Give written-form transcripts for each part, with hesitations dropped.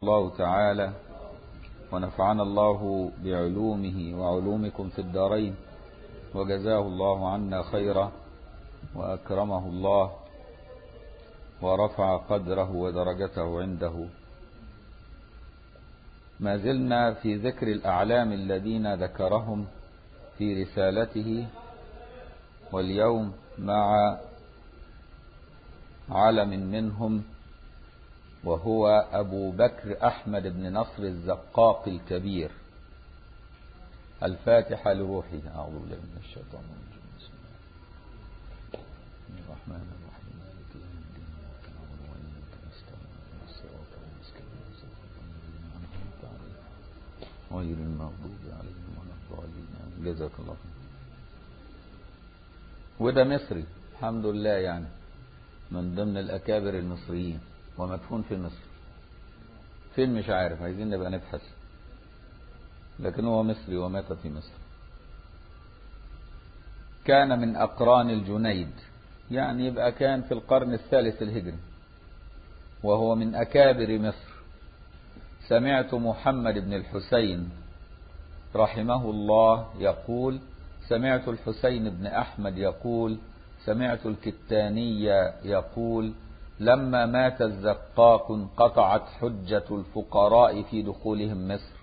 الله تعالى ونفعنا الله بعلومه وعلومكم في الدارين، وجزاه الله عنا خيرا وأكرمه الله ورفع قدره ودرجته عنده. ما زلنا في ذكر الأعلام الذين ذكرهم في رسالته، واليوم مع علم منهم وهو أبو بكر أحمد بن نصر الزقاق الكبير. الفاتحة لروحه. أعوذ بالله من الشيطان الرجيم. بسم الله الرحمن الرحيم. مالك يوم الدين. إياك نعبد وإياك نستعين. اهدنا الصراط المستقيم صراط الذين أنعمت عليهم غير المغضوب عليهم ولا الضالين. جزاك الله خير. وده مصري الحمد لله، يعني من ضمن الأكابر المصريين، ومدفون في مصر. فين مش عارف، عايزين نبقى نبحث، لكن هو مصري ومات في مصر. كان من أقران الجنيد، يعني يبقى كان في القرن الثالث الهجري، وهو من أكابر مصر. سمعت محمد بن الحسين رحمه الله يقول: سمعت الحسين بن أحمد يقول: سمعت الكتاني يقول: لما مات الزقاق انقطعت حجة الفقراء في دخولهم مصر.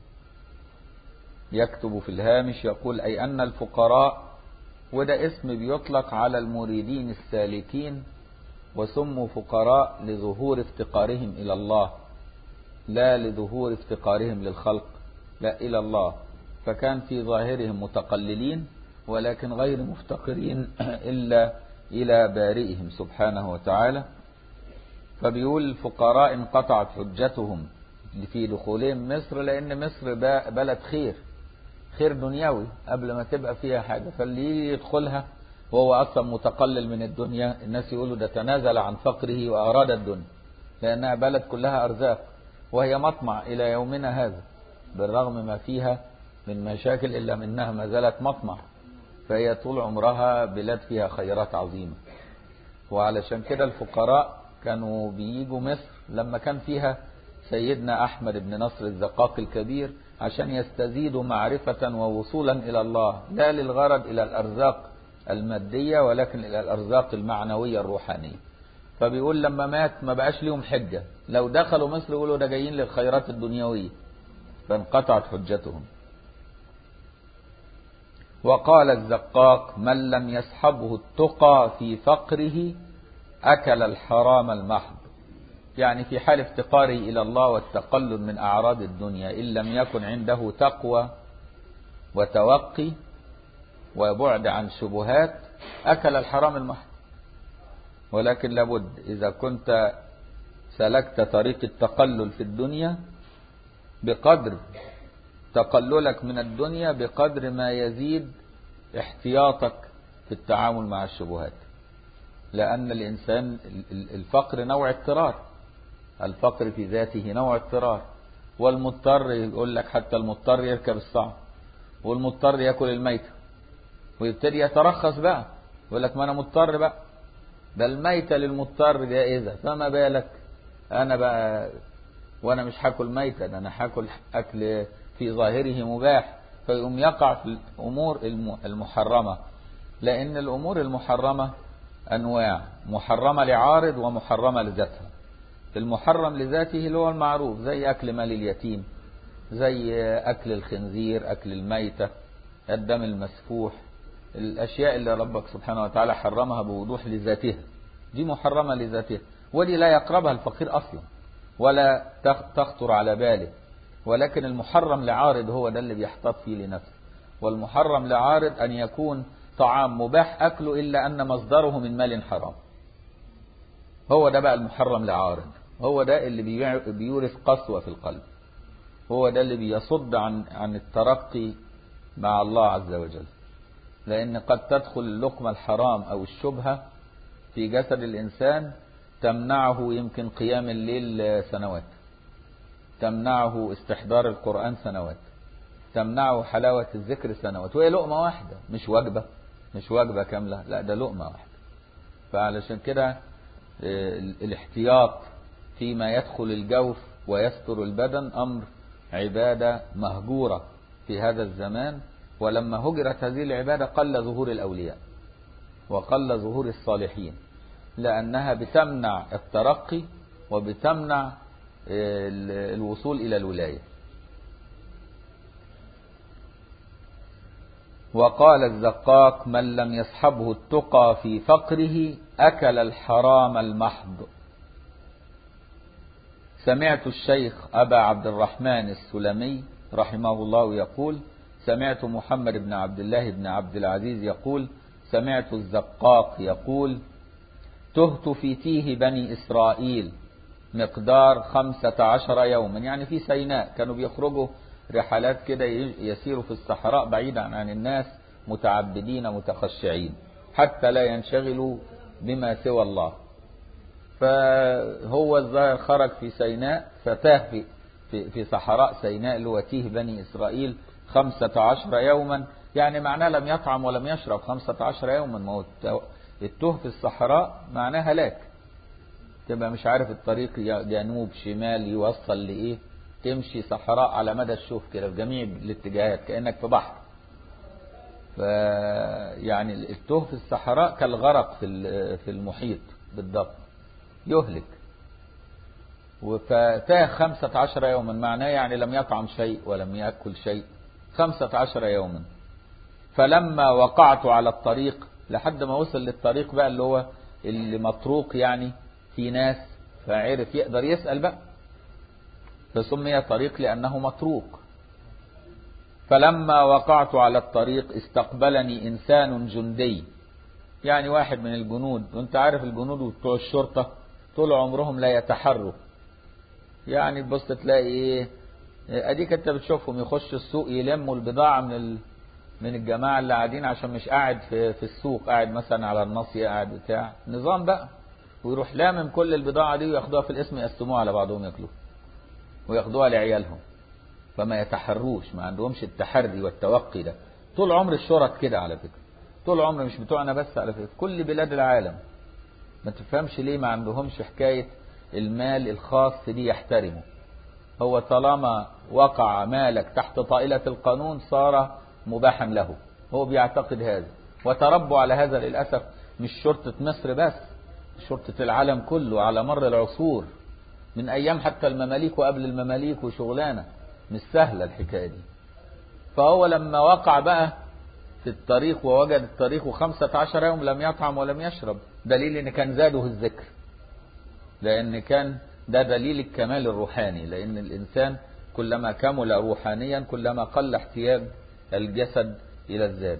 يكتب في الهامش يقول: أي أن الفقراء، وده اسم بيطلق على المريدين السالكين، وسموا فقراء لظهور افتقارهم إلى الله، لا لظهور افتقارهم للخلق، لا إلى الله. فكان في ظاهرهم متقللين، ولكن غير مفتقرين إلا إلى بارئهم سبحانه وتعالى. فبيقول الفقراء انقطعت حجتهم في دخولهم مصر، لأن مصر بلد خير دنيوي قبل ما تبقى فيها حاجة، فاللي يدخلها وهو أصلا متقلل من الدنيا، الناس يقولوا ده تنازل عن فقره وأراد الدنيا، لأنها بلد كلها أرزاق، وهي مطمع إلى يومنا هذا، بالرغم ما فيها من مشاكل إلا منها ما زالت مطمع. فهي طول عمرها بلاد فيها خيرات عظيمة. وعلشان كده الفقراء كانوا بييجوا مصر لما كان فيها سيدنا أحمد بن نصر الزقاق الكبير، عشان يستزيدوا معرفة ووصولا إلى الله، لا للغرض إلى الأرزاق المادية، ولكن إلى الأرزاق المعنوية الروحانية. فبيقول لما مات ما بقاش ليهم حجة، لو دخلوا مصر يقولوا ده جايين للخيرات الدنيوية، فانقطعت حجتهم. وقال الزقاق: من لم يسحبه التقى في فقره أكل الحرام المحض. يعني في حال افتقاره إلى الله والتقلل من أعراض الدنيا، إن لم يكن عنده تقوى وتوقي وبعد عن شبهات، أكل الحرام المحض. ولكن لابد إذا كنت سلكت طريق التقلل في الدنيا، بقدر تقللك من الدنيا بقدر ما يزيد احتياطك في التعامل مع الشبهات. لأن الإنسان الفقر نوع اضطرار، الفقر في ذاته نوع اضطرار. والمضطر يقول لك حتى المضطر يركب الصعب، والمضطر يأكل الميتة، ويبتدي يترخص بقى، يقول لك ما أنا مضطر بقى، ده الميتة للمضطر جائزة، فما بالك أنا بقى وأنا مش هاكل ميتة، ده أنا هاكل أكل في ظاهره مباح. فيقوم يقع في الأمور المحرمة، لأن الأمور المحرمة أنواع: محرمة لعارض ومحرمة لذاتها. المحرم لذاته اللي هو المعروف، زي أكل مال اليتيم، زي أكل الخنزير، أكل الميتة، الدم المسفوح، الأشياء اللي ربك سبحانه وتعالى حرمها بوضوح لذاتها، دي محرمة لذاتها، ودي لا يقربها الفقير أصلا ولا تخطر على باله. ولكن المحرم لعارض هو ده اللي بيحتاط فيه لنفسه. والمحرم لعارض أن يكون طعام مباح أكله إلا أن مصدره من مال حرام، هو ده بقى المحرم لعارض، هو ده اللي بيورث قسوة في القلب، هو ده اللي بيصد عن الترقي مع الله عز وجل. لأن قد تدخل اللقمة الحرام أو الشبهة في جسد الإنسان تمنعه يمكن قيام الليل سنوات، تمنعه استحضار القرآن سنوات، تمنعه حلاوة الذكر سنوات، وهي لقمة واحدة، مش وجبة كاملة، لا ده لقمة واحدة. فعلشان كده الاحتياط فيما يدخل الجوف ويستر البدن أمر عبادة مهجورة في هذا الزمان. ولما هجرت هذه العبادة قل ظهور الأولياء وقل ظهور الصالحين، لأنها بتمنع الترقي وبتمنع الوصول إلى الولاية. وقال الزقاق: من لم يصحبه التقى في فقره أكل الحرام المحض. سمعت الشيخ أبا عبد الرحمن السلمي رحمه الله يقول: سمعت محمد بن عبد الله بن عبد العزيز يقول: سمعت الزقاق يقول: تهت في تيه بني إسرائيل مقدار 15 يوما، يعني في سيناء كانوا بيخرجوا رحلات كده يسيروا في الصحراء بعيدا عن الناس متعبدين متخشعين حتى لا ينشغلوا بما سوى الله. فهو الظاهر خرج في سيناء فتاه في صحراء سيناء اللي هو تيه بني إسرائيل 15 يوما، يعني معناه لم يطعم ولم يشرب 15 يوما. ما هو التوه في الصحراء معناه هلاك، تبقى مش عارف الطريق جنوب شمال يوصل لإيه، تمشي صحراء على مدى الشوف كده في جميع الاتجاهات كأنك في بحر. يعني التوه في الصحراء كالغرق في المحيط بالضبط، يهلك. فتاه 15 يوما معناه يعني لم يطعم شيء ولم يأكل شيء 15 يوما. فلما وقعت على الطريق، لحد ما وصل للطريق بقى اللي هو اللي مطروق يعني في ناس، فعرف يقدر يسأل بقى، فسمي طريق لأنه مطروق. فلما وقعت على الطريق استقبلني إنسان جندي، يعني واحد من الجنود، وانت عارف الجنود وبتوع الشرطة طول عمرهم لا يتحروا، يعني تبص تلاقي ايه، اديك انت بتشوفهم يخش السوق يلموا البضاعة من الجماعة اللي قاعدين، عشان مش قاعد في السوق، قاعد مثلا على الناصية قاعد بتاع نظام بقى، ويروح لامم كل البضاعة دي وياخدوها في الاسم يقسموها على بعضهم ياكلوها وياخدوها لعيالهم، فما يتحروش، ما عندهمش التحري والتوقي ده. طول عمر الشرط كده على فكرة، طول عمر مش بتوعنا بس على فكرة، كل بلاد العالم ما تفهمش ليه ما عندهمش حكاية المال الخاص دي يحترمه. هو طالما وقع مالك تحت طائلة القانون صار مباحا له، هو بيعتقد هذا، وتربوا على هذا للأسف. مش شرطة مصر بس، شرطة العالم كله على مر العصور، من أيام حتى المماليك وقبل المماليك، وشغلانة مش سهلة الحكاية دي. فهو لما وقع بقى في الطريق ووجد الطريق 15 يوم لم يطعم ولم يشرب، دليل ان كان زاده الذكر، لان كان ده دليل الكمال الروحاني، لان الانسان كلما كمل روحانيا كلما قل احتياج الجسد الى الزاد.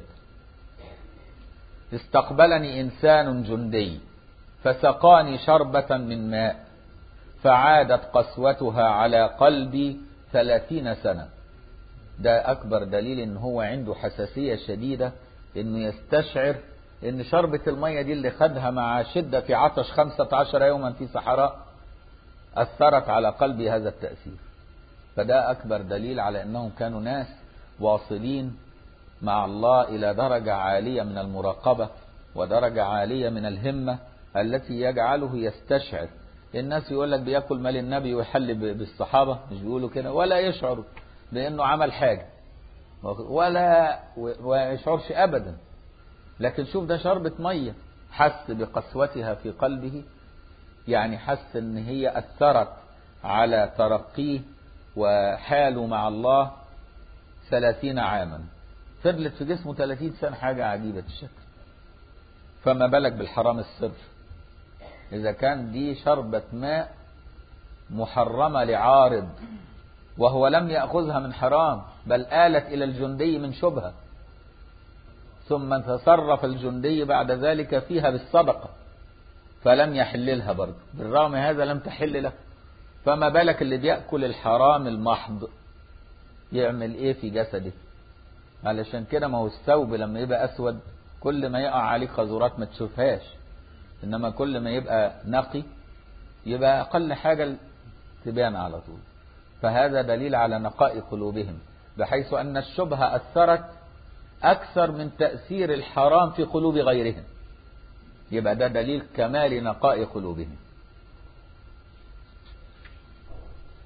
استقبلني انسان جندي فسقاني شربة من ماء فعادت قسوتها على قلبي 30 سنة. ده أكبر دليل إن هو عنده حساسية شديدة، إنه يستشعر إن شربة المية دي اللي خدها مع شدة عطش 15 يوما في صحراء أثرت على قلبي هذا التأثير. فده أكبر دليل على أنهم كانوا ناس واصلين مع الله إلى درجة عالية من المراقبة ودرجة عالية من الهمة التي يجعله يستشعر. الناس يقول لك بيأكل مال النبي ويحل بالصحابة، مش بيقولوا كده، ولا يشعر بأنه عمل حاجة ولا يشعرش أبدا. لكن شوف ده شربة مية حس بقسوتها في قلبه، يعني حس ان هي أثرت على ترقيه وحاله مع الله 30 عاما، فضلت في جسمه 30 سنة، حاجة عجيبة الشكل. فما بالك بالحرام الصرف، إذا كان دي شربة ماء محرمة لعارض وهو لم يأخذها من حرام، بل آلت إلى الجندي من شبهة، ثم تصرف الجندي بعد ذلك فيها بالصدقة فلم يحللها برضه، بالرغم هذا لم تحل له. فما بالك اللي بيأكل الحرام المحض يعمل ايه في جسده؟ علشان كده ما هو الثوب لما يبقى أسود كل ما يقع عليه خزورات ما تشوفهاش، إنما كل ما يبقى نقي يبقى أقل حاجة تبان على طول. فهذا دليل على نقاء قلوبهم، بحيث أن الشبهة أثرت أكثر من تأثير الحرام في قلوب غيرهم، يبقى ده دليل كمال نقاء قلوبهم.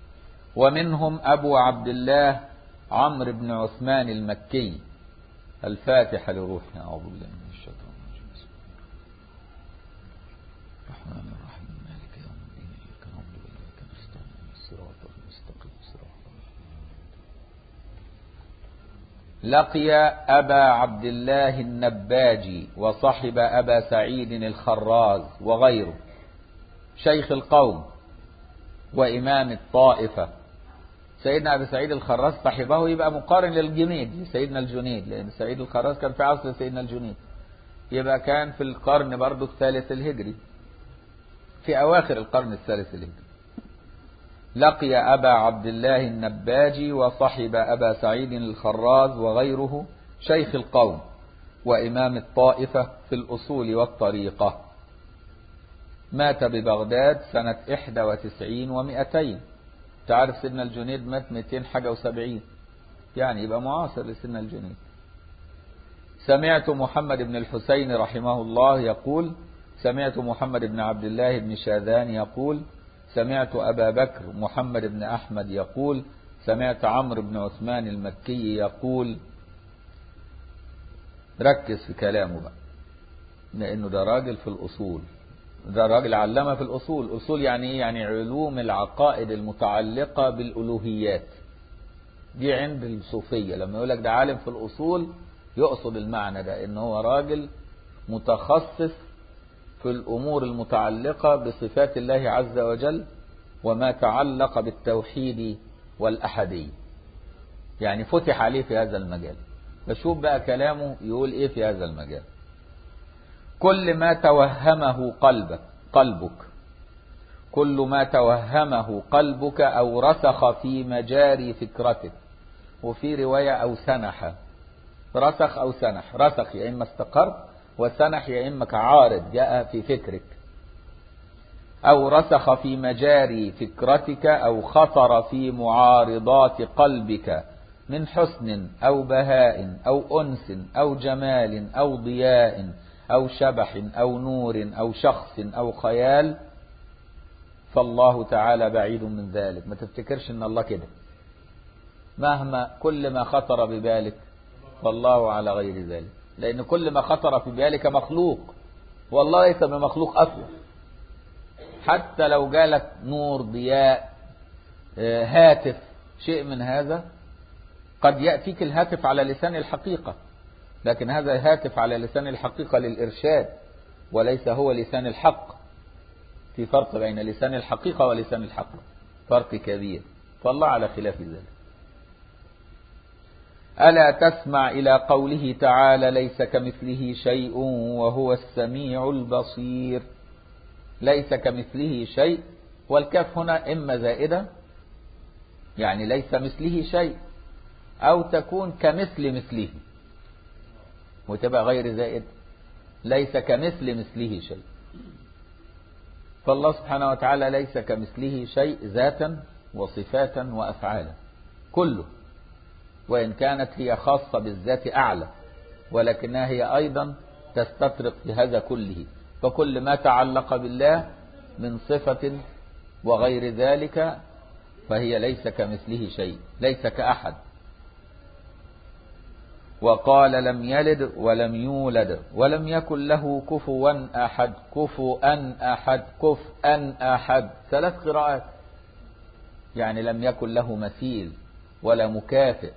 ومنهم أبو عبد الله عمرو بن عثمان المكي. الفاتحة لروحنا. أعوذ بالله من الشيطان الرجيم. بسم الله الرحمن الرحيم. مالك يوم الدين. إياك نعبد وإياك نستعين. الصراط المستقيم صراط لقي أبا عبد الله النباجي وصحب أبا سعيد الخراز وغيره شيخ القوم وإمام الطائفة. سيدنا أبي سعيد الخراز صاحبه يبقى مقارن للجنيد سيدنا الجنيد، لأن سعيد الخراز كان في عصر سيدنا الجنيد، يبقى كان في القرن برضو الثالث الهجري، في أواخر القرن الثالث الهجري. لقي أبا عبد الله النباجي وصحب أبا سعيد الخراز وغيره شيخ القوم وإمام الطائفة في الأصول والطريقة. مات ببغداد سنة 91 و200. تعرف سيدنا الجنيد مات 200 حاجة و70، يعني يبقى معاصر لسيدنا الجنيد. سمعت محمد بن الحسين رحمه الله يقول: سمعت محمد بن عبد الله بن شاذان يقول: سمعت أبا بكر محمد بن أحمد يقول: سمعت عمرو بن عثمان المكي يقول. ركز في كلامه بقى، لأنه ده راجل في الأصول، ده راجل علمه في الأصول. أصول يعني إيه؟ يعني علوم العقائد المتعلقة بالألوهيات. دي عند الصوفية لما يقول لك ده عالم في الأصول يقصد المعنى ده، إن هو راجل متخصص في الأمور المتعلقة بصفات الله عز وجل وما تعلق بالتوحيد والأحدية، يعني فتح عليه في هذا المجال. فشوف بقى كلامه يقول إيه في هذا المجال: كل ما توهمه قلبك كل ما توهمه قلبك أو رسخ في مجاري فكرتك. وفي رواية أو سنح. رسخ أو سنح، رسخ يا إما استقر، وسنح يا إما كعارض جاء في فكرك. أو رسخ في مجاري فكرتك أو خطر في معارضات قلبك من حسن أو بهاء أو أنس أو جمال أو ضياء أو شبح أو نور أو شخص أو خيال، فالله تعالى بعيد من ذلك. ما تفتكرش ان الله كده، مهما كل ما خطر ببالك فالله على غير ذلك، لأن كل ما خطر في بالك مخلوق، والله ليس بمخلوق أصلا. حتى لو جالك نور ضياء هاتف شيء من هذا، قد يأتيك الهاتف على لسان الحقيقة، لكن هذا هاتف على لسان الحقيقة للإرشاد وليس هو لسان الحق. في فرق بين لسان الحقيقة ولسان الحق، فرق كبير، فالله على خلاف ذلك. ألا تسمع إلى قوله تعالى: ليس كمثله شيء وهو السميع البصير. ليس كمثله شيء، والكاف هنا إما زائدة، يعني ليس مثله شيء، أو تكون كمثل مثله وتبقى غير زائد. ليس كمثل مثله شيء، فالله سبحانه وتعالى ليس كمثله شيء ذاتا وصفاتا وأفعالا كله، وإن كانت هي خاصة بالذات أعلى، ولكنها هي أيضا تستطرق بهذا كله. فكل ما تعلق بالله من صفة وغير ذلك فهي ليس كمثله شيء، ليس كأحد. وقال: لم يلد ولم يولد ولم يكن له كفوا أحد. كفوا أحد، كفءا أحد، 3 قراءات، يعني لم يكن له مثيل ولا مكافئ.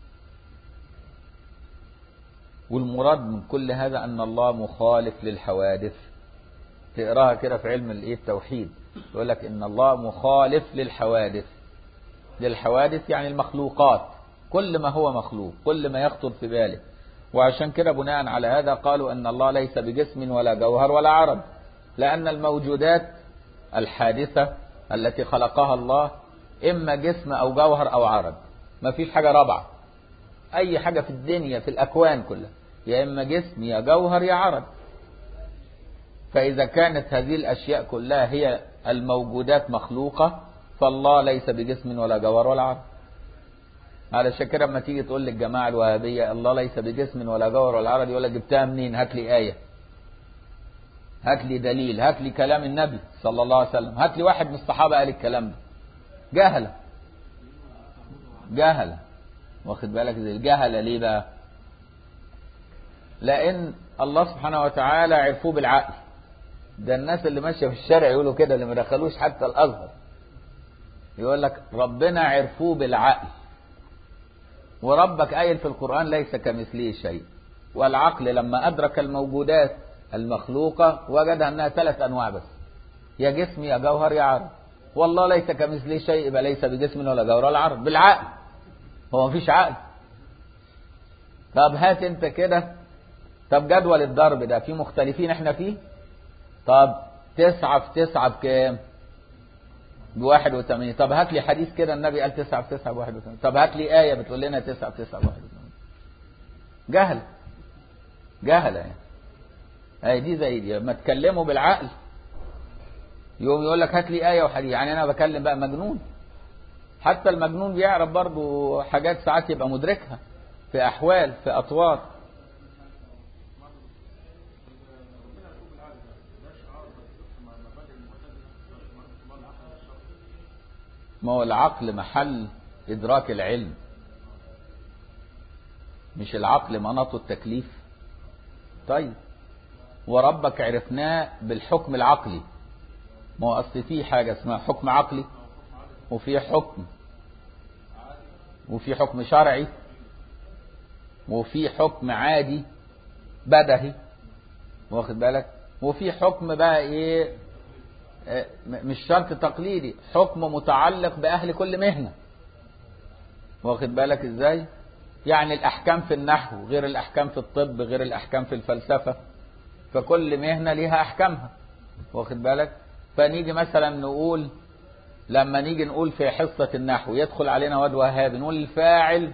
والمراد من كل هذا أن الله مخالف للحوادث. تقراها كده في علم التوحيد، يقول لك إن الله مخالف للحوادث. للحوادث يعني المخلوقات، كل ما هو مخلوق، كل ما يخطر في باله. وعشان كده بناء على هذا قالوا أن الله ليس بجسم ولا جوهر ولا عرض، لأن الموجودات الحادثة التي خلقها الله إما جسم أو جوهر أو عرض، ما فيش حاجة رابعة. أي حاجة في الدنيا في الأكوان كلها يا إما جسم يا جوهر يا عرض. فإذا كانت هذه الأشياء كلها هي الموجودات مخلوقة، فالله ليس بجسم ولا جوهر ولا عرض. على كده لما تيجي تقول للجماعة الوهابية الله ليس بجسم ولا جوهر ولا عرض، يقول لك جبتها منين؟ هات لي آية، هات لي دليل، هات لي كلام النبي صلى الله عليه وسلم، هات لي واحد من الصحابة قال الكلام ده. جهلة. جهل. واخد بالك زي الجهل ليه بقى؟ لأن الله سبحانه وتعالى عرفوه بالعقل. ده الناس اللي ماشية في الشارع يقولوا كده، اللي ما دخلوش حتى الأزهر يقول لك ربنا عرفوه بالعقل. وربك قايل في القرآن ليس كمثله شيء. والعقل لما أدرك الموجودات المخلوقة وجدها أنها 3 أنواع بس، يا جسم يا جوهر يا عرض. والله ليس كمثله شيء، يبقى ليس بجسم ولا جوهر ولا عرض، بالعقل. هو مفيش عقل. طب هات انت كده، طب جدول الضرب ده في مختلفين احنا فيه. طب 9 في 9 بكام؟ ب81. طب هات لي حديث كده النبي قال 9 في 9 ب81. طب هات لي آية بتقول لنا 9 في 9 ب81. جهل. جهل يعني. هي دي زي دي، ما تكلموا بالعقل يقوم يقول لك هات لي آية وحديث. يعني أنا بكلم بقى مجنون. حتى المجنون بيعرف برضو حاجات ساعات يبقى مدركها في أحوال، في أطوار. ما هو العقل محل إدراك العلم، مش العقل مناط التكليف. طيب وربك عرفناه بالحكم العقلي. ما هو أصل في حاجة اسمها حكم عقلي، وفي حكم شرعي، وفي حكم عادي بدهي، واخد بالك، وفي حكم بقى ايه مش شرط تقليدي، حكم متعلق بأهل كل مهنة. واخد بالك ازاي؟ يعني الأحكام في النحو غير الأحكام في الطب غير الأحكام في الفلسفة، فكل مهنة ليها أحكامها. واخد بالك؟ فنيجي مثلا نقول، لما نيجي نقول في حصة النحو يدخل علينا واد وهاب نقول الفاعل،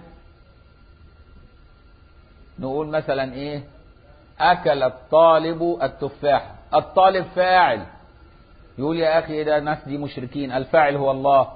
نقول مثلا ايه؟ أكل الطالب التفاح. الطالب فاعل. يقول يا أخي ده الناس دي مشركين، الفاعل هو الله.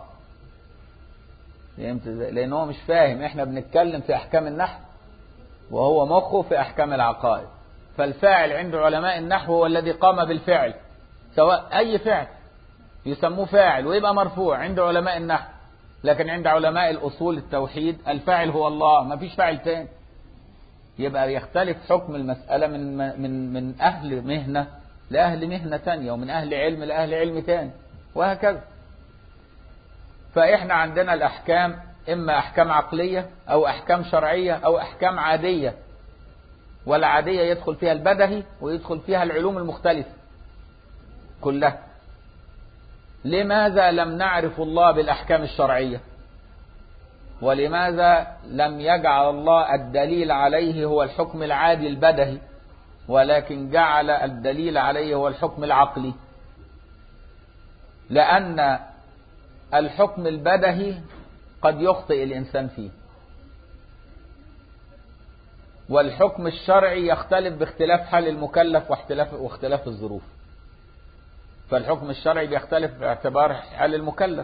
فهمت ازاي؟ لأن هو مش فاهم، احنا بنتكلم في أحكام النحو وهو مخه في أحكام العقائد. فالفاعل عند علماء النحو هو الذي قام بالفعل، سواء أي فعل يسموه فاعل ويبقى مرفوع عند علماء النحو. لكن عند علماء الأصول التوحيد الفاعل هو الله، ما فيش فاعل تاني. يبقى يختلف حكم المسألة من أهل مهنة لأهل مهنة تانية، ومن أهل علم لأهل علم تاني، وهكذا. فإحنا عندنا الأحكام إما أحكام عقلية أو أحكام شرعية أو أحكام عادية. والعادية يدخل فيها البدهي ويدخل فيها العلوم المختلفة كلها. لماذا لم نعرف الله بالأحكام الشرعية؟ ولماذا لم يجعل الله الدليل عليه هو الحكم العادي البدهي، ولكن جعل الدليل عليه هو الحكم العقلي؟ لأن الحكم البدهي قد يخطئ الإنسان فيه، والحكم الشرعي يختلف باختلاف حال المكلف واختلاف الظروف. فالحكم الشرعي بيختلف باعتبار حال المكلف.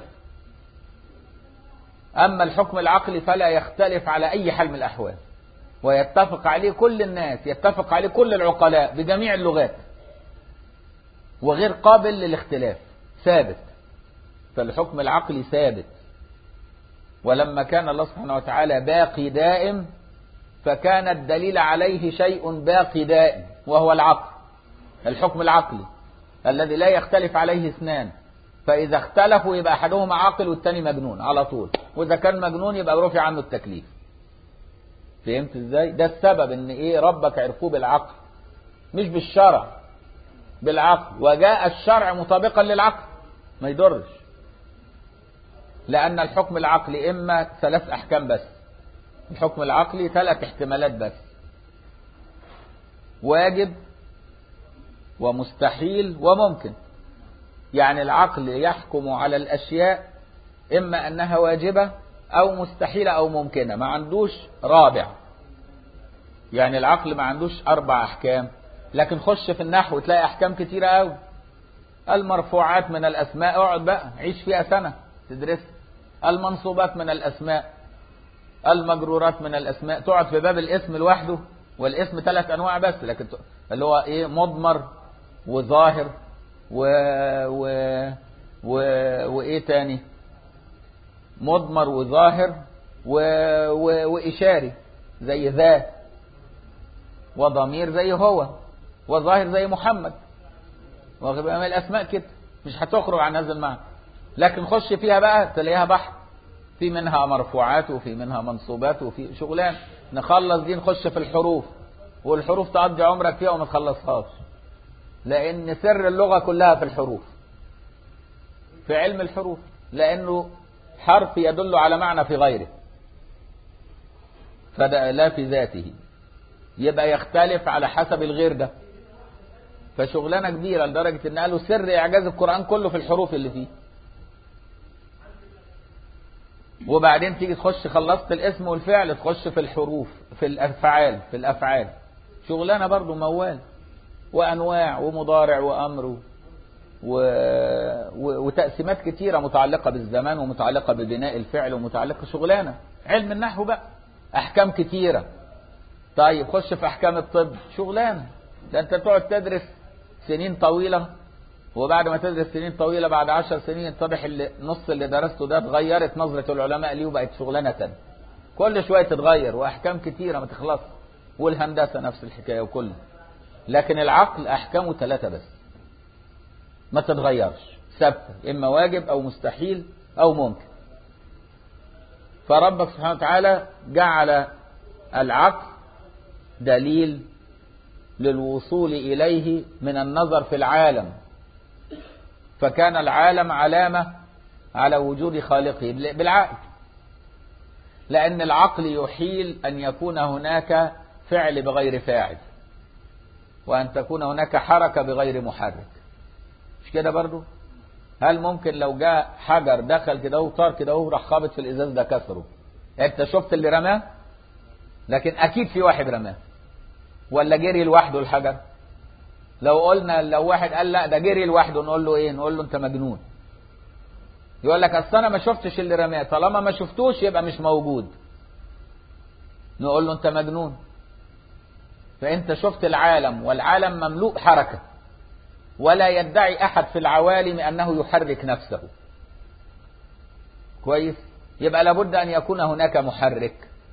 أما الحكم العقلي فلا يختلف على أي حال من الأحوال، ويتفق عليه كل الناس، يتفق عليه كل العقلاء بجميع اللغات، وغير قابل للاختلاف، ثابت. فالحكم العقلي ثابت. ولما كان الله سبحانه وتعالى باقي دائم، فكان الدليل عليه شيء باقي دائم وهو العقل، الحكم العقلي الذي لا يختلف عليه اثنان. فإذا اختلفوا يبقى أحدهما عاقل والتاني مجنون على طول، وإذا كان مجنون يبقى رفع عنه التكليف. فهمت ازاي؟ ده السبب ان ايه ربك عرفوه بالعقل مش بالشرع، بالعقل. وجاء الشرع مطابقا للعقل، ما يضرش. لأن الحكم العقلي إما 3 أحكام بس. الحكم العقلي 3 احتمالات بس: واجب ومستحيل وممكن. يعني العقل يحكم على الأشياء إما أنها واجبة أو مستحيلة أو ممكنة، ما عندوش رابع. يعني العقل ما عندوش 4 أحكام. لكن خش في النحو تلاقي أحكام كتيرة أوي. المرفوعات من الأسماء، اقعد بقى عيش فيها سنة تدرس. المنصوبات من الأسماء، المجرورات من الأسماء. تقعد في باب الاسم لوحده، والاسم 3 أنواع بس، لكن اللي هو إيه؟ مضمر وظاهر وإيه تاني؟ مضمر وظاهر وإشاري زي ذا، وضمير زي هو، وظاهر زي محمد. واخد بالك؟ من الأسماء كده مش هتخرج عن هذا المعنى. لكن خش فيها بقى تلاقيها بحر، في منها مرفوعات وفي منها منصوبات وفي شغلان. نخلص دي نخش في الحروف، والحروف تقضي عمرك فيها وما تخلصهاش، لأن سر اللغة كلها في الحروف، في علم الحروف، لأنه حرف يدل على معنى في غيره، فده لا في ذاته، يبقى يختلف على حسب الغير ده. فشغلانة كبيرة لدرجة ان قالوا سر إعجاز القرآن كله في الحروف اللي فيه. وبعدين تيجي تخش، خلصت الاسم والفعل، تخش في الحروف، في الأفعال شغلانة برضو موال، وأنواع ومضارع وأمر وتقسيمات كتيرة متعلقة بالزمان ومتعلقة ببناء الفعل ومتعلقة شغلانة. علم النحو بقى أحكام كتيرة. طيب خش في أحكام الطب، شغلانة، ده أنت تقعد تدرس سنين طويلة، وبعد ما تدرس سنين طويلة بعد 10 سنين يتضح اللي نص اللي درسته ده اتغيرت نظرة العلماء ليه وبقت شغلانة تانية. كل شوية تتغير، وأحكام كتيرة ما تخلص. والهندسة نفس الحكاية وكله. لكن العقل أحكامه 3 بس ما تتغيرش، ثابتة، إما واجب أو مستحيل أو ممكن. فربك سبحانه وتعالى جعل العقل دليل للوصول إليه من النظر في العالم، فكان العالم علامة على وجود خالقه بالعقل، لأن العقل يحيل أن يكون هناك فعل بغير فاعل، وأن تكون هناك حركة بغير محرك. مش كده برضو؟ هل ممكن لو جاء حجر دخل كده وطار كده وراح خابط في الإزاز ده كسره، أنت شفت اللي رماه؟ لكن أكيد في واحد رماه، ولا جري لوحده الحجر؟ لو قلنا لو واحد قال لا ده جري لوحده، نقول له ايه؟ نقول له انت مجنون. يقول لك اصل انا ما شفتش اللي رماه. طالما ما شفتوش يبقى مش موجود، نقول له انت مجنون. فانت شفت العالم، والعالم مملوء حركة، ولا يدعي احد في العوالم انه يحرك نفسه. كويس؟ يبقى لابد ان يكون هناك محرك.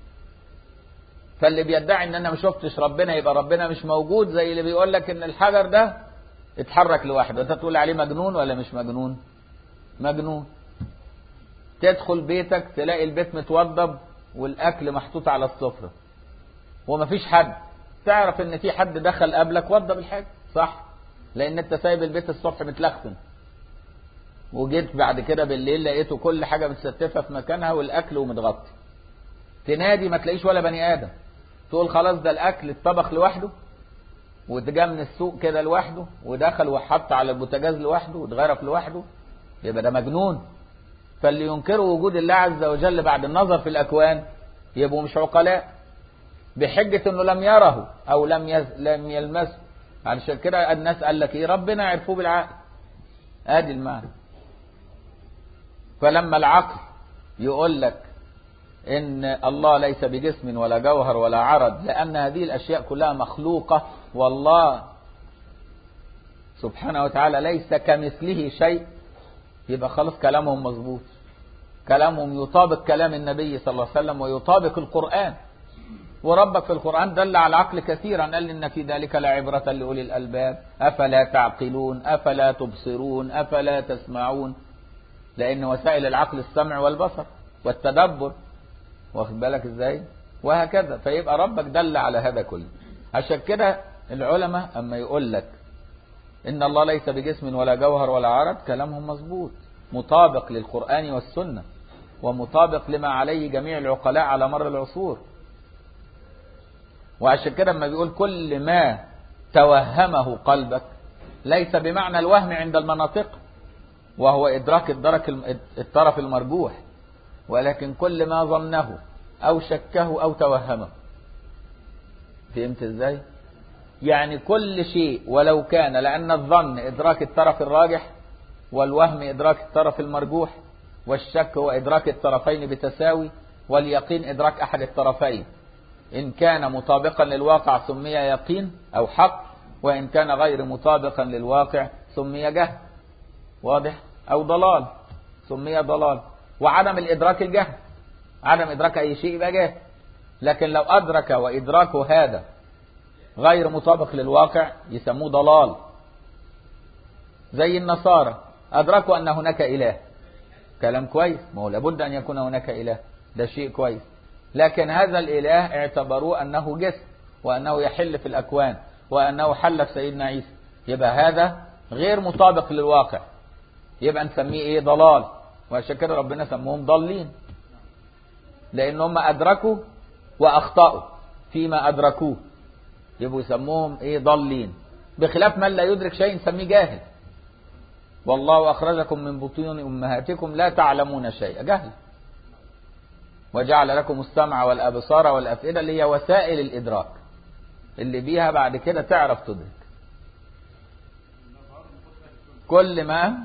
فاللي بيدعي ان انا ما شفتش ربنا يبقى ربنا مش موجود، زي اللي بيقول لك ان الحجر ده اتحرك لوحده. انت تقول عليه مجنون ولا مش مجنون؟ مجنون. تدخل بيتك تلاقي البيت متوضب والاكل محطوط على السفرة ومفيش حد، تعرف ان في حد دخل قبلك وضب الحاجة، صح؟ لان انت سايب البيت الصبح متلخفن، وجيت بعد كده بالليل لقيته كل حاجة متستفة في مكانها والاكل ومتغطي. تنادي ما تلاقيش ولا بني ادم، تقول خلاص ده الاكل اتطبخ لوحده، واتجا من السوق كده لوحده، ودخل وحط على البوتاجاز لوحده، واتغرف لوحده، يبقى ده مجنون. فاللي ينكروا وجود الله عز وجل بعد النظر في الأكوان يبقوا مش عقلاء، بحجة انه لم يره او لم يلمسه. علشان كده الناس قال لك ايه؟ ربنا عرفوه بالعقل. ادي المعنى. فلما العقل يقول لك ان الله ليس بجسم ولا جوهر ولا عرض، لان هذه الاشياء كلها مخلوقة، والله سبحانه وتعالى ليس كمثله شيء، يبقى خلاص كلامهم مظبوط، كلامهم يطابق كلام النبي صلى الله عليه وسلم ويطابق القرآن. وربك في القرآن دل على العقل كثيرا، قال إن في ذلك لعبرة لأولي الألباب أفلا تعقلون أفلا تبصرون أفلا تسمعون، لأن وسائل العقل السمع والبصر والتدبر، واخد بالك إزاي؟ وهكذا. فيبقى ربك دل على هذا كله. عشان كده العلماء أما يقول لك إن الله ليس بجسم ولا جوهر ولا عرض، كلامهم مظبوط، مطابق للقرآن والسنة، ومطابق لما عليه جميع العقلاء على مر العصور. وعشان كده لما بيقول كل ما توهمه قلبك، ليس بمعنى الوهم عند المناطق وهو إدراك الطرف المرجوح، ولكن كل ما ظنه أو شكه أو توهمه. فهمت إزاي؟ يعني كل شيء ولو كان، لأن الظن إدراك الطرف الراجح، والوهم إدراك الطرف المرجوح، والشك هو إدراك الطرفين بتساوي، واليقين إدراك أحد الطرفين. إن كان مطابقا للواقع سمي يقين أو حق، وإن كان غير مطابقا للواقع سمي جهل، واضح؟ أو ضلال، سمي ضلال. وعدم الإدراك الجهل، عدم إدراك أي شيء يبقى جاهل. لكن لو أدرك وإدراكه هذا غير مطابق للواقع يسموه ضلال. زي النصارى أدركوا أن هناك إله، كلام كويس، ما هو لابد أن يكون هناك إله، ده شيء كويس. لكن هذا الإله اعتبروه أنه جسم، وأنه يحل في الأكوان، وأنه حل في سيدنا عيسى. يبقى هذا غير مطابق للواقع، يبقى نسميه إيه؟ ضلال. وعشان كده ربنا سموهم ضالين، لأنهم أدركوا وأخطأوا فيما أدركوه، يبقوا يسموهم إيه؟ ضالين. بخلاف من لا يدرك شيء نسميه جاهل. والله أخرجكم من بطون أمهاتكم لا تعلمون شيئا، جهل. وجعل لكم السمع والأبصار والأفئدة اللي هي وسائل الإدراك اللي بيها بعد كده تعرف تدرك. كل ما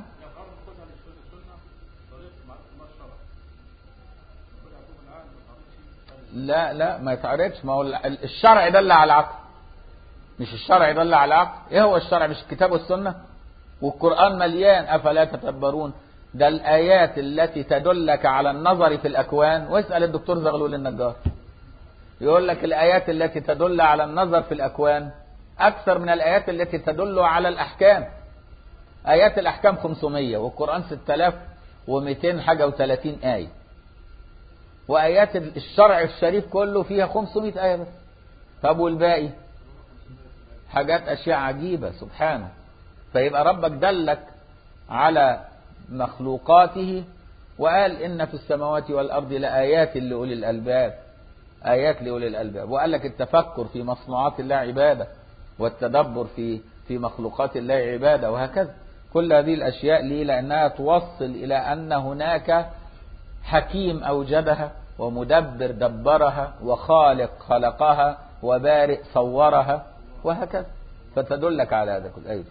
لا ما يتعرضش. ما هو الشرع دل على العقل، مش الشرع دل على العقل. ايه هو الشرع؟ مش الكتاب والسنة والقرآن مليان. أفلا تتدبرون؟ ده الآيات التي تدلك على النظر في الأكوان. واسأل الدكتور زغلول النجار يقول لك الآيات التي تدل على النظر في الأكوان أكثر من الآيات التي تدل على الأحكام. آيات الأحكام 500 والقرآن 6200 حاجة و30 آية، وآيات الشرع الشريف كله فيها 500 آية بس. طب والباقي حاجات أشياء عجيبة سبحانه. فيبقى ربك دلك على مخلوقاته وقال إن في السماوات والأرض لآيات لأولي الألباب، آيات لأولي الألباب. وقال لك التفكر في مصنوعات الله عبادة، والتدبر في مخلوقات الله عبادة، وهكذا. كل هذه الأشياء ليه؟ لأنها توصل إلى أن هناك حكيم أوجدها، ومدبر دبرها، وخالق خلقها، وبارئ صورها، وهكذا. فتدلك على هذا كله. أيضا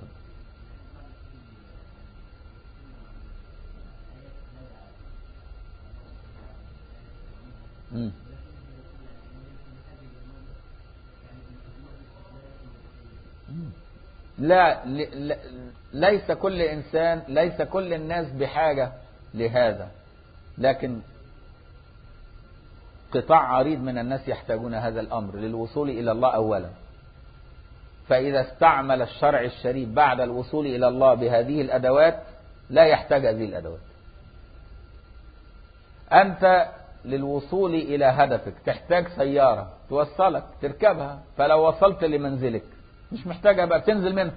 لا ليس كل إنسان، ليس كل الناس بحاجة لهذا، لكن قطاع عريض من الناس يحتاجون هذا الأمر للوصول إلى الله أولا. فإذا استعمل الشرع الشريف بعد الوصول إلى الله بهذه الأدوات لا يحتاج هذه الأدوات. أنت للوصول إلى هدفك تحتاج سيارة توصلك تركبها، فلو وصلت لمنزلك مش محتاجة بقى تنزل منها،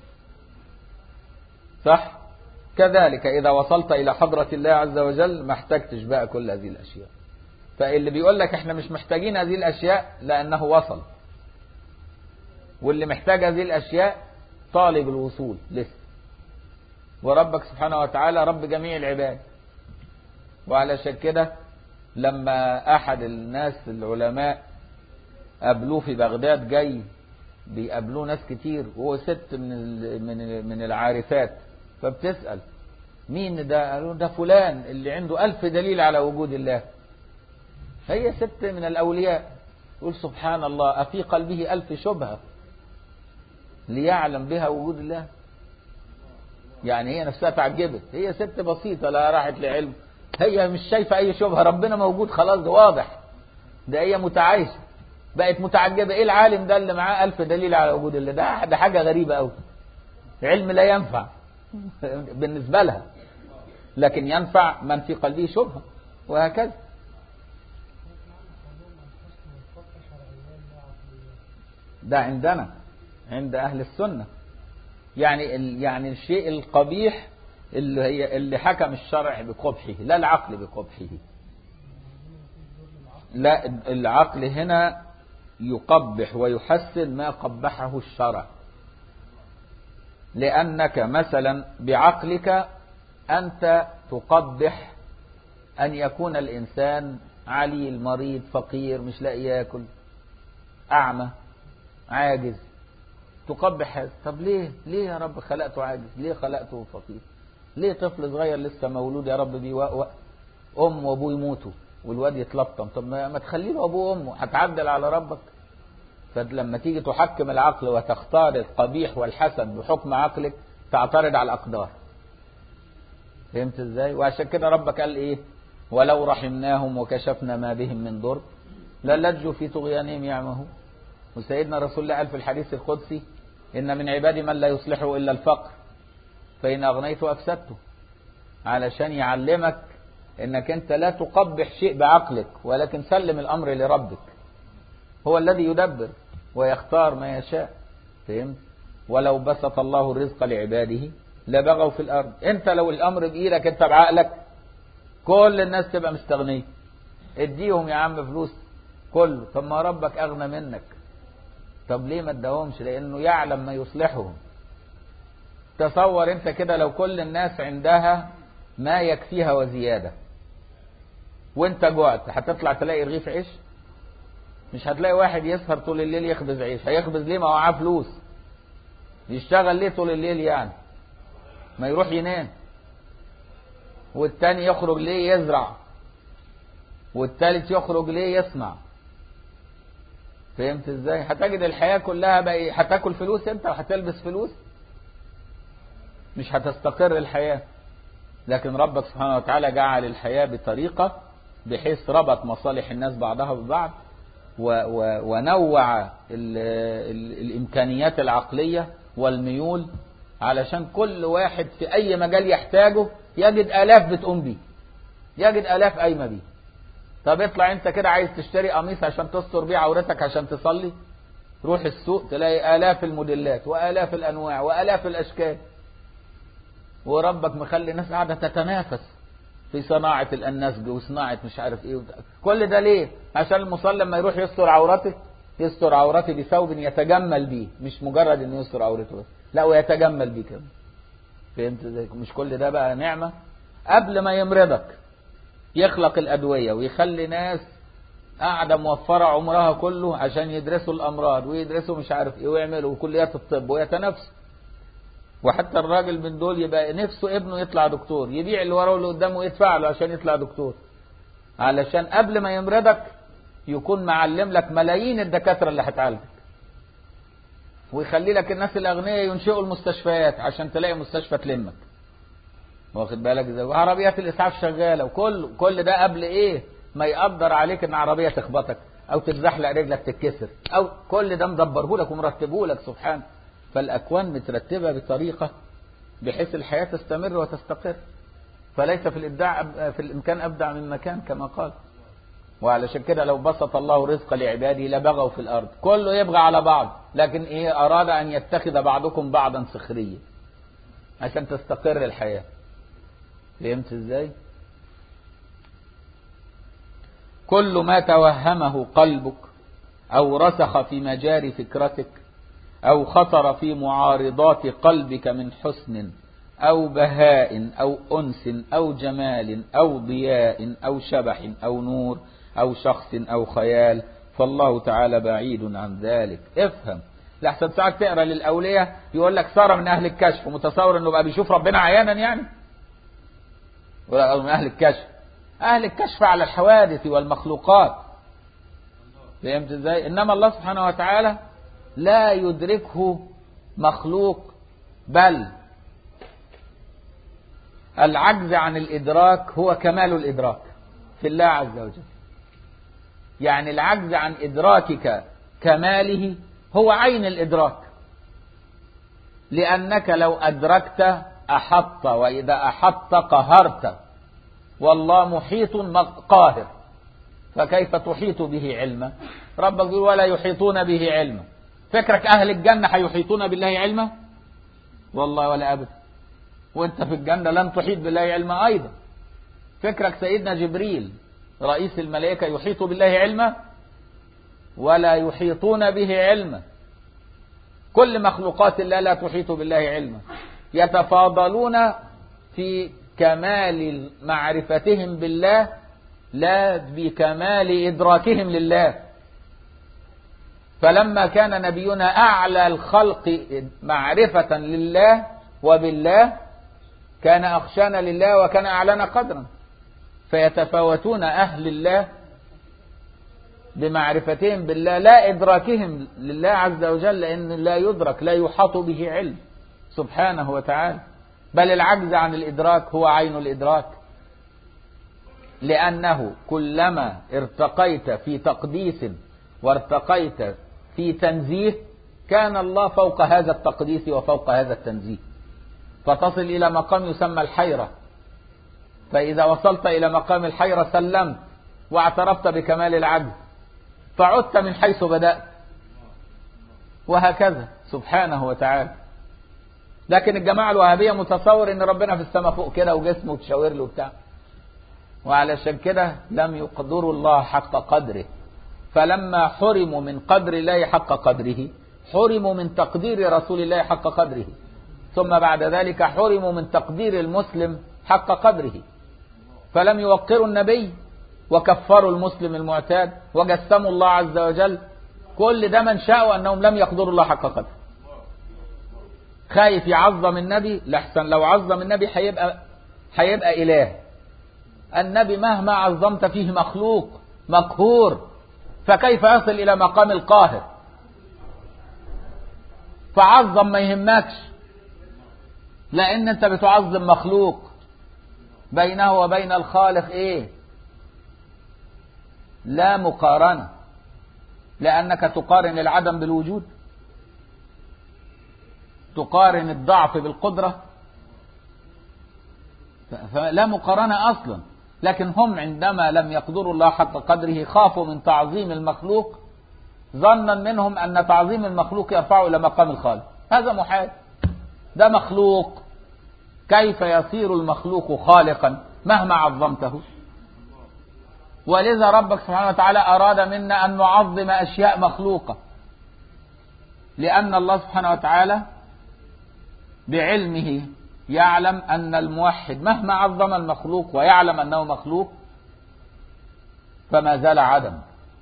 صح؟ كذلك إذا وصلت إلى حضرة الله عز وجل ما احتاجتش بقى كل هذه الأشياء. فاللي بيقول لك احنا مش محتاجين هذه الأشياء لأنه وصل، واللي محتاج هذه الأشياء طالب الوصول لسه. وربك سبحانه وتعالى رب جميع العباد. وعلشان كده لما أحد الناس العلماء قابلوه في بغداد، جاي بيقابلوه ناس كتير، وهو ست من العارفات، فبتسأل مين ده؟ قالوا ده فلان اللي عنده 1000 دليل على وجود الله. هي ست من الأولياء، يقول سبحان الله أفي قلبه 1000 شبهة ليعلم بها وجود الله. يعني هي نفسها تعجبت، هي ست بسيطة لا راحت لعلم، هي مش شايفة أي شبهة، ربنا موجود خلاص، ده واضح، ده هي متعايشة، بقت متعجبة. إيه العالم ده اللي معاه 1000 دليل على وجود الله؟ ده حاجة غريبة أوي. علم لا ينفع بالنسبة لها، لكن ينفع من في قلبه شبهة، وهكذا. ده عندنا عند أهل السنة يعني الشيء القبيح اللي حكم الشرع بقبحه، لا العقل بقبحه. لا، العقل هنا يقبح ويحسن ما قبحه الشرع. لأنك مثلا بعقلك أنت تقبح أن يكون الإنسان عليل مريض فقير مش لاقي ياكل، أعمى عاجز، تقبح هذا. طب ليه يا رب خلقته عاجز؟ ليه خلقته فقير؟ ليه طفل صغير لسه مولود يا رب بيوقوق أم وأبوه يموتوا والواد يتلطم؟ طب ما تخلي له أبوه وأمه، هتعدل على ربك؟ فلما تيجي تحكم العقل وتختار القبيح والحسن بحكم عقلك تعترض على الأقدار. فهمت ازاي؟ وعشان كده ربك قال ايه؟ ولو رحمناهم وكشفنا ما بهم من ضر للجوا في طغيانهم يعمهون. وسيدنا رسول الله قال في الحديث القدسي إن من عبادي من لا يصلحه إلا الفقر فإن أغنيت أفسدته، علشان يعلمك إنك أنت لا تقبح شيء بعقلك، ولكن سلم الأمر لربك، هو الذي يدبر ويختار ما يشاء. فهمت؟ ولو بسط الله الرزق لعباده لبغوا في الأرض. أنت لو الأمر بإيدك أنت بعقلك كل الناس تبقى مستغنية، اديهم يا عم فلوس كله. طب ما ربك أغنى منك، طب ليه ما اداهمش؟ لأنه يعلم ما يصلحهم. تصور أنت كده لو كل الناس عندها ما يكفيها وزيادة وانت جوعت، هتطلع تلاقي رغيف عيش؟ مش هتلاقي واحد يسهر طول الليل يخبز عيش. هيخبز ليه؟ ما هو معاه فلوس. يشتغل ليه طول الليل يعني؟ ما يروح ينام. والتاني يخرج ليه؟ يزرع. والتالت يخرج ليه؟ يصنع. فهمت ازاي؟ هتجد الحياة كلها بقى هتاكل فلوس انت وهتلبس فلوس، مش هتستقر الحياة. لكن ربك سبحانه وتعالى جعل الحياة بطريقة بحيث ربط مصالح الناس بعضها ببعض، ونوع الإمكانيات العقلية والميول، علشان كل واحد في أي مجال يحتاجه يجد آلاف بتقوم بيه، يجد آلاف قايمة بيه. طب اطلع انت كده عايز تشتري قميص عشان تستر بيه عورتك عشان تصلي، روح السوق تلاقي آلاف الموديلات وآلاف الأنواع وآلاف الأشكال. وربك مخلي الناس قاعدة تتنافس في صناعة النسج وصناعة مش عارف ايه كل ده ليه؟ عشان المصلي لما يروح يستر عورته، يستر عورته بثوب يتجمل بيه، مش مجرد انه يستر عورته بس، لا ويتجمل بيه كمان. فهمت ازاي؟ مش كل ده بقى نعمة؟ قبل ما يمرضك يخلق الأدوية ويخلي ناس قاعدة موفرة عمرها كله عشان يدرسوا الأمراض ويدرسوا مش عارف ايه ويعملوا كليات الطب ويتنافسوا. وحتى الراجل من دول يبقى نفسه ابنه يطلع دكتور، يبيع اللي وراه واللي قدامه يدفع له عشان يطلع دكتور، علشان قبل ما يمرضك يكون معلم لك ملايين الدكاترة اللي هتعالجك، ويخلي لك الناس الأغنياء ينشئوا المستشفيات عشان تلاقي مستشفى تلمك. واخد بالك ازاي؟ وعربيات الإسعاف شغالة، وكل ده قبل ايه ما يقدر عليك ان عربية تخبطك او تتزحلق رجلك تتكسر، او كل ده مدبره لك ومرتبه لك سبحانه. فالأكوان مترتبة بطريقة بحيث الحياة تستمر وتستقر. فليس في الإبداع في الإمكان أبدع من مكان كما قال. وعلشان كده لو بسط الله رزق لعباده لبغوا في الأرض، كله يبغى على بعض، لكن إيه؟ أراد أن يتخذ بعضكم بعضا سخريا عشان تستقر الحياة. فهمت إزاي؟ كل ما توهمه قلبك أو رسخ في مجاري فكرتك أو خطر في معارضات قلبك من حسن أو بهاء أو أنس أو جمال أو ضياء أو شبح أو نور أو شخص أو خيال فالله تعالى بعيد عن ذلك. افهم، لحسن ساعات تقرأ للأولياء يقول لك صار من أهل الكشف، ومتصور أنه بقى بيشوف ربنا عيانا يعني، ولا من أهل الكشف. أهل الكشف على الحوادث والمخلوقات. فهمت ازاي؟ إنما الله سبحانه وتعالى لا يدركه مخلوق، بل العجز عن الإدراك هو كمال الإدراك في الله عز وجل. يعني العجز عن إدراكك كماله هو عين الإدراك، لأنك لو أدركت أحط، وإذا أحط قهرت، والله محيط قاهر، فكيف تحيط به علما؟ ربك يقول ولا يحيطون به علما. فكرك أهل الجنة هيحيطون بالله علما؟ والله ولا أبدا. وانت في الجنة لن تحيط بالله علما أيضا. فكرك سيدنا جبريل رئيس الملائكة يحيط بالله علما؟ ولا يحيطون به علما. كل مخلوقات الله لا تحيط بالله علما. يتفاضلون في كمال معرفتهم بالله لا بكمال إدراكهم لله. فلما كان نبينا أعلى الخلق معرفة لله وبالله كان أخشانا لله وكان أعلنا قدرا. فيتفاوتون أهل الله بمعرفتهم بالله لا إدراكهم لله عز وجل، لأن لا يدرك، لا يحاط به علم سبحانه وتعالى، بل العجز عن الإدراك هو عين الإدراك. لأنه كلما ارتقيت في تقديس وارتقيت في تنزيه كان الله فوق هذا التقديس وفوق هذا التنزيه، فتصل إلى مقام يسمى الحيرة. فإذا وصلت إلى مقام الحيرة سلمت واعترفت بكمال العجز فعدت من حيث بدأت، وهكذا سبحانه وتعالى. لكن الجماعة الوهابية متصور ان ربنا في السماء فوق كده وجسمه تشاور له بتاع، وعلشان كده لم يقدروا الله حق قدره. فلما حرموا من قدر الله حق قدره حرموا من تقدير رسول الله حق قدره، ثم بعد ذلك حرموا من تقدير المسلم حق قدره، فلم يوقروا النبي وكفروا المسلم المعتاد وجسموا الله عز وجل. كل ده من شاءوا أنهم لم يقدروا الله حق قدره. خايف يعظم النبي لحسن لو عظم النبي هيبقى إله. النبي مهما عظمت فيه مخلوق مقهور، فكيف يصل إلى مقام القاهر؟ فعظم ما يهمكش، لأن أنت بتعظم مخلوق بينه وبين الخالق إيه؟ لا مقارنة، لأنك تقارن العدم بالوجود، تقارن الضعف بالقدرة، فلا مقارنة أصلا. لكن هم عندما لم يقدروا الله حق قدره خافوا من تعظيم المخلوق ظنا منهم أن تعظيم المخلوق يرفعه إلى مقام الخالق. هذا محال، ده مخلوق، كيف يصير المخلوق خالقا مهما عظمته؟ ولذا ربك سبحانه وتعالى أراد منا أن نعظم أشياء مخلوقة، لأن الله سبحانه وتعالى بعلمه يعلم أن الموحد مهما عظم المخلوق ويعلم أنه مخلوق فما زال عدم،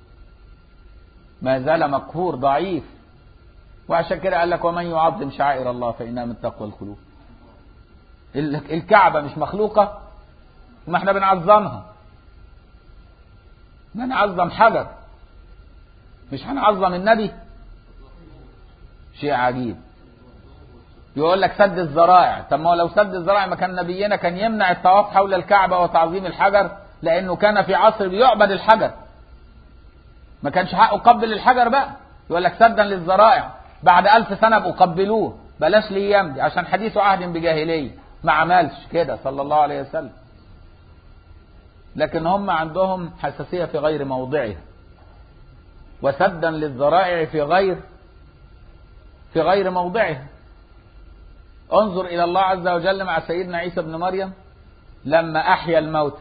ما زال مقهور ضعيف. وعشان كده قال لك ومن يعظم شعائر الله فإنها من تقوى القلوب. الكعبة مش مخلوقة؟ ما احنا بنعظمها، بنعظم حجر، مش هنعظم النبي؟ شيء عجيب. يقول لك سد الذرائع. طب ما لو سد الذرائع ما كان نبينا كان يمنع الطواف حول الكعبة وتعظيم الحجر، لأنه كان في عصر بيعبد الحجر، ما كانش حقه قبل الحجر بقى. يقول لك سدا للذرائع، بعد 1000 سنة بقوا قبلوه، بلاش ليام دي عشان حديث عهد بجاهلية، ما عملش كده صلى الله عليه وسلم. لكن هم عندهم حساسية في غير موضعها، وسدا للذرائع في غير موضعها. انظر إلى الله عز وجل مع سيدنا عيسى بن مريم لما أحيا الموت،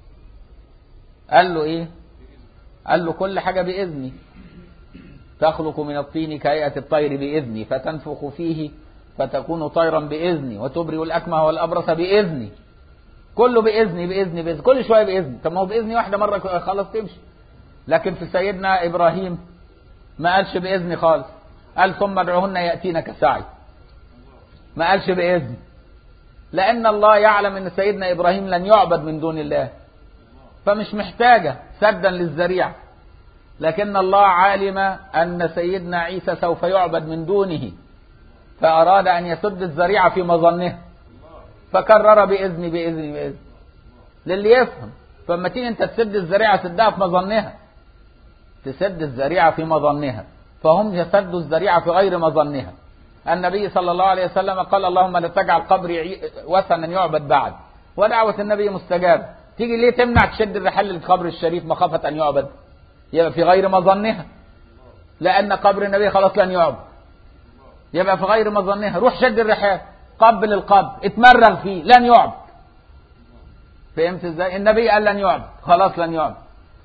قال له إيه؟ قال له كل حاجة بإذني، تخلق من الطين كهيئة الطير بإذني، فتنفخ فيه فتكون طيرا بإذني، وتبرئ الأكمه والأبرص بإذني. كله بإذني بإذني بإذني، كل شوية بإذني. طب ما هو بإذني واحدة مرة خلاص تمشي. لكن في سيدنا إبراهيم ما قالش بإذني خالص، قال ثم ادعوهن يأتينك سعي، ما قالش بإذن، لأن الله يعلم أن سيدنا إبراهيم لن يعبد من دون الله، فمش محتاجة سدا للذريعة. لكن الله عالم أن سيدنا عيسى سوف يعبد من دونه، فأراد أن يسد الذريعة في مظنه، فكرر بإذن بإذن بإذن للي يفهم. فلما تيجي أنت تسد الذريعة سدها في مظنها، تسد الذريعة في مظنها، فهم يسدوا الذريعة في غير مظنها. النبي صلى الله عليه وسلم قال اللهم لا تجعل قبري وثنا يعبد بعد، ودعوة النبي مستجابة. تيجي ليه تمنع تشد الرحال للقبر الشريف مخافة أن يعبد؟ يبقى في غير مظنها، لأن قبر النبي خلاص لن يعبد، يبقى في غير مظنها. روح شد الرحال، قبل القبر، اتمرغ فيه، لن يعبد. فهمت ازاي؟ النبي قال لن يعبد، خلاص لن يعبد،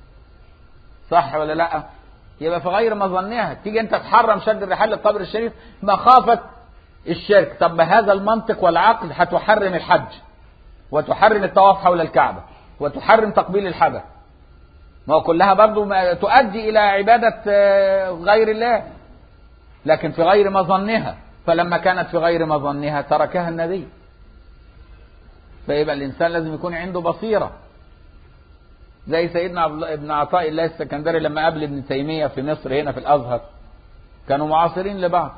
صح ولا لا؟ يبقى في غير مظنها. تيجي انت تحرم شد الرحال للقبر الشريف مخافة الشرك. طب بهذا المنطق والعقل هتحرم الحج، وتحرم الطواف حول الكعبة، وتحرم تقبيل الحجر، ما هو كلها برضو تؤدي إلى عبادة غير الله، لكن في غير مظنها. فلما كانت في غير مظنها تركها النبي. فيبقى الإنسان لازم يكون عنده بصيرة، زي سيدنا ابن عطاء الله السكندري لما قابل ابن تيمية في مصر هنا في الأزهر، كانوا معاصرين لبعض.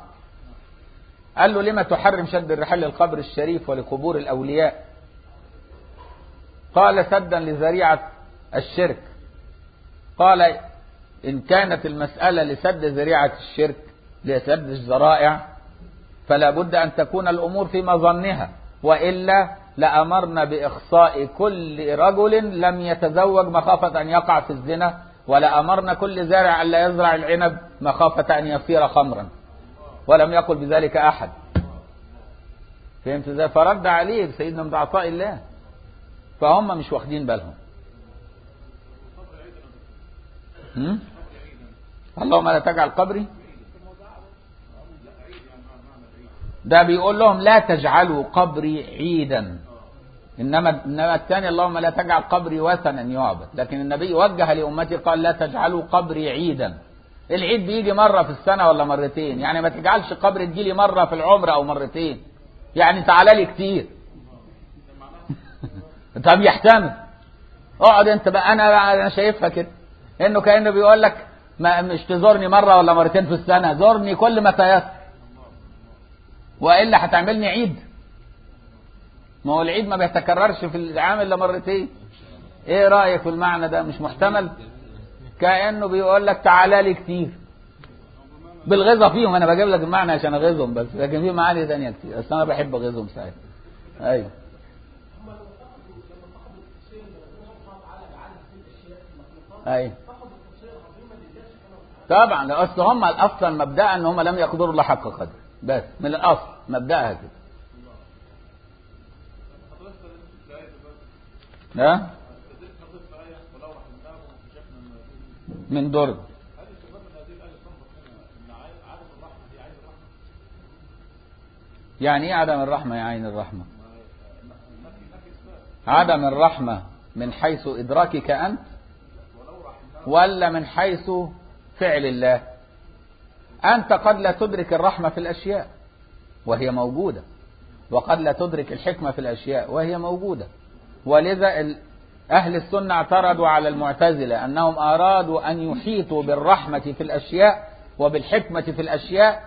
قال له لما تحرم شد الرحال للقبر الشريف ولقبور الأولياء؟ قال سدا لذريعة الشرك. قال إن كانت المسألة لسد ذريعة الشرك، لسد الذرائع، فلا بد أن تكون الأمور في مظنها، وإلا لأمرنا بإخصاء كل رجل لم يتزوج مخافة أن يقع في الزنا، ولا أمرنا كل زارع أن لا يزرع العنب مخافة أن يصير خمرا، ولم يقل بذلك أحد. فهمت ازاي؟ فرد عليه سيدنا من عطاء الله، فهم مش واخدين بالهم. اللهم لا تجعل قبري، ده بيقول لهم لا تجعلوا قبري عيدا، انما الثاني اللهم لا تجعل قبري وثنا يعبد. لكن النبي وجه لامتي قال لا تجعلوا قبري عيدا. العيد بيجي مرة في السنة ولا مرتين، يعني ما تجعلش قبر تجيلي مرة في العمر او مرتين، يعني تعالى لي كتير. طب يحتمل، اقعد انت بقى. انا شايفها كده، انه كأنه بيقول لك مش تزورني مرة ولا مرتين في السنة، زورني كل ما تيسر، والا هتعملني عيد. ما هو العيد ما بيتكررش في العام الا مرتين. ايه رأيك في المعنى ده؟ مش محتمل؟ كأنه بيقول لك تعالى لي كتير بالغيظة فيهم. انا بجيب لك المعنى عشان اغيظهم بس، لكن في معاني ثانيه كتير، اصل انا بحب اغيظهم ساعات. ايوه ايوه طبعا، اصل هم اصلا مبدأ ان هم لم يقدروا الله حق قدر، بس من الاصل مبدأها كده. ها من درد. يعني ايه عدم الرحمة يا عين الرحمة؟ عدم الرحمة من حيث إدراكك أنت، ولا من حيث فعل الله؟ أنت قد لا تدرك الرحمة في الأشياء وهي موجودة، وقد لا تدرك الحكمة في الأشياء وهي موجودة. ولذا أهل السنة اعترضوا على المعتزلة أنهم أرادوا أن يحيطوا بالرحمة في الأشياء وبالحكمة في الأشياء،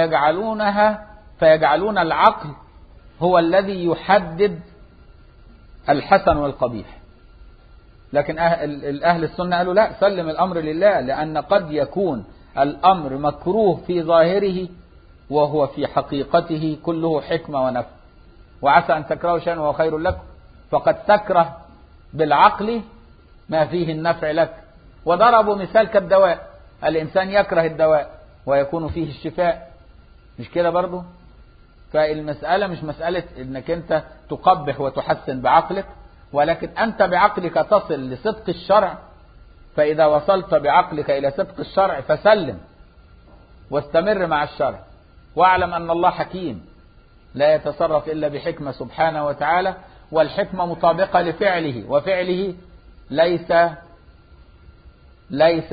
فيجعلون العقل هو الذي يحدد الحسن والقبيح. لكن أهل السنة قالوا لا، سلم الأمر لله، لأن قد يكون الأمر مكروه في ظاهره وهو في حقيقته كله حكمة ونفع. وعسى أن تكرهوا شيئا وهو خير لكم، فقد تكره بالعقل ما فيه النفع لك. وضربوا مثال كالدواء، الإنسان يكره الدواء ويكون فيه الشفاء، مش كده برضو؟ فالمسألة مش مسألة انك انت تقبح وتحسن بعقلك، ولكن انت بعقلك تصل لصدق الشرع. فاذا وصلت بعقلك الى صدق الشرع فسلم واستمر مع الشرع، واعلم ان الله حكيم لا يتصرف الا بحكمة سبحانه وتعالى، والحكمة مطابقة لفعله، وفعله ليس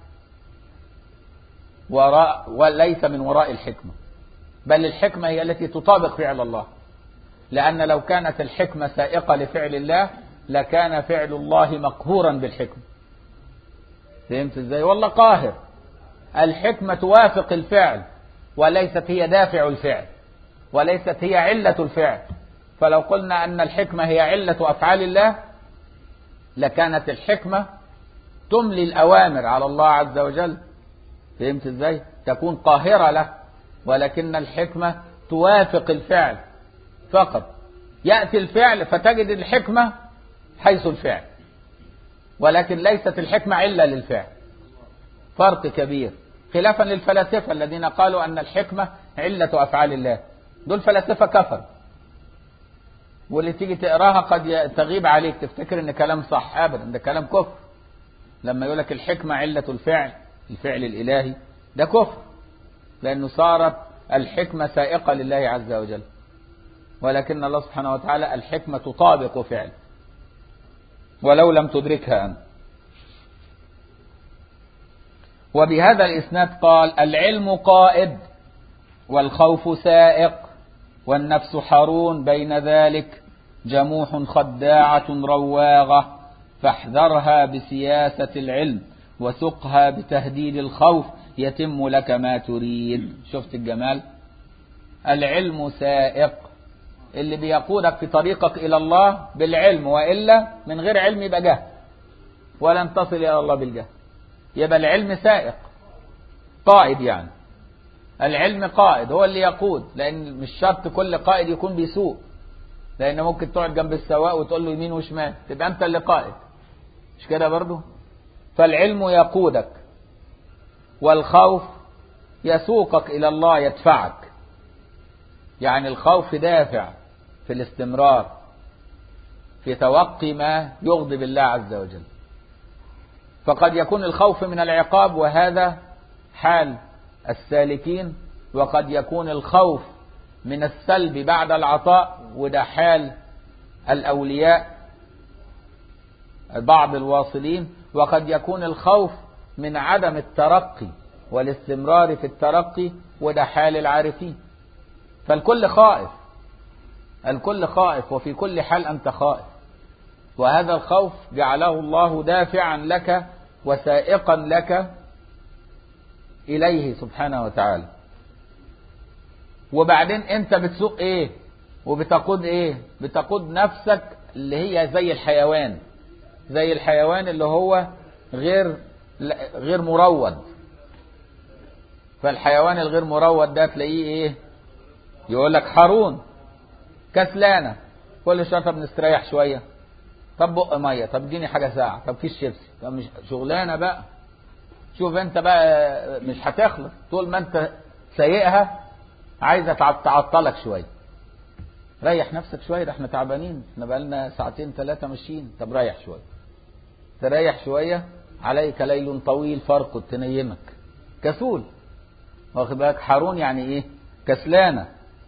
من وراء الحكمة، بل الحكمة هي التي تطابق فعل الله. لأن لو كانت الحكمة سائقة لفعل الله لكان فعل الله مقهورا بالحكمة. فهمت ازاي؟ والله قاهر. الحكمة توافق الفعل وليست هي دافع الفعل، وليست هي علة الفعل. فلو قلنا أن الحكمة هي علة أفعال الله لكانت الحكمة تملي الأوامر على الله عز وجل. فهمت ازاي؟ تكون قاهرة له، ولكن الحكمة توافق الفعل فقط. يأتي الفعل فتجد الحكمة حيث الفعل، ولكن ليست الحكمة علة للفعل. فرق كبير، خلافا للفلاسفة الذين قالوا أن الحكمة علة أفعال الله. دول فلاسفة كفر، واللي تيجي تقراها قد تغيب عليك تفتكر ان كلام صح. ابدا، ده كلام كفر. لما يقول لك الحكمة علة الفعل الإلهي، ده كفر، لأنه صارت الحكمة سائقة لله عز وجل، ولكن الله سبحانه وتعالى الحكمة تطابق فعل ولو لم تدركها أنت. وبهذا الإسناد قال العلم قائد والخوف سائق والنفس حرون بين ذلك، جموح خداعة رواغة، فاحذرها بسياسة العلم وسقها بتهديد الخوف يتم لك ما تريد. شفت الجمال؟ العلم سائق، اللي بيقودك في طريقك إلى الله بالعلم، وإلا من غير علم يبقى جهل. ولن تصل إلى الله بالجهل. يبقى العلم سائق قائد، يعني العلم قائد هو اللي يقود، لأن مش شرط كل قائد يكون بيسوق، لأن ممكن تقعد جنب السواق وتقول له يمين وشمال، تبقى أنت اللي قائد، مش كده برضو؟ فالعلم يقودك، والخوف يسوقك إلى الله، يدفعك. يعني الخوف دافع في الاستمرار في توقي ما يغضب الله عز وجل. فقد يكون الخوف من العقاب، وهذا حال السالكين، وقد يكون الخوف من السلب بعد العطاء، وده حال الأولياء بعض الواصلين. وقد يكون الخوف من عدم الترقي والاستمرار في الترقي، وده حال العارفين. فالكل خائف، الكل خائف، وفي كل حال أنت خائف، وهذا الخوف جعله الله دافعا لك وسائقا لك إليه سبحانه وتعالى. وبعدين أنت بتسوق إيه وبتقود إيه؟ بتقود نفسك اللي هي زي الحيوان، زي الحيوان اللي هو غير مروض. فالحيوان الغير مروض ده تلاقيه إيه؟ يقول لك حرون، كسلانة، كل شوية طب نستريح شوية، طب بق مية، طب اديني حاجة ساعة، طب كيس شيبسي، طب مش شغلانة بقى. شوف انت بقى مش هتخلص طول ما انت سايقها، عايزة تعطلك شوية. ريح نفسك شوية، ده احنا تعبانين، احنا بقالنا ساعتين 3 ماشيين، طب ريح شوية. تريح شوية، عليك ليل طويل فارقد تنيمك، كسول، واخد بالك؟ حرون يعني ايه؟ كسلانة.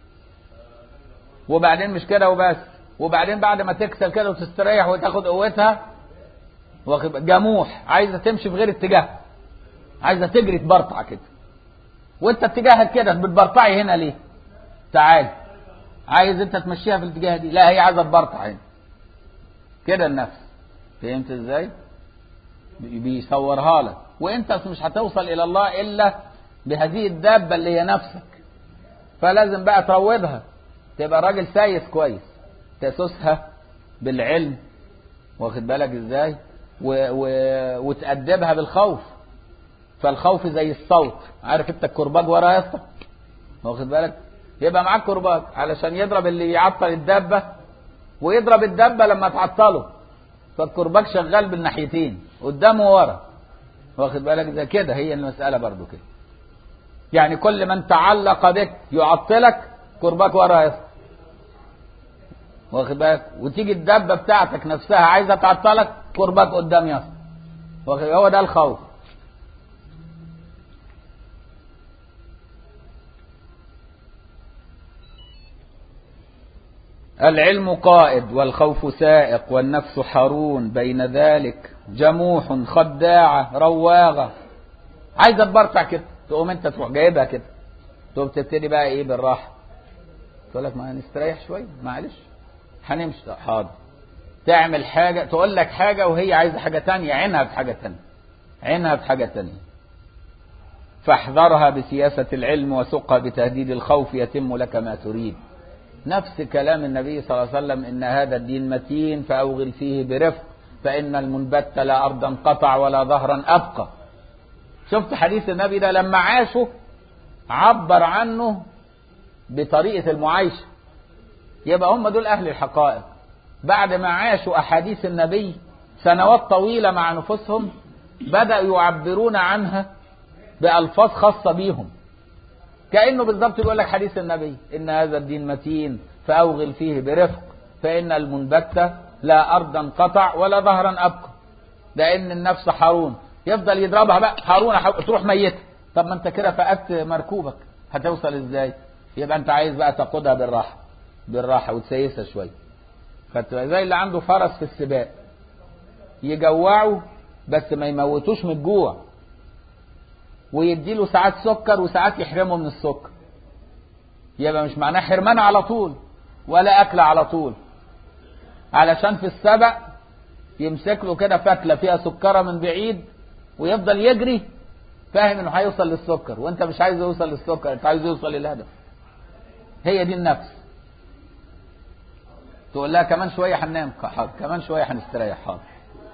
وبعدين مش كده وبس، وبعدين بعد ما تكسل كده وتستريح وتاخد قوتها، واخد جموح، عايزة تمشي في غير اتجاه، عايزة تجري تبرطع كده، وانت اتجاهك كده بتبرطعي هنا ليه؟ تعال، عايز انت تمشيها في الاتجاه دي، لا هي عايزة تبرطع هنا كده. النفس فهمت ازاي؟ بيصورها لك، وانت مش هتوصل الى الله الا بهذه الدابة اللي هي نفسك. فلازم بقى تروضها، تبقى راجل سايس كويس، تسوسها بالعلم، واخد بالك ازاي؟ وتأدبها بالخوف. فالخوف زي الصوت، عارف انت الكرباج ورا يا اسطى، واخد بالك؟ يبقى معاك كرباج علشان يضرب اللي يعطل الدابة، ويضرب الدابة لما تعطله. فالكرباج شغال بالناحيتين، قدام وورا، واخد بالك؟ زي كده هي المسألة برضو كده. يعني كل من تعلق بك يعطلك، كرباج ورا يا اسطى، واخد بالك؟ وتيجي الدابة بتاعتك نفسها عايزة تعطلك، كرباج قدام يا اسطى. هو ده الخوف. العلم قائد، والخوف سائق، والنفس حرون بين ذلك، جموح خداعة رواغة، عايزة تبرطع كده، تقوم انت تروح جايبها كده، تقوم تبتدي بقى ايه بالراحة، تقول لك ما نستريح شوية، معلش هنمشي، حاضر. تعمل حاجة، تقول لك حاجة وهي عايزة حاجة تانية، عينها في حاجة تانية، عينها في حاجة تانية. فاحذرها بسياسة العلم، وسقها بتهديد الخوف، يتم لك ما تريد. نفس كلام النبي صلى الله عليه وسلم: إن هذا الدين متين فأوغل فيه برفق، فإن المنبت لا أرضا قطع ولا ظهرا أبقى. شفت حديث النبي ده لما عاشه عبر عنه بطريقة المعايشة. يبقى هم دول أهل الحقائق، بعد ما عاشوا أحاديث النبي سنوات طويلة مع نفوسهم، بدأوا يعبرون عنها بألفاظ خاصة بيهم، كأنه بالضبط يقول لك حديث النبي: إن هذا الدين متين فأوغل فيه برفق، فإن المنبت لا أرضا قطع ولا ظهرا أبقى. لأن النفس حرون، يفضل يضربها بقى، حرونة تروح ميتة. طب ما انت كده فقدت مركوبك، هتوصل ازاي؟ يبقى انت عايز بقى تقودها بالراحة، بالراحة وتسيسها شوية. زي اللي عنده فرس في السباق، يجوعه بس ما يموتوش من الجوع، ويديله ساعات سكر وساعات يحرمه من السكر. يبقى مش معناه حرمان على طول ولا أكل على طول، علشان في السبق يمسك له كده فتلة فيها سكرة من بعيد ويفضل يجري، فاهم انه هيوصل للسكر، وانت مش عايز يوصل للسكر، انت عايز يوصل للهدف. هي دي النفس. تقول لها كمان شوية هننام، حاضر، كمان شوية هنستريح، حاضر،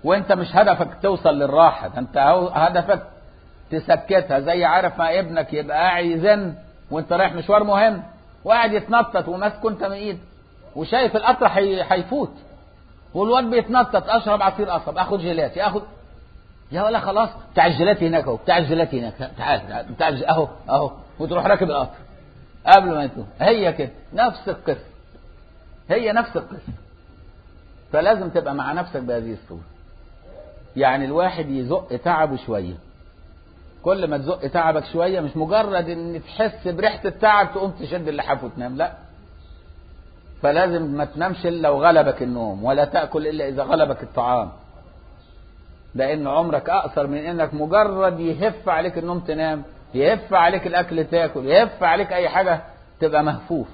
وانت مش هدفك توصل للراحة، ده انت هدفك تسكتها. زي عارف ما ابنك يبقى قاعد يزن وانت رايح مشوار مهم وقاعد يتنطط وماسك انت من ايده وشايف القطر هيفوت والواد بيتنطط، اشرب عصير قصب، اخد جيلاتي، اخد يا ولا خلاص بتاع الجيلاتي هناك اهو، بتاع الجيلاتي هناك، تعال بتاع اهو اهو، وتروح راكب القطر قبل ما يتوه. هي كده نفس القصه، هي نفس القصه. فلازم تبقى مع نفسك بهذه الصوره. يعني الواحد يزق تعبه شويه، كل ما تزق تعبك شويه، مش مجرد ان تحس بريحه التعب تقوم تشد اللحاف وتنام، لا. فلازم ما تنامش الا وغلبك النوم، ولا تاكل الا اذا غلبك الطعام، لان عمرك اقصر من انك مجرد يهف عليك النوم تنام، يهف عليك الاكل تاكل، يهف عليك اي حاجه تبقى مهفوف.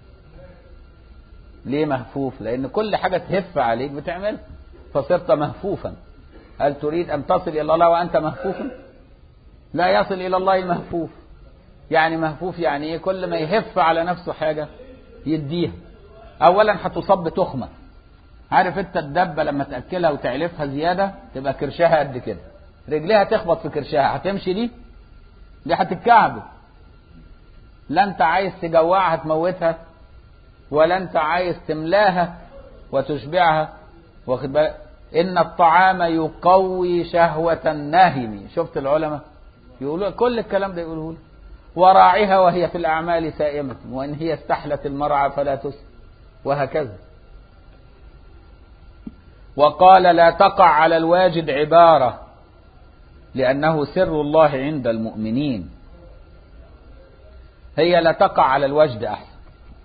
ليه مهفوف؟ لان كل حاجه تهف عليك بتعملها فصرت مهفوفا. هل تريد ان تصل الى الله وانت مهفوف؟ لا يصل الى الله المهفوف. يعني مهفوف يعني ايه؟ كل ما يهف على نفسه حاجه يديها. اولا هتصب تخمه. عارف انت الدبه لما تاكلها وتعلفها زياده تبقى كرشها قد كده، رجليها تخبط في كرشها، هتمشي دي هتتكعبل. لا انت عايز تجوعها تموتها، ولا انت عايز تملاها وتشبعها. واخد بالك؟ ان الطعام يقوي شهوة النهم. شفت العلماء يقولوا كل الكلام ده، يقولوا له وراعيها وهي في الاعمال سائمة، وان هي استحلت المرعى فلا تسر، وهكذا. وقال لا تقع على الواجد عبارة لأنه سر الله عند المؤمنين. هي لا تقع على الوجد أحسن.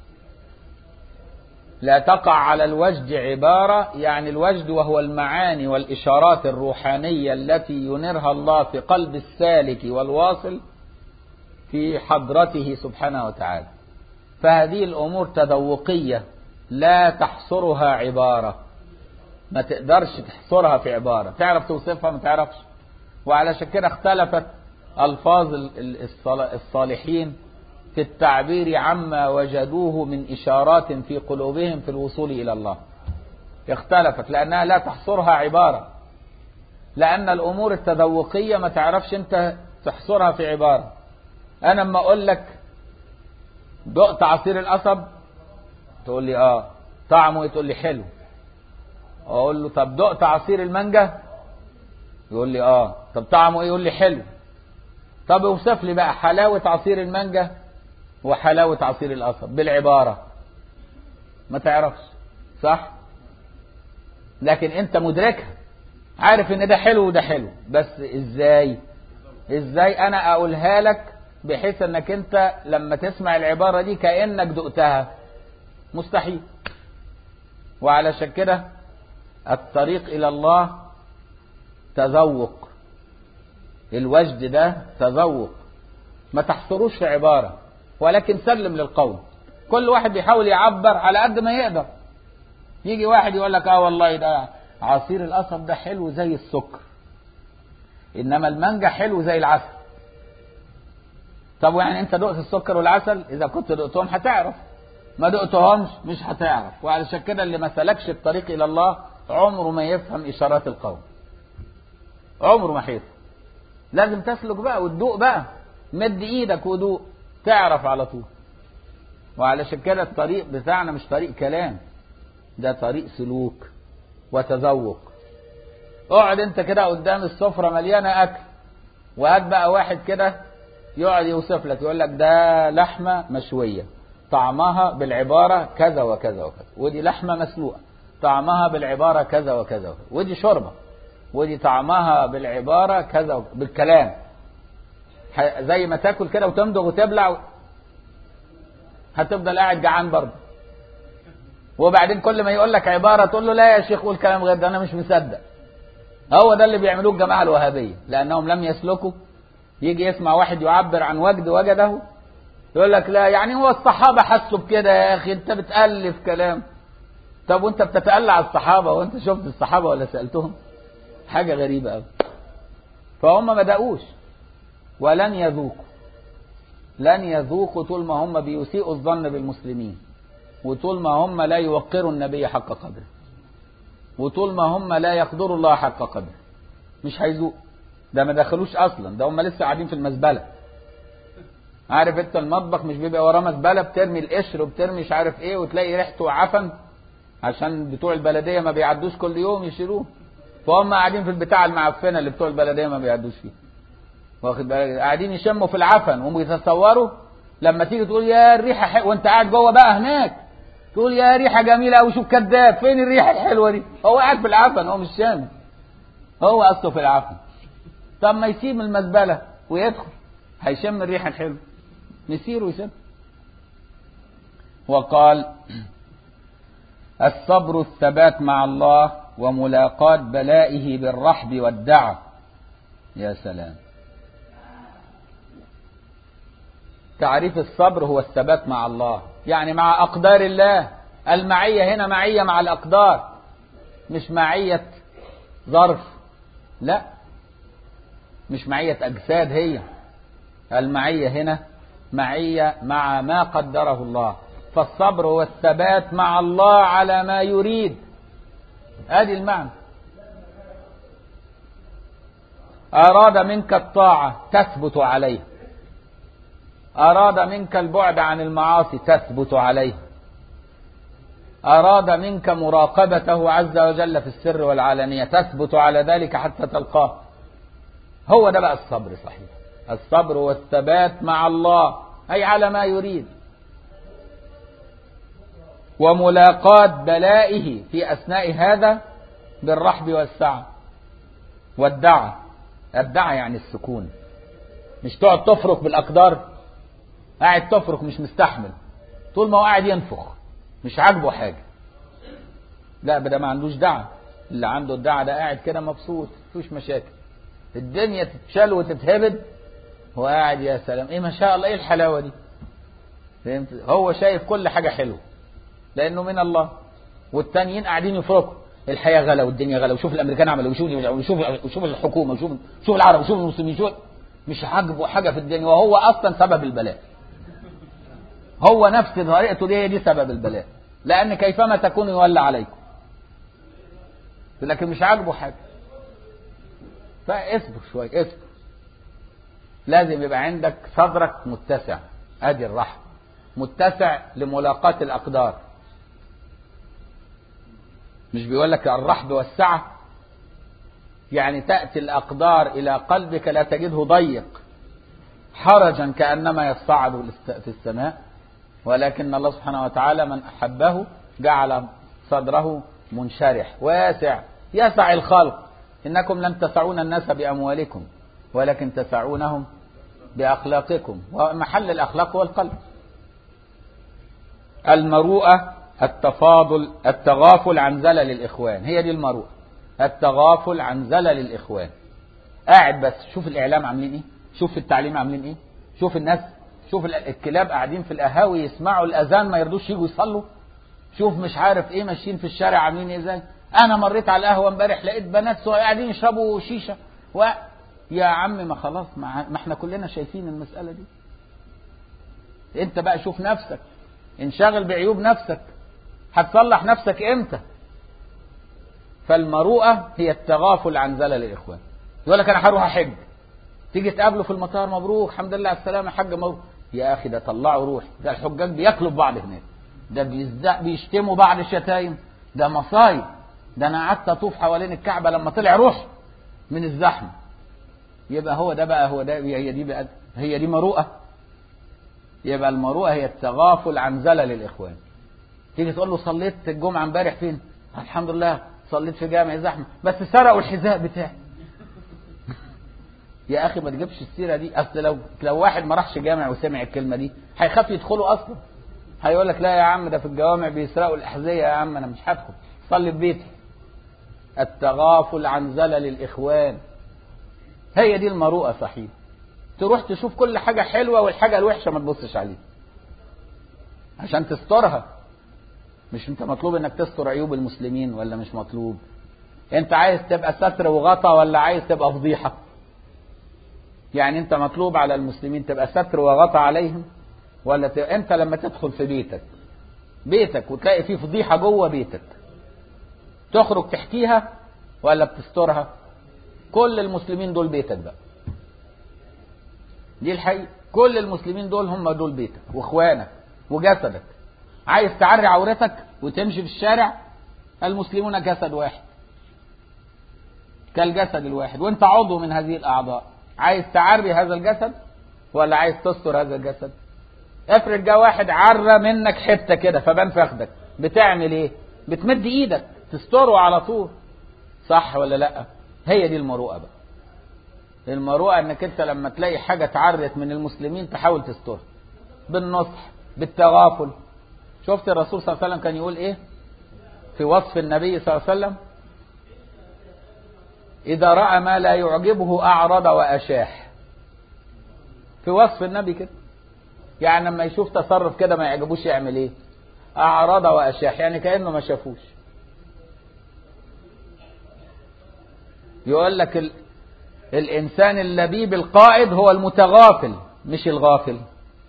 لا تقع على الوجد عبارة يعني الوجد وهو المعاني والإشارات الروحانية التي ينيرها الله في قلب السالك والواصل في حضرته سبحانه وتعالى. فهذه الأمور تذوقية لا تحصرها عبارة، ما تقدرش تحصرها في عبارة، تعرف توصفها ما تعرفش. وعلى كده اختلفت ألفاظ الصالحين في التعبير عما وجدوه من إشارات في قلوبهم في الوصول إلى الله. اختلفت لأنها لا تحصرها عبارة، لأن الأمور التذوقية ما تعرفش أنت تحصرها في عبارة. أنا لما أقول لك دقت عصير القصب تقول لي طعمه، تقول لي حلو. اقول له طب دقت عصير المانجا؟ يقول لي طب طعمه ايه؟ يقول لي حلو. طب اوصف لي بقى حلاوة عصير المانجا وحلاوة عصير القصب بالعبارة، ما تعرفش، صح؟ لكن انت مدركها، عارف ان ده حلو وده حلو، بس ازاي انا اقولها لك بحيث انك انت لما تسمع العبارة دي كأنك دقتها؟ مستحيل. وعلشان كده الطريق إلى الله تذوق، الوجد ده تذوق، ما تحصروش في عبارة، ولكن سلم للقول. كل واحد بيحاول يعبر على قد ما يقدر. يجي واحد يقول لك والله ده عصير القصب ده حلو زي السكر، إنما المانجا حلو زي العسل. طب يعني أنت دقت السكر والعسل؟ إذا كنت دقتهم هتعرف، ما دقتهمش مش هتعرف. وعلشان كده اللي ما سلكش الطريق إلى الله عمره ما يفهم إشارات القول، عمره ما هيفهم. لازم تسلك بقى وتدوق بقى، مد إيدك ودوق تعرف على طول. وعلشان كده الطريق بتاعنا مش طريق كلام، ده طريق سلوك وتذوق. اقعد انت كده قدام السفرة مليانة أكل، وهات بقى واحد كده يقعد يوصف لك، يقول لك ده لحمة مشوية طعمها بالعبارة كذا وكذا وكذا، ودي لحمة مسلوقة طعمها بالعبارة كذا وكذا وكذا، ودي شوربة ودي طعمها بالعبارة كذا بالكلام. زي ما تاكل كده وتمضغ وتبلع هتفضل قاعد جعان برضه. وبعدين كل ما يقول لك عبارة تقول له لا يا شيخ قول كلام غير ده، أنا مش مصدق. هو ده اللي بيعملوه الجماعة الوهابية، لأنهم لم يسلكوا. يجي يسمع واحد يعبر عن وجده يقول لك لا، يعني هو الصحابة حسوا بكده يا أخي، أنت بتألف كلام. طب وأنت بتتألى على الصحابة وأنت شفت الصحابة ولا سألتهم؟ حاجة غريبة أوي. فهم ما دقوش ولن يذوقوا، لن يذوقوا طول ما هم بيسيئوا الظن بالمسلمين، وطول ما هم لا يوقروا النبي حق قدره. وطول ما هم لا يقدروا الله حق قدره مش هيذوق. ده ما دخلوش اصلا، ده هم لسه قاعدين في المزبله. عارف انت المطبخ مش بيبقى وراه مزبله، بترمي القشر وبترمي مش عارف ايه وتلاقي ريحته عفن عشان بتوع البلديه ما بيعدوش كل يوم يشيلوه، فهم قاعدين في البتاع المعفنه اللي بتوع البلديه ما بيعدوش فيه، واخد بالك، قاعدين يشموا في العفن ويتصوروا لما تيجي تقول يا الريحه حلوه وانت قاعد جوه بقى هناك، تقول يا ريحه جميله قوي، شوف كذاب، فين الريحه الحلوه دي؟ هو قاعد في العفن، هو مش شامم، هو اصله في العفن. طب ما يسيب المزبله ويدخل هيشم الريحه الحلوه، مسير ويسيب. وقال الصبر الثبات مع الله وملاقاة بلائه بالرحب والدعة. يا سلام. تعريف الصبر هو الثبات مع الله، يعني مع أقدار الله. المعية هنا معية مع الأقدار، مش معية ظرف، لا، مش معية أجساد، هي المعية هنا معية مع ما قدره الله. فالصبر هو الثبات مع الله على ما يريد، ادي المعنى. أراد منك الطاعة تثبت عليه، أراد منك البعد عن المعاصي تثبت عليه، أراد منك مراقبته عز وجل في السر والعلانية تثبت على ذلك حتى تلقاه. هو ده بقى الصبر صحيح. الصبر هو الثبات مع الله أي على ما يريد، وملاقاة بلائه في أثناء هذا بالرحب والسعة والدعة. الدعة يعني السكون، مش تقعد تفرك بالأقدار، قاعد تفرك مش مستحمل، طول ما هو قاعد ينفخ مش عاجبه حاجة، لا ده ما عندوش دعة. اللي عنده الدعة ده قاعد كده مبسوط مفيش مشاكل، الدنيا تتشال وتتهبد هو قاعد يا سلام، ايه ما شاء الله، ايه الحلاوة دي، فهمت؟ هو شايف كل حاجة حلوة لأنه من الله، والتانيين قاعدين يفرقوا، الحياة غلا والدنيا غلا، وشوف الأمريكان عملوا، وشوف الحكومة، وشوف العرب، وشوف المسلمين، شوف، مش عاجبه حاجة في الدنيا، وهو أصلا سبب البلاء. هو نفس طريقته دي سبب البلاء، لأن كيفما تكون يولى عليكم، لكن مش عاجبه حاجة. فاصبر شوية، اصبر، لازم يبقى عندك صدرك متسع، ادي الرحمة، متسع لملاقاة الأقدار. مش بيقول لك الرحب والسعة، يعني تأتي الأقدار إلى قلبك لا تجده ضيق حرجا كأنما يصعد في السماء، ولكن الله سبحانه وتعالى من أحبه جعل صدره منشرح واسع يسع الخلق. إنكم لن تسعون الناس بأموالكم ولكن تسعونهم بأخلاقكم، ومحل الأخلاق هو القلب. المروءة التفاضل، التغافل عن زلل الإخوان، هي دي المروءة، التغافل عن زلل الإخوان. قاعد بس شوف الإعلام عاملين إيه، شوف التعليم عاملين إيه، شوف الناس، شوف الكلاب قاعدين في القهاوي يسمعوا الأذان ما يرضوش يجوا يصلوا، شوف مش عارف إيه ماشيين في الشارع عاملين إيه إزاي. أنا مريت على القهوة امبارح لقيت بنات قاعدين يشربوا شيشة يا عم ما خلاص، ما احنا كلنا شايفين المسألة دي. انت بقى شوف نفسك، انشغل بعيوب نفسك، هتصلح نفسك امتى؟ فالمروءة هي التغافل عن زلل الإخوان. يقول لك أنا هروح أحج، تيجي تقابله في المطار، مبروك الحمد لله على السلامة حج مبروك، يا أخي ده طلعوا روح، ده الحجاج بياكلوا بعض هناك، ده بيشتموا بعض الشتايم، ده مصايب، ده أنا قعدت أطوف حوالين الكعبة لما طلع روح من الزحمة. يبقى هو ده بقى، هو ده، هي دي مروءة. يبقى المروءة هي التغافل عن زلل الإخوان. تيجي تقول له صليت الجمعة امبارح فين؟ الحمد لله صليت في جامع زحمة، بس سرقوا الحذاء بتاعي. يا أخي ما تجيبش السيرة دي، أصل لو واحد ما راحش جامع وسمع الكلمة دي هيخاف يدخله أصلا، هيقول لك لا يا عم ده في الجوامع بيسرقوا الأحذية، يا عم أنا مش هدخل، صلي في بيتي. التغافل عن زلل الإخوان هي دي المروءة صحيح. تروح تشوف كل حاجة حلوة والحاجة الوحشة ما تبصش عليها عشان تسترها. مش انت مطلوب انك تستر عيوب المسلمين ولا مش مطلوب؟ انت عايز تبقى ستر وغطا ولا عايز تبقى فضيحة؟ يعني انت مطلوب على المسلمين تبقى ستر وغطا عليهم، ولا انت لما تدخل في بيتك وتلاقي فيه فضيحة جوه بيتك تخرج تحكيها ولا بتسترها؟ كل المسلمين دول بيتك بقى، دي الحقيقة. كل المسلمين دول هم دول بيتك واخوانك وجسدك. عايز تعري عورتك وتمشي في الشارع، المسلمون جسد واحد كالجسد الواحد، وانت عضو من هذه الاعضاء. عايز تعري هذا الجسد ولا عايز تستر هذا الجسد؟ افرض جه واحد عرى منك حته كده فبان فخدك، بتعمل ايه؟ بتمد ايدك تستره على طول، صح ولا لا؟ هي دي المروءه بقى. المروءه انك انت لما تلاقي حاجه اتعرت من المسلمين تحاول تسترها بالنصح بالتغافل. شفت الرسول صلى الله عليه وسلم كان يقول ايه في وصف النبي صلى الله عليه وسلم؟ اذا راى ما لا يعجبه اعرض واشاح. في وصف النبي كده، يعني لما يشوف تصرف كده ما يعجبوش يعمل ايه؟ اعرض واشاح، يعني كانه ما شافوش. يقول لك الانسان اللبيب القائد هو المتغافل مش الغافل.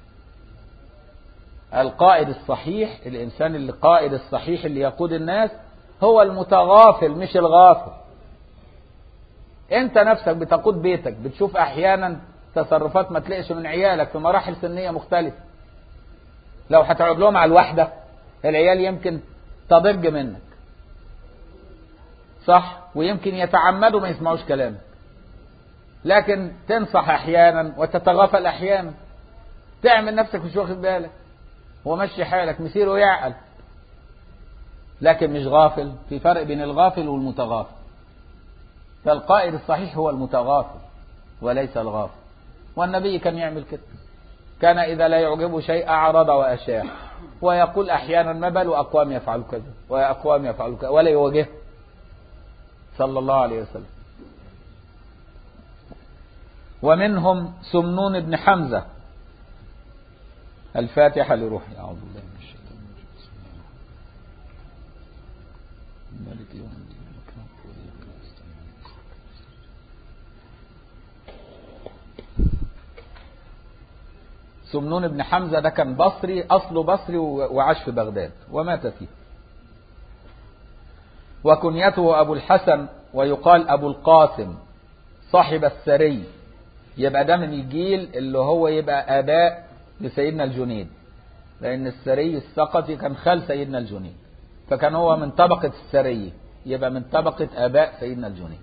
القائد الصحيح، الانسان القائد الصحيح اللي يقود الناس هو المتغافل مش الغافل. انت نفسك بتقود بيتك، بتشوف احيانا تصرفات ما تلاقيش من عيالك في مراحل سنية مختلفة. لو هتقعد لهم على الوحدة العيال يمكن تضج منك، صح؟ ويمكن يتعمدوا ما يسمعوش كلامك، لكن تنصح احيانا وتتغافل احيانا، تعمل نفسك مش واخد بالك ومشي حالك مسيره يعقل، لكن مش غافل. في فرق بين الغافل والمتغافل. فالقائد الصحيح هو المتغافل وليس الغافل. والنبي كان يعمل كده، كان إذا لا يعجبه شيء أعرض وأشاح، ويقول أحيانا ما بال أقوام يفعلوا كذا وأقوام يفعلوا كذا، ولا يواجه صلى الله عليه وسلم. ومنهم سمنون بن حمزة. الفاتحة لروحي. أعوذ بالله من الشيطان الرجيم. مالك يوم الدين. سمنون بن حمزة ده كان بصري، أصله بصري وعاش في بغداد ومات فيه. وكنيته أبو الحسن، ويقال أبو القاسم، صاحب السري. يبقى ده من الجيل اللي هو يبقى آباء لسيدنا الجنيد، لأن السري السقطي كان خال سيدنا الجنيد، فكان هو من طبقة السري، يبقى من طبقة آباء سيدنا الجنيد.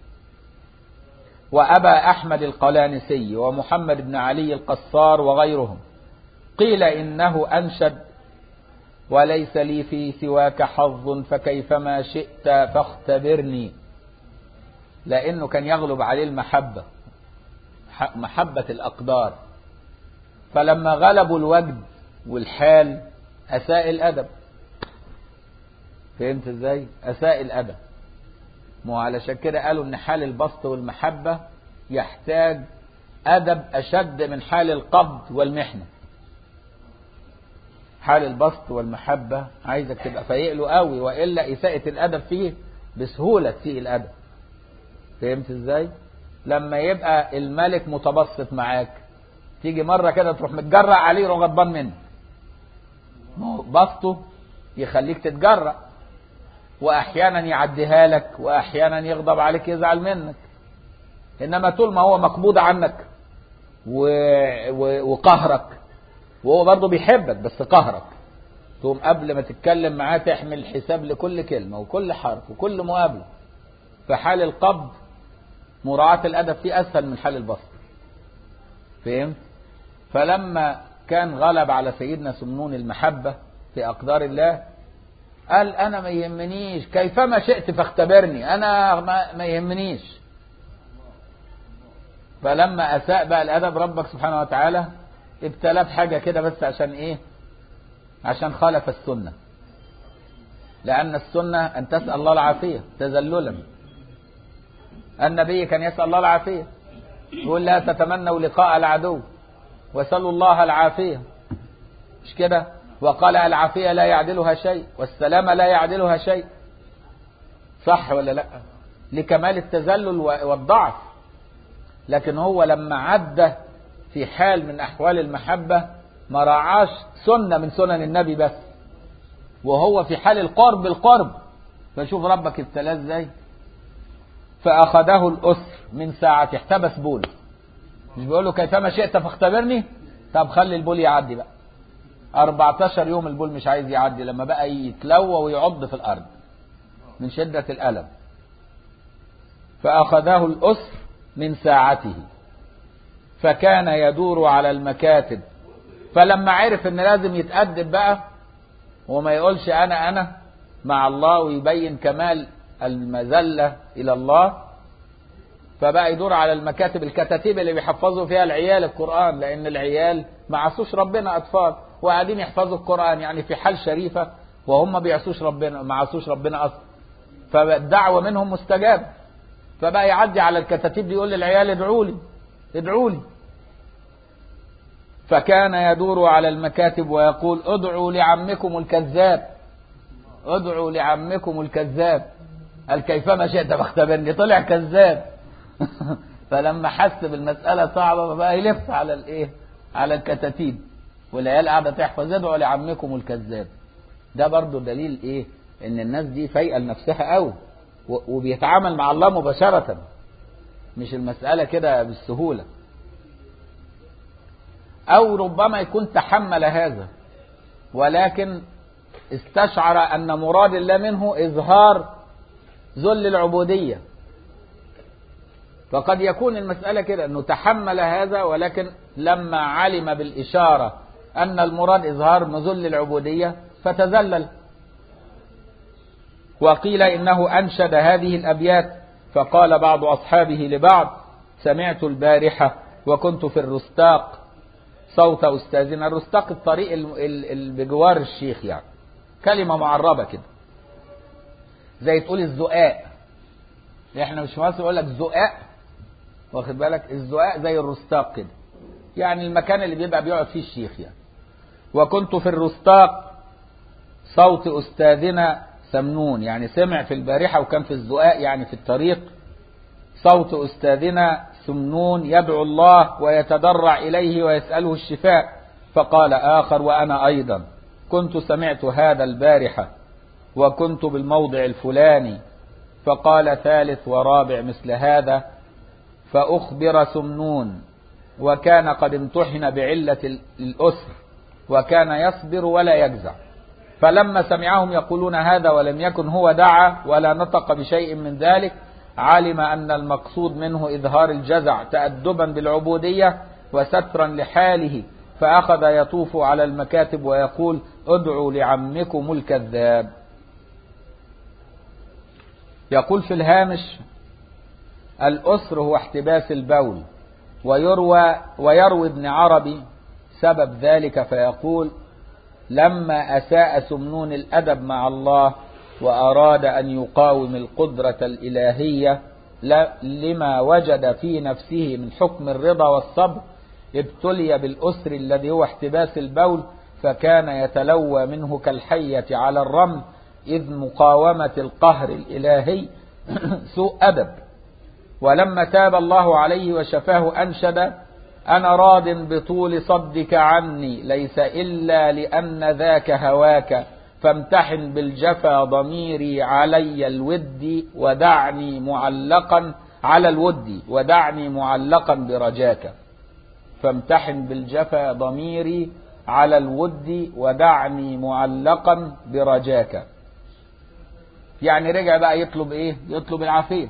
وأبا أحمد القلانسي ومحمد بن علي القصار وغيرهم. قيل إنه أنشد: وليس لي في سواك حظ فكيفما شئت فاختبرني. لأنه كان يغلب عليه المحبة، محبة الأقدار، فلما غلبوا الوجد والحال أساء الأدب. فهمت ازاي؟ أساء الأدب. مو علشان كده قالوا إن حال البسط والمحبة يحتاج أدب أشد من حال القبض والمحنة. حال البسط والمحبة عايزك تبقى فايق له قوي، وإلا إساءة الأدب فيه بسهولة تسيء الأدب. فهمت ازاي؟ لما يبقى الملك متبسط معاك، تيجي مرة كده تروح متجرأ عليه يروح غضبان منك. بسطه يخليك تتجرأ، وأحيانا يعديها لك، وأحيانا يغضب عليك يزعل منك. إنما طول ما هو مقبوض عنك وقهرك، وهو برضه بيحبك بس قهرك، تقوم قبل ما تتكلم معاه تحمل حساب لكل كلمة وكل حرف وكل مقابلة. فحال القبض مراعاة الأدب فيه أسهل من حال البسط. فهمت؟ فلما كان غلب على سيدنا سمنون المحبة في أقدار الله، قال أنا ما يهمنيش، كيفما شئت فاختبرني، أنا ما يهمنيش. فلما أساء بقى الأدب ربك سبحانه وتعالى ابتلاه بحاجة كده، بس عشان إيه؟ عشان خالف السنة. لأن السنة أن تسأل الله العافية تذللا. النبي كان يسأل الله العافية، يقول لا تتمنوا لقاء العدو وسلوا الله العافية، مش كده؟ وقال العافية لا يعدلها شيء والسلام لا يعدلها شيء، صح ولا لا؟ لكمال التذلل والضعف. لكن هو لما عدى في حال من أحوال المحبة ما راعاش سنة من سنن النبي بس، وهو في حال القرب فشوف ربك ابتلاه ازاي. فأخذه الأسر من ساعة، احتبس بولس، مش بيقول له كيفما شئت فاختبرني؟ طب خلي البول يعدي بقى. 14 يوم البول مش عايز يعدي، لما بقى يتلوى ويعض في الأرض من شدة الألم. فأخذه الأسر من ساعته فكان يدور على المكاتب. فلما عرف ان لازم يتأدب بقى وما يقولش أنا مع الله ويبين كمال المذلة إلى الله، فبقى يدور على المكاتب، الكتاتيب اللي بيحفظوا فيها العيال القرآن، لأن العيال ما عصوش ربنا، أطفال وقاعدين يحفظوا القرآن، يعني في حال شريفة وهم بيعصوش ربنا، ما عصوش ربنا أصلا، فالدعوة منهم مستجابة. فبقى يعدي على الكتاتيب يقول للعيال ادعوا لي ادعوا لي. فكان يدور على المكاتب ويقول ادعوا لعمكم الكذاب، ادعوا لعمكم الكذاب. قال كيفما شئت فاختبرني، طلع كذاب. فلما حس بالمسألة صعبة بقى يلف على الايه، على الكتاتيب، والعيال قاعدة تحفظ ادعوا لعمكم الكذاب. ده برضو دليل ايه، ان الناس دي فايقة لنفسها قوي وبيتعامل مع الله مباشرة، مش المسألة كده بالسهولة. او ربما يكون تحمل هذا ولكن استشعر ان مراد الله منه اظهار ذل العبودية. فقد يكون المسألة كده انه تحمل هذا، ولكن لما علم بالإشارة ان المراد اظهار ذل العبودية فتذلل. وقيل انه انشد هذه الابيات، فقال بعض اصحابه لبعض سمعت البارحة وكنت في الرستاق صوت استاذنا. الرستاق الطريق بجوار الشيخ، يعني كلمة معربة كده، زي تقول الزقاق. احنا مش في مصر يقول لك زقاق، واخد بالك؟ الزقاق زي الرستاق كده، يعني المكان اللي بيبقى بيقعد فيه الشيخ يعني. وكنت في الرستاق صوت أستاذنا سمنون، يعني سمع في البارحة وكان في الزقاق يعني في الطريق، صوت أستاذنا سمنون يدعو الله ويتضرع إليه ويسأله الشفاء. فقال آخر وأنا أيضا كنت سمعت هذا البارحة وكنت بالموضع الفلاني. فقال ثالث ورابع مثل هذا، فأخبر سمنون وكان قد امتحن بعلة الأسر وكان يصبر ولا يجزع. فلما سمعهم يقولون هذا ولم يكن هو دعا ولا نطق بشيء من ذلك، علم أن المقصود منه إظهار الجزع تأدبا بالعبودية وسترا لحاله، فأخذ يطوف على المكاتب ويقول ادعوا لعمكم الكذاب. يقول في الهامش الأسر هو احتباس البول. ويروي ابن عربي سبب ذلك فيقول لما أساء سمنون الأدب مع الله وأراد أن يقاوم القدرة الإلهية لما وجد في نفسه من حكم الرضا والصبر، ابتلي بالأسر الذي هو احتباس البول، فكان يتلوى منه كالحية على الرمل، إذ مقاومة القهر الإلهي سوء أدب. ولما تاب الله عليه وشفاه أنشد أنا راض بطول صدك عني ليس إلا لأن ذاك هواك، فامتحن بالجفا ضميري علي الود ودعني معلقا على الود ودعني معلقا برجاك. فامتحن بالجفا ضميري على الود ودعني معلقا برجاك. يعني رجع بقى يطلب ايه؟ يطلب العافية.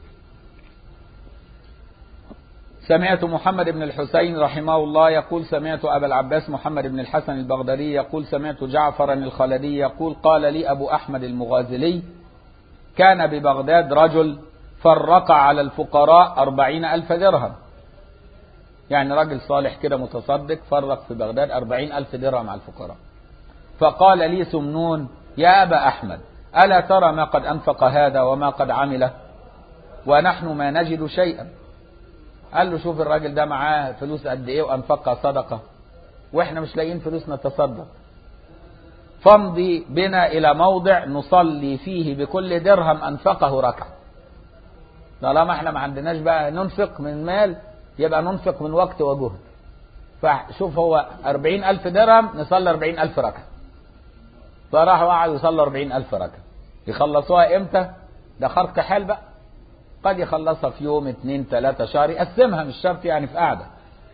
سمعت محمد بن الحسين رحمه الله يقول سمعت أبا العباس محمد بن الحسن البغدادي يقول سمعت جعفرا الخلدي يقول قال لي أبو أحمد المغازلي كان ببغداد رجل فرق على الفقراء 40,000 درهم، يعني رجل صالح كده متصدق فرق في بغداد 40,000 درهم على الفقراء. فقال لي سمنون يا أبا أحمد ألا ترى ما قد أنفق هذا وما قد عمله ونحن ما نجد شيئا. قال له شوف الراجل ده معاه فلوس قد ايه وانفقها صدقة واحنا مش لاقيين فلوس نتصدق، فامضي بنا الى موضع نصلي فيه بكل درهم انفقه ركعة. طالما احنا ما عندناش بقى ننفق من مال يبقى ننفق من وقت وجهد. فشوف هو 40,000 درهم نصلي 40,000 ركعة. فراح وقعد يصلي 40,000 ركعة يخلصوها امتى؟ ده خرق حال بقى. قد يخلصها في يوم 2 3 شهر، يقسمها مش شرط يعني في قعدة.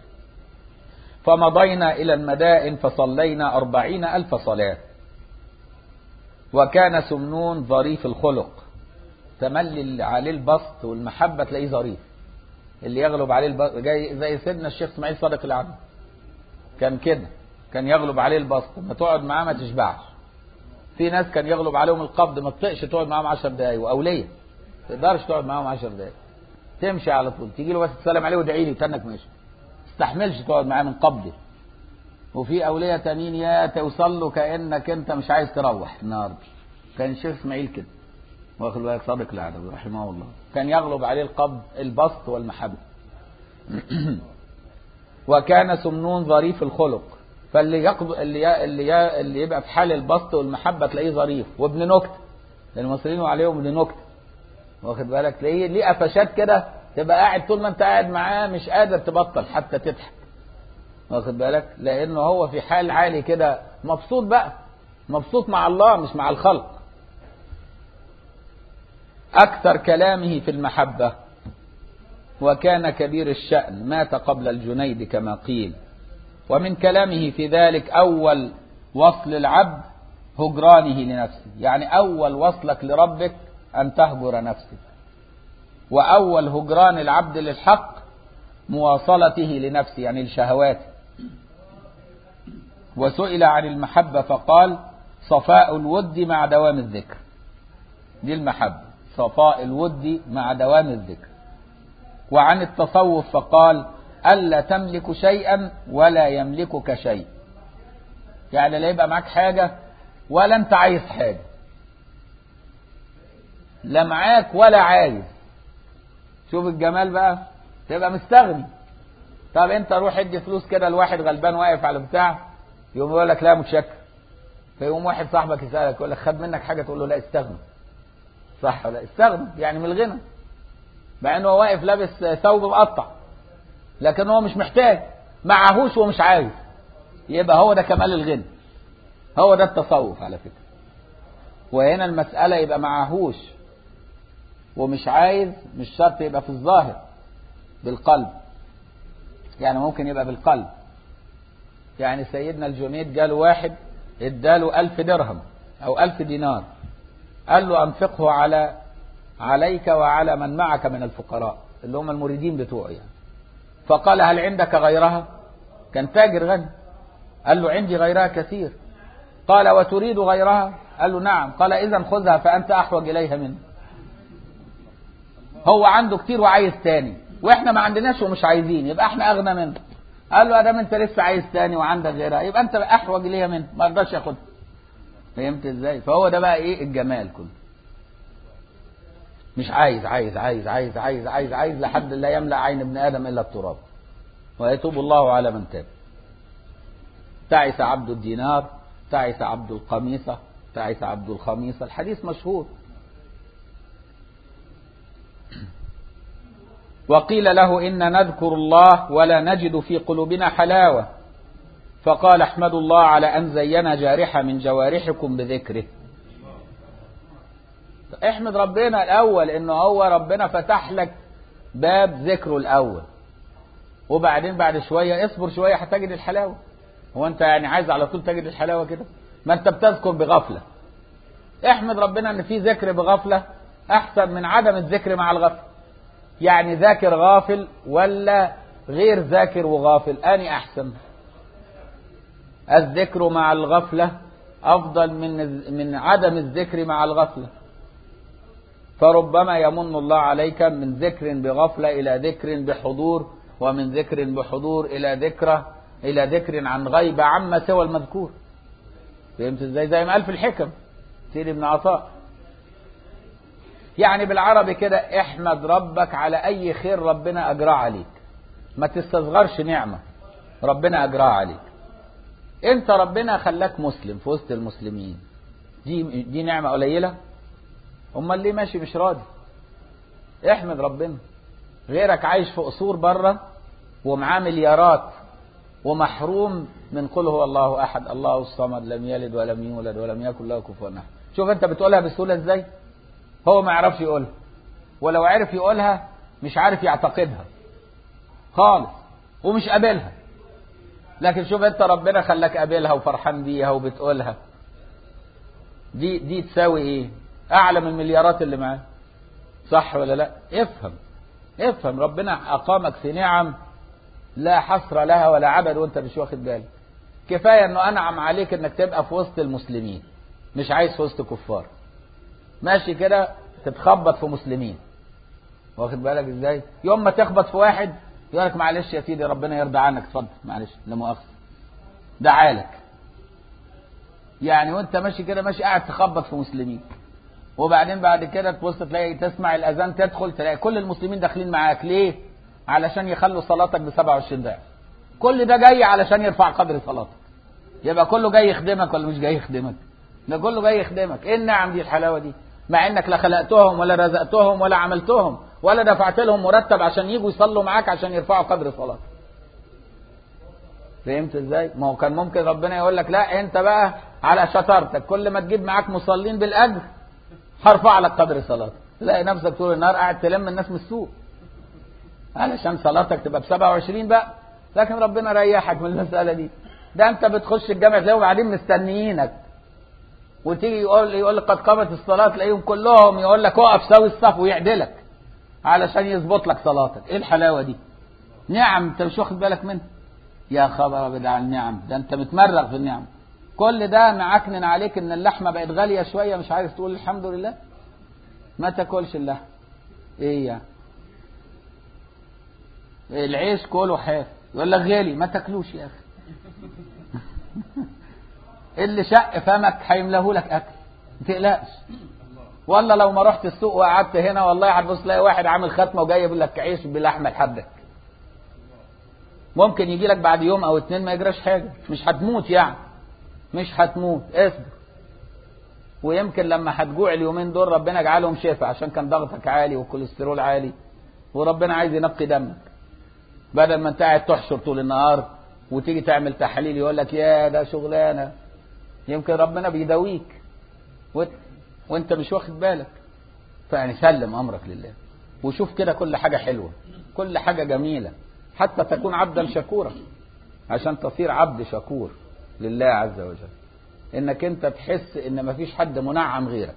فمضينا إلى المدائن فصلينا 40,000 صلاة. وكان سمنون ظريف الخلق، تملي عليه البسط والمحبة تلاقيه ظريف. اللي يغلب عليه البسط جاي زي سيدنا الشيخ اسماعيل صادق العبد، كان كده، كان يغلب عليه البسط، ما تقعد معاه ما تشبعش. في ناس كان يغلب عليهم القبض، ما تطقش تقعد معاهم 10 دقايق، وأولية ما تقدرش تقعد معاهم 10 دقايق، تمشي على طول، تيجي له بس تسلم عليه وادعي لي وتنك ماشي، تستحملش تقعد معاه من قبضه. وفي أولية تانيين يا توصل له كأنك أنت مش عايز تروح النهارده. كان الشيخ اسماعيل كده، واخد بالك، صادق العدوي رحمه الله، كان يغلب عليه القبض البسط والمحبة. وكان سمنون ظريف الخلق، فاللي يقض اللي يبقى في حال البسط والمحبة تلاقيه ظريف وابن نكتة، المصريين وعليهم ابن نكتة، واخد بالك، تلاقيه ليه قفشات كده، تبقى قاعد طول ما انت قاعد معاه مش قادر تبطل حتى تضحك، واخد بالك، لانه هو في حال عالي كده، مبسوط بقى، مبسوط مع الله مش مع الخلق. أكثر كلامه في المحبة. وكان كبير الشأن، مات قبل الجنيد كما قيل. ومن كلامه في ذلك أول وصل العبد هجرانه لنفسه، يعني أول وصلك لربك أن تهجر نفسك، وأول هجران العبد للحق مواصلته لنفسه يعني لشهواته. وسئل عن المحبة فقال صفاء الود مع دوام الذكر، دي المحبة، صفاء الود مع دوام الذكر. وعن التصوف فقال ألا تملك شيئا ولا يملكك شيء، يعني لا يبقى معاك حاجة ولا انت عايز حاجة، لا معاك ولا عايز. شوف الجمال بقى، تبقى مستغني. طب انت روح ادي فلوس كده لواحد غلبان واقف على بتاع، يقوم يقول لك لا متشكر، فيقوم واحد صاحبك يسألك يقول لك خد منك حاجة، تقول له لا استغنى، صح ولا استغنى، يعني من الغنى، مع انه واقف لابس ثوب مقطع، لكن هو مش محتاج، معهوش ومش عايز، يبقى هو ده كمال الغنى، هو ده التصوف على فكرة. وهنا المسألة يبقى معهوش ومش عايز، مش شرط يبقى في الظاهر بالقلب، يعني ممكن يبقى بالقلب. يعني سيدنا الجنيد جاله واحد اداله 1000 درهم او 1000 دينار، قال له انفقه عليك وعلى من معك من الفقراء اللي هم المريدين بتوعه يعني. فقال هل عندك غيرها؟ كان تاجر غني، قال له عندي غيرها كثير. قال وتريد غيرها؟ قال له نعم. قال إذن خذها فأنت أحوج إليها منه. هو عنده كتير وعايز تاني، واحنا ما عندناش ومش عايزين، يبقى احنا اغنى منه. قال له ادام انت لسه عايز تاني وعندك غيرها، يبقى انت احوج اليها منه، ما رضاش ياخدها. فهمت ازاي؟ فهو ده بقى ايه الجمال كله، مش عايز عايز عايز عايز عايز عايز عايز لحد لا يملأ عين ابن ادم الا التراب، ويتوب الله على من تاب. تعس عبد الدينار، تعس عبد القميصة، تعس عبد الخميصة، الحديث مشهور. وقيل له إن نذكر الله ولا نجد في قلوبنا حلاوة، فقال احمدوا الله على أن زين جارحة من جوارحكم بذكره. احمد ربنا الأول إنه هو ربنا فتح لك باب ذكره الأول، وبعدين بعد شوية اصبر شوية هتجد الحلاوة. هو أنت يعني عايز على طول تجد الحلاوة كده؟ ما أنت بتذكر بغفلة. احمد ربنا إن في ذكر بغفلة أحسن من عدم الذكر مع الغفلة. يعني ذاكر غافل ولا غير ذاكر وغافل، أني أحسن؟ الذكر مع الغفلة أفضل من عدم الذكر مع الغفلة. فربما يمن الله عليك من ذكر بغفلة إلى ذكر بحضور، ومن ذكر بحضور إلى ذكر عن غيبة عما سوى المذكور. فهمت ازاي؟ زي ما قال في الحكم سيدي ابن عطاء، يعني بالعربي كده احمد ربك على أي خير ربنا أجراه عليك، ما تستصغرش نعمة ربنا أجراه عليك. انت ربنا خلاك مسلم في وسط المسلمين، دي نعمة قليلة؟ امال ليه ماشي مش راضي؟ احمد ربنا. غيرك عايش في قصور بره ومعاه مليارات ومحروم من قل هو الله احد الله الصمد لم يلد ولم يولد ولم يكن له كفوا احد. شوف انت بتقولها بسهولة ازاي، هو ما يعرفش يقولها، ولو عرف يقولها مش عارف يعتقدها خالص ومش قابلها. لكن شوف انت ربنا خلاك قابلها وفرحان بيها وبتقولها، دي تساوي ايه؟ اعلى من المليارات اللي معاه. صح ولا لا؟ افهم ربنا اقامك في نعم لا حصر لها ولا عبد وانت مش واخد بالك. كفاية انه انعم عليك انك تبقى في وسط المسلمين، مش عايز في وسط كفار ماشي كده تتخبط في مسلمين، واخد بالك ازاي؟ يوم ما تخبط في واحد يقول لك معلش يا سيدي ربنا يرضى عنك اتفضل معلش لا مؤاخذة دعالك. يعني وانت ماشي كده ماشي قاعد تخبط في مسلمين، وبعدين بعد كده تبص تلاقي تسمع الاذان تدخل تلاقي كل المسلمين داخلين معاك. ليه؟ علشان يخلوا صلاتك ب 27 ضعف. كل ده جاي علشان يرفع قدر صلاتك. يبقى كله جاي يخدمك ولا مش جاي يخدمك؟ ده كله جاي يخدمك. ايه النعم دي الحلاوه دي؟ مع انك لا خلقتهم ولا رزقتهم ولا عملتهم ولا دفعت لهم مرتب عشان يجوا يصلوا معاك عشان يرفعوا قدر صلاتك. فهمت ازاي؟ ما هو كان ممكن ربنا يقول لك لا انت بقى على شطارتك كل ما تجيب معاك مصلين بالاجر هرفع لك قدر صلاتك. تلاقي نفسك طول النهار قاعد تلم الناس من السوق علشان صلاتك تبقى ب 27 بقى. لكن ربنا ريحك من المساله دي. ده انت بتخش الجامع تلاقيهم قاعدين مستنيينك، وتيجي يقول لك قد قامت الصلاه تلاقيهم كلهم يقول لك اقف ساوي الصف ويعدلك علشان يظبط لك صلاتك. ايه الحلاوه دي؟ نعم انت مش واخد بالك منها. يا خبر ابيض على النعم، ده انت متمرغ في النعم. كل ده معكنن عليك ان اللحمه بقت غاليه شويه مش عايز تقول الحمد لله. ما تاكلش اللحم. ايه يعني؟ العيش كله حاف يقول لك غالي ما تاكلوش يا اخي. اللي شق فمك هيملاه لك اكل ما تقلقش. والله لو ما رحت السوق وقعدت هنا والله هتبص تلاقي واحد عامل ختمه وجاي يقول لك عيش بلحمه لحدك. ممكن يجي لك بعد يوم او اتنين ما يجراش حاجه، مش هتموت يعني، مش هتموت اصبر. ويمكن لما هتجوع اليومين دول ربنا يجعلهم شفاء عشان كان ضغطك عالي والكوليسترول عالي وربنا عايز ينقي دمك، بدل ما انت قاعد تحشر طول النهار وتيجي تعمل تحاليل يقول لك يا ده شغلانه. يمكن ربنا بيداويك وانت مش واخد بالك. فيعني سلم امرك لله وشوف كده كل حاجه حلوه كل حاجه جميله حتى تكون عبدا شكورا، عشان تصير عبد شكور لله عز وجل. انك انت تحس ان مفيش حد منعم غيرك.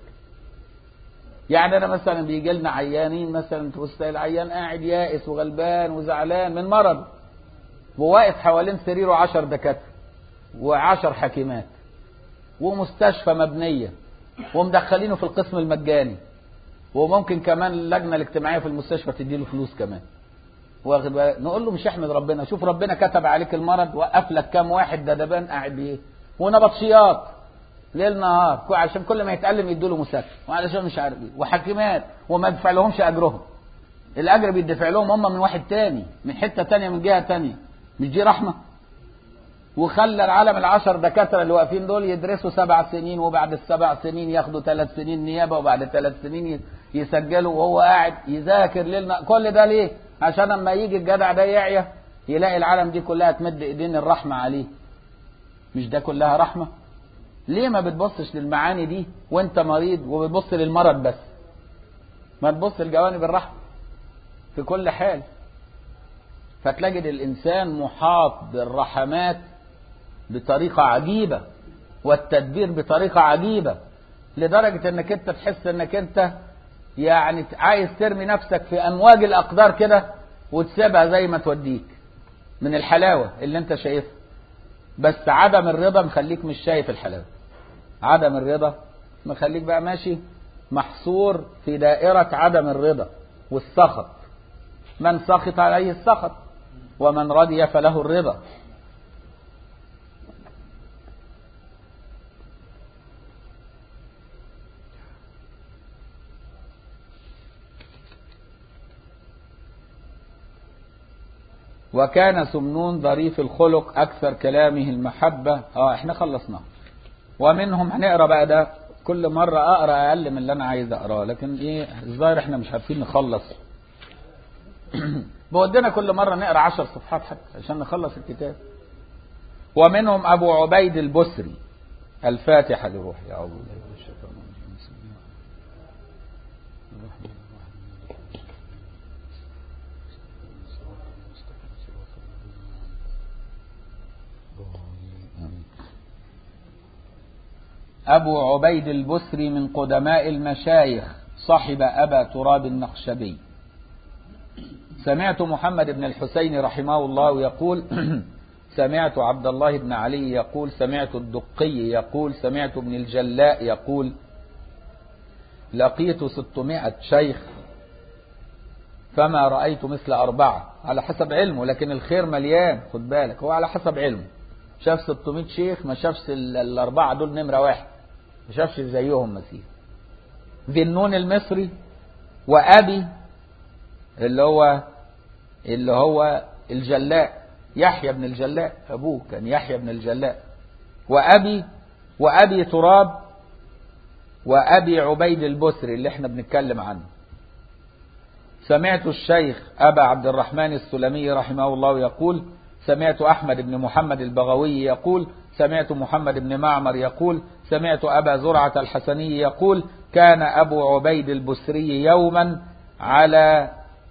يعني انا مثلا بيجي لنا عيانين مثلا تبص العيان قاعد يائس وغلبان وزعلان من مرض وواقف حوالين سريره 10 دكاتره و10 حكيمات ومستشفى مبنيه ومدخلينه في القسم المجاني، وممكن كمان اللجنه الاجتماعيه في المستشفى تديله فلوس كمان. واخد بالك؟ نقول له مش احمد ربنا، شوف ربنا كتب عليك المرض وقف لك كام واحد دبان قاعد بايه ونبطشيات ليل نهار عشان كل ما يتألم يدوا له مسكن وعلشان مش عارف ايه وحكيمات وما يدفع لهمش اجرهم. الاجر بيدفع لهم هم من واحد تاني من حته تانيه من جهه تانيه. مش دي رحمه؟ وخلى العالم ال10 دكاتره اللي واقفين دول يدرسوا 7 سنين وبعد ال7 سنين ياخدوا 3 سنين نيابه وبعد 3 سنين يسجلوا وهو قاعد يذاكر ليلنا. كل ده ليه؟ عشان لما يجي الجدع ده يعيا يلاقي العالم دي كلها تمد ايدين الرحمه عليه. مش ده كلها رحمه؟ ليه ما بتبصش للمعاني دي وانت مريض وبتبص للمرض بس؟ ما تبص لجوانب الرحمه في كل حال. فتجد الانسان محاط بالرحمات بطريقه عجيبه والتدبير بطريقه عجيبه، لدرجه انك انت تحس انك انت يعني عايز ترمي نفسك في امواج الاقدار كده وتسيبها زي ما توديك من الحلاوه اللي انت شايفها. بس عدم الرضا مخليك مش شايف الحلاوه. عدم الرضا مخليك بقى ماشي محصور في دائره عدم الرضا والسخط. من سخط عليه السخط ومن رضي فله الرضا. وكان سمنون ظريف الخلق أكثر كلامه المحبة. احنا خلصناه. ومنهم هنقرأ بقى ده كل مرة أقرأ أقل من اللي أنا عايز أقرأه، لكن إيه الظاهر إحنا مش عارفين نخلص. بودنا كل مرة نقرأ 10 صفحات حتى عشان نخلص الكتاب. ومنهم أبو عبيد البسري. الفاتحة لروحي. أعوذ بالله من الشيطان الرجيم. أبو عبيد البسري من قدماء المشايخ، صحب أبا تراب النخشبي. سمعت محمد بن الحسين رحمه الله يقول سمعت عبد الله بن علي يقول سمعت الدقي يقول سمعت ابن الجلاء يقول لقيت 600 شيخ فما رأيت مثل 4. على حسب علمه، لكن الخير مليان، خد بالك، هو على حسب علمه. شاف 600 شيخ، ما شافش الأربعة دول نمرة واحد، ما شافش زيهم مسيح. ذي النون المصري، وأبي اللي هو الجلاء، يحيى بن الجلاء، أبوه كان يحيى بن الجلاء. وأبي تراب، وأبي عبيد البسري اللي احنا بنتكلم عنه. سمعت الشيخ أبا عبد الرحمن السلمي رحمه الله يقول سمعت أحمد بن محمد البغوي يقول سمعت محمد بن معمر يقول سمعت أبا زرعة الحسني يقول كان أبو عبيد البسري يوما على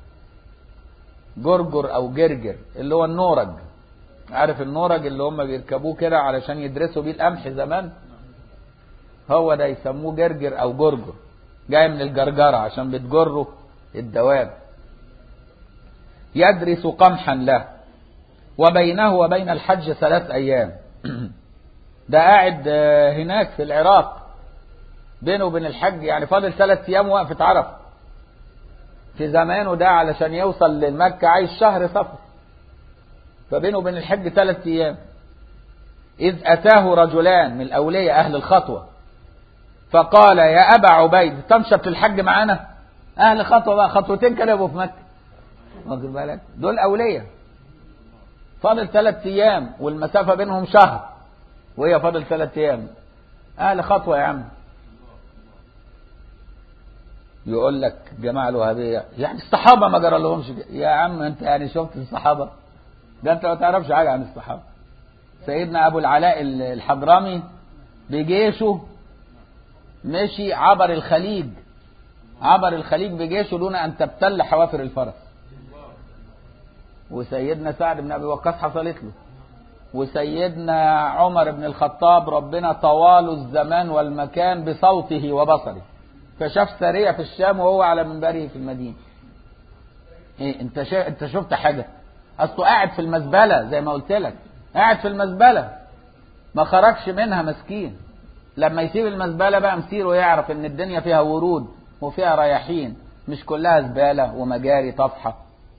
جرجر أو جرجر، اللي هو النورج. عارف النورج اللي هم بيركبوه كده علشان يدرسوا بيه القمح زمان؟ هو ده يسموه جرجر أو جرجر، جاي من الجرجرة عشان بتجره الدواب. يدرس قمحا له، وبينه وبين الحج 3 أيام. ده قاعد هناك في العراق، بينه وبين الحج يعني فاضل 3 أيام وقفة عرفة. في زمانه ده علشان يوصل لمكة عايز شهر سفر، فبينه وبين الحج 3 أيام. إذ أتاه رجلان من الأولياء أهل الخطوة فقال يا أبا عبيد تنشط للحج معانا؟ أهل خطوة بقى، خطوتين كده يبقوا في مكة، واخد بالك؟ دول أولياء، فاضل 3 أيام والمسافة بينهم شهر، وهي فاضل 3 أيام. أهل خطوة يا عم. يقول لك جماعة الوهابية يعني الصحابة ما جرى لهمش يا عم انت يعني شفت الصحابة؟ ده انت ما تعرفش حاجة عن الصحابة. سيدنا أبو العلاء الحضرمي بجيشه مشي عبر الخليج بجيشه دون أن تبتل حوافر الفرس. وسيدنا سعد بن أبي وقاص حصلت له. وسيدنا عمر بن الخطاب ربنا طوال الزمان والمكان بصوته وبصره، فشاف سرية في الشام وهو على منبره في المدينة. ايه انت شفت حاجة؟ اصله قاعد في المزبلة زي ما قلت لك، قاعد في المزبلة ما خرجش منها مسكين. لما يسيب المزبلة بقى مسيره ويعرف ان الدنيا فيها ورود وفيها رياحين، مش كلها زبالة ومجاري طفحة.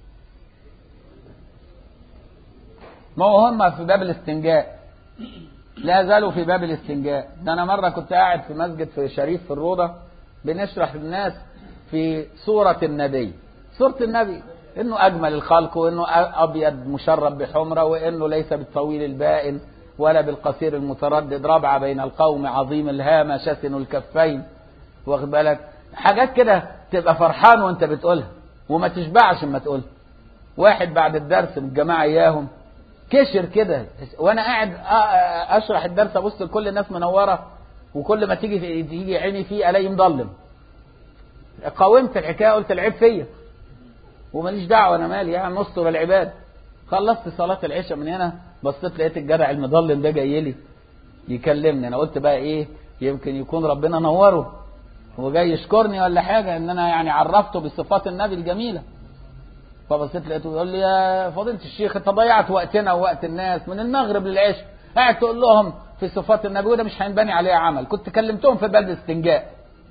ما هم في باب الاستنجاء، لا زالوا في باب الاستنجاء. ده انا مرة كنت قاعد في مسجد في شريف في الروضة بنشرح للناس في صورة النبي، صورة النبي انه اجمل الخلق، وانه ابيض مشرب بحمرة، وانه ليس بالطويل البائن ولا بالقصير المتردد، ربع بين القوم عظيم الهامة شسن الكفين، واخد بالك؟ حاجات كده تبقى فرحان وانت بتقولها وما تشبعش اما تقولها. واحد بعد الدرس الجماعة اياهم كشر كده، وانا قاعد اشرح الدرس ابص لكل الناس منورة، وكل ما تيجي عيني فيه الاقي مضلم. قاومت الحكايه، قلت العيب فيا وماليش دعوه، انا مالي يعني، نستر العباد. خلصت صلاه العشاء من هنا، بصيت لقيت الجدع المضلم ده جاي لي يكلمني. انا قلت بقى ايه، يمكن يكون ربنا نوره وجاي يشكرني ولا حاجه، ان انا يعني عرفته بصفات النبي الجميله. فبصيت لقيته يقول لي يا فضيله الشيخ انت ضيعت وقتنا ووقت الناس من المغرب للعشاء قاعد تقول لهم في صفات النبي، وده مش هينبني عليه عمل، كنت كلمتهم في بلد استنجاء.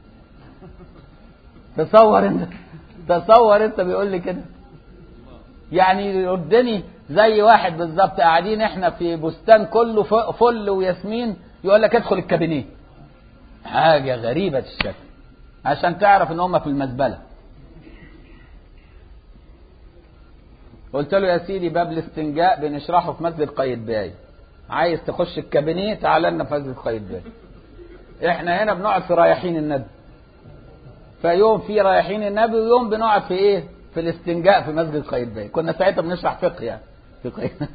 تصور انت بيقول لي كده، يعني يردني زي واحد بالظبط قاعدين احنا في بستان كله فل وياسمين، يقول لك ادخل الكابينيه. حاجه غريبه الشكل، عشان تعرف ان هم في المزبله. قلت له يا سيدي باب الاستنجاء بنشرحه في مسجد قايتباي، عايز تخش الكابينيه تعال لنا في مسجد قايتباي. احنا هنا بنقعد في رايحين النبي، فيوم في رايحين النبي ويوم بنقعد في ايه، في الاستنجاء في مسجد قايتباي. كنا ساعتها بنشرح فقه يعني في قايتباي.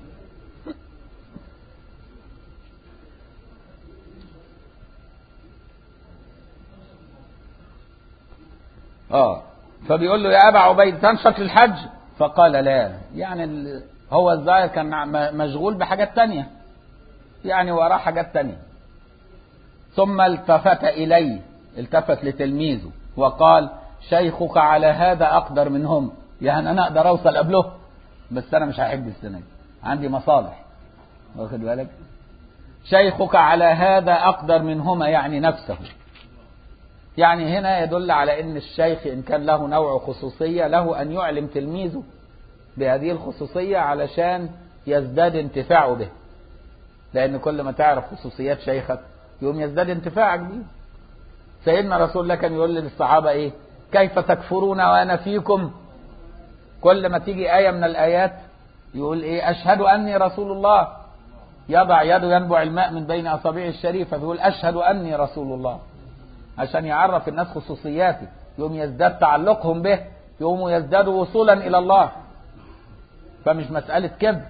فبيقول له يا ابا عبيد تنشط للحج؟ فقال لا، يعني هو الظاهر كان مشغول بحاجات تانية، يعني وراه حاجات تانية. ثم التفت إليه، التفت لتلميذه وقال: شيخك على هذا أقدر منهم، يعني أنا أقدر أوصل قبله، بس أنا مش هحج السنة دي، عندي مصالح. واخد بالك؟ شيخك على هذا أقدر منهما، يعني نفسه. يعني هنا يدل على أن الشيخ إن كان له نوع خصوصية له أن يعلم تلميذه بهذه الخصوصية علشان يزداد انتفاعه به، لأن كل ما تعرف خصوصيات شيخك يوم يزداد انتفاعك به. سيدنا رسول الله كان يقول للصحابة إيه؟ كيف تكفرون وأنا فيكم؟ كل ما تيجي آية من الآيات يقول إيه؟ أشهد أني رسول الله، يضع يده ينبع الماء من بين أصابعه الشريفة، فيقول أشهد أني رسول الله، عشان يعرف الناس خصوصياته، يوم يزداد تعلقهم به، يوم يزدادوا وصولا إلى الله. فمش مسألة كبر.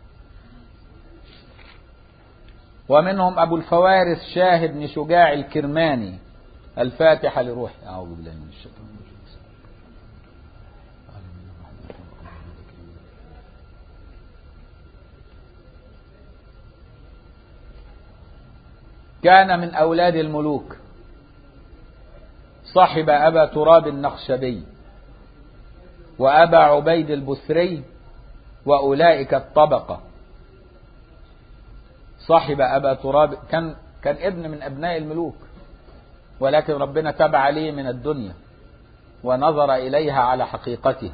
ومنهم أبو الفوارس شاهد بن شجاع الكرماني. الفاتحة لروحي. أعوذ بالله من الشيطان الرجيم. كان من أولاد الملوك، صاحب أبا تراب النخشبي وأبا عبيد البسري وأولئك الطبقة. صاحب أبا تراب كان ابن من أبناء الملوك، ولكن ربنا تاب عليه من الدنيا ونظر إليها على حقيقتها.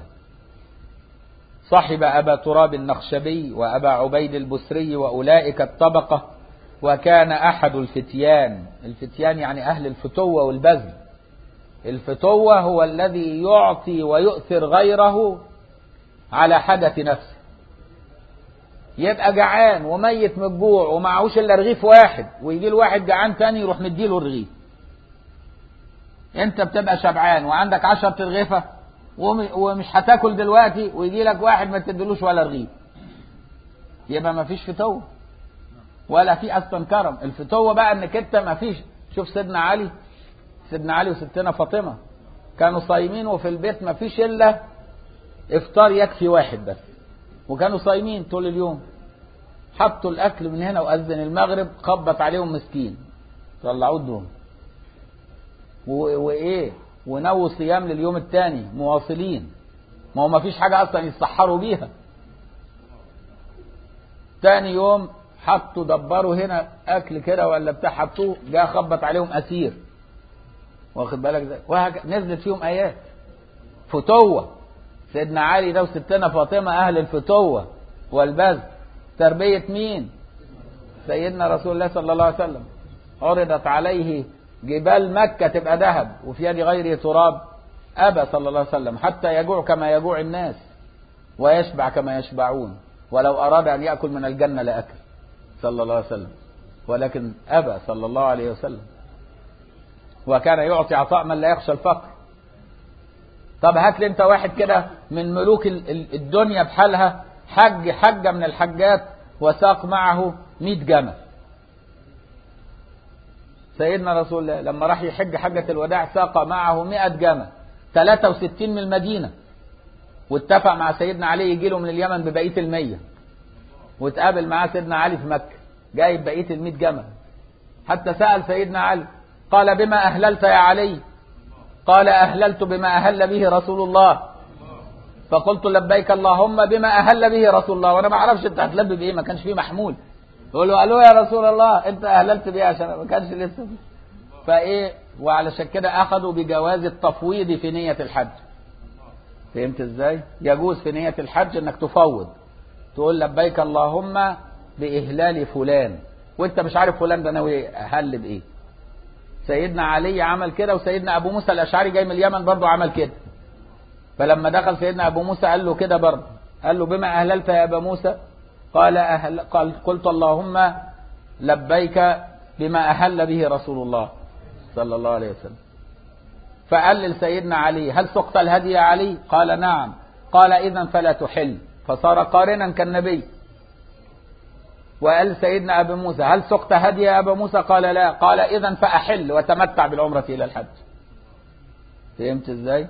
صاحب أبا تراب النخشبي وأبا عبيد البسري وأولئك الطبقة. وكان أحد الفتيان، الفتيان يعني أهل الفتوة والبذل. الفتوة هو الذي يعطي ويؤثر غيره على حدث نفسه. يبقى جعان وميت من الجوع ومعهوش إلا رغيف واحد، ويجي له واحد جعان تاني يروح مديله الرغيف. انت بتبقى شبعان وعندك 10 رغيفة ومش هتاكل دلوقتي، ويجي لك واحد ما تديلوش ولا رغيف، يبقى ما فيش فتوة ولا في اصلا كرم. الفتوة بقى انك انت ما فيش. شوف سيدنا علي وستنا فاطمة كانوا صايمين، وفي البيت ما فيش الا افطار يكفي واحد بس، وكانوا صايمين طول اليوم. حطوا الاكل من هنا واذن المغرب، خبط عليهم مسكين طلعوه الدون وايه، ونووا صيام لليوم الثاني مواصلين، ما هو ما فيش حاجة اصلا يتسحروا بيها. ثاني يوم حطوا دبروا هنا اكل كده ولا بتاع، حطوه، جاء خبط عليهم اسير، واخد بالك ده، نزلت فيهم ايات فتوة. سيدنا علي ده وستنا فاطمة اهل الفتوة والبذل. تربية مين؟ سيدنا رسول الله صلى الله عليه وسلم. عرضت عليه جبال مكة تبقى ذهب وفي يد غيره تراب، أبى صلى الله عليه وسلم حتى يجوع كما يجوع الناس ويشبع كما يشبعون، ولو أراد أن يأكل من الجنة لأكل صلى الله عليه وسلم، ولكن أبى صلى الله عليه وسلم. وكان يعطي عطاء من لا يخشى الفقر. طب هات لي انت واحد كده من ملوك الدنيا بحالها، حجة من الحجات وساق معه 100 جمل. سيدنا رسول الله لما راح يحج حجة الوداع ساق معه 100 جمل، 63 من المدينة، واتفق مع سيدنا علي يجي له من اليمن ببقية 100، واتقابل معاه سيدنا علي في مكة جايب بقية 100 جمل. حتى سأل سيدنا علي قال: بما أهللت يا علي؟ قال: أهللت بما أهل به رسول الله. فقلت: لبيك اللهم بما أهل به رسول الله. وأنا ما أعرفش أنت هتلبي بإيه، ما كانش فيه محمول. يقول له: ألو يا رسول الله، أنت أهللت بإيه؟ عشان ما كانش لسه فإيه. وعلشان كده أخذوا بجواز التفويض في نية الحج. فهمت إزاي؟ يجوز في نية الحج أنك تفوض، تقول لبيك اللهم بإهلال فلان، وأنت مش عارف فلان ده ناوي أهل بإيه. سيدنا علي عمل كده، وسيدنا أبو موسى الأشعري جاي من اليمن برضه عمل كده. فلما دخل سيدنا أبو موسى قال له كده برضه، قال له: بما أهللت يا أبا موسى؟ قال: قلت اللهم لبيك بما أهل به رسول الله صلى الله عليه وسلم. فقال لسيدنا علي: هل سقت الهدي يا علي؟ قال: نعم. قال: إذن فلا تحل، فصار قارنا كالنبي. وقال سيدنا أبي موسى: هل سقت هدي يا أبا موسى؟ قال: لا. قال: إذن فأحل وتمتع بالعمرة إلى الحج. فهمت إزاي؟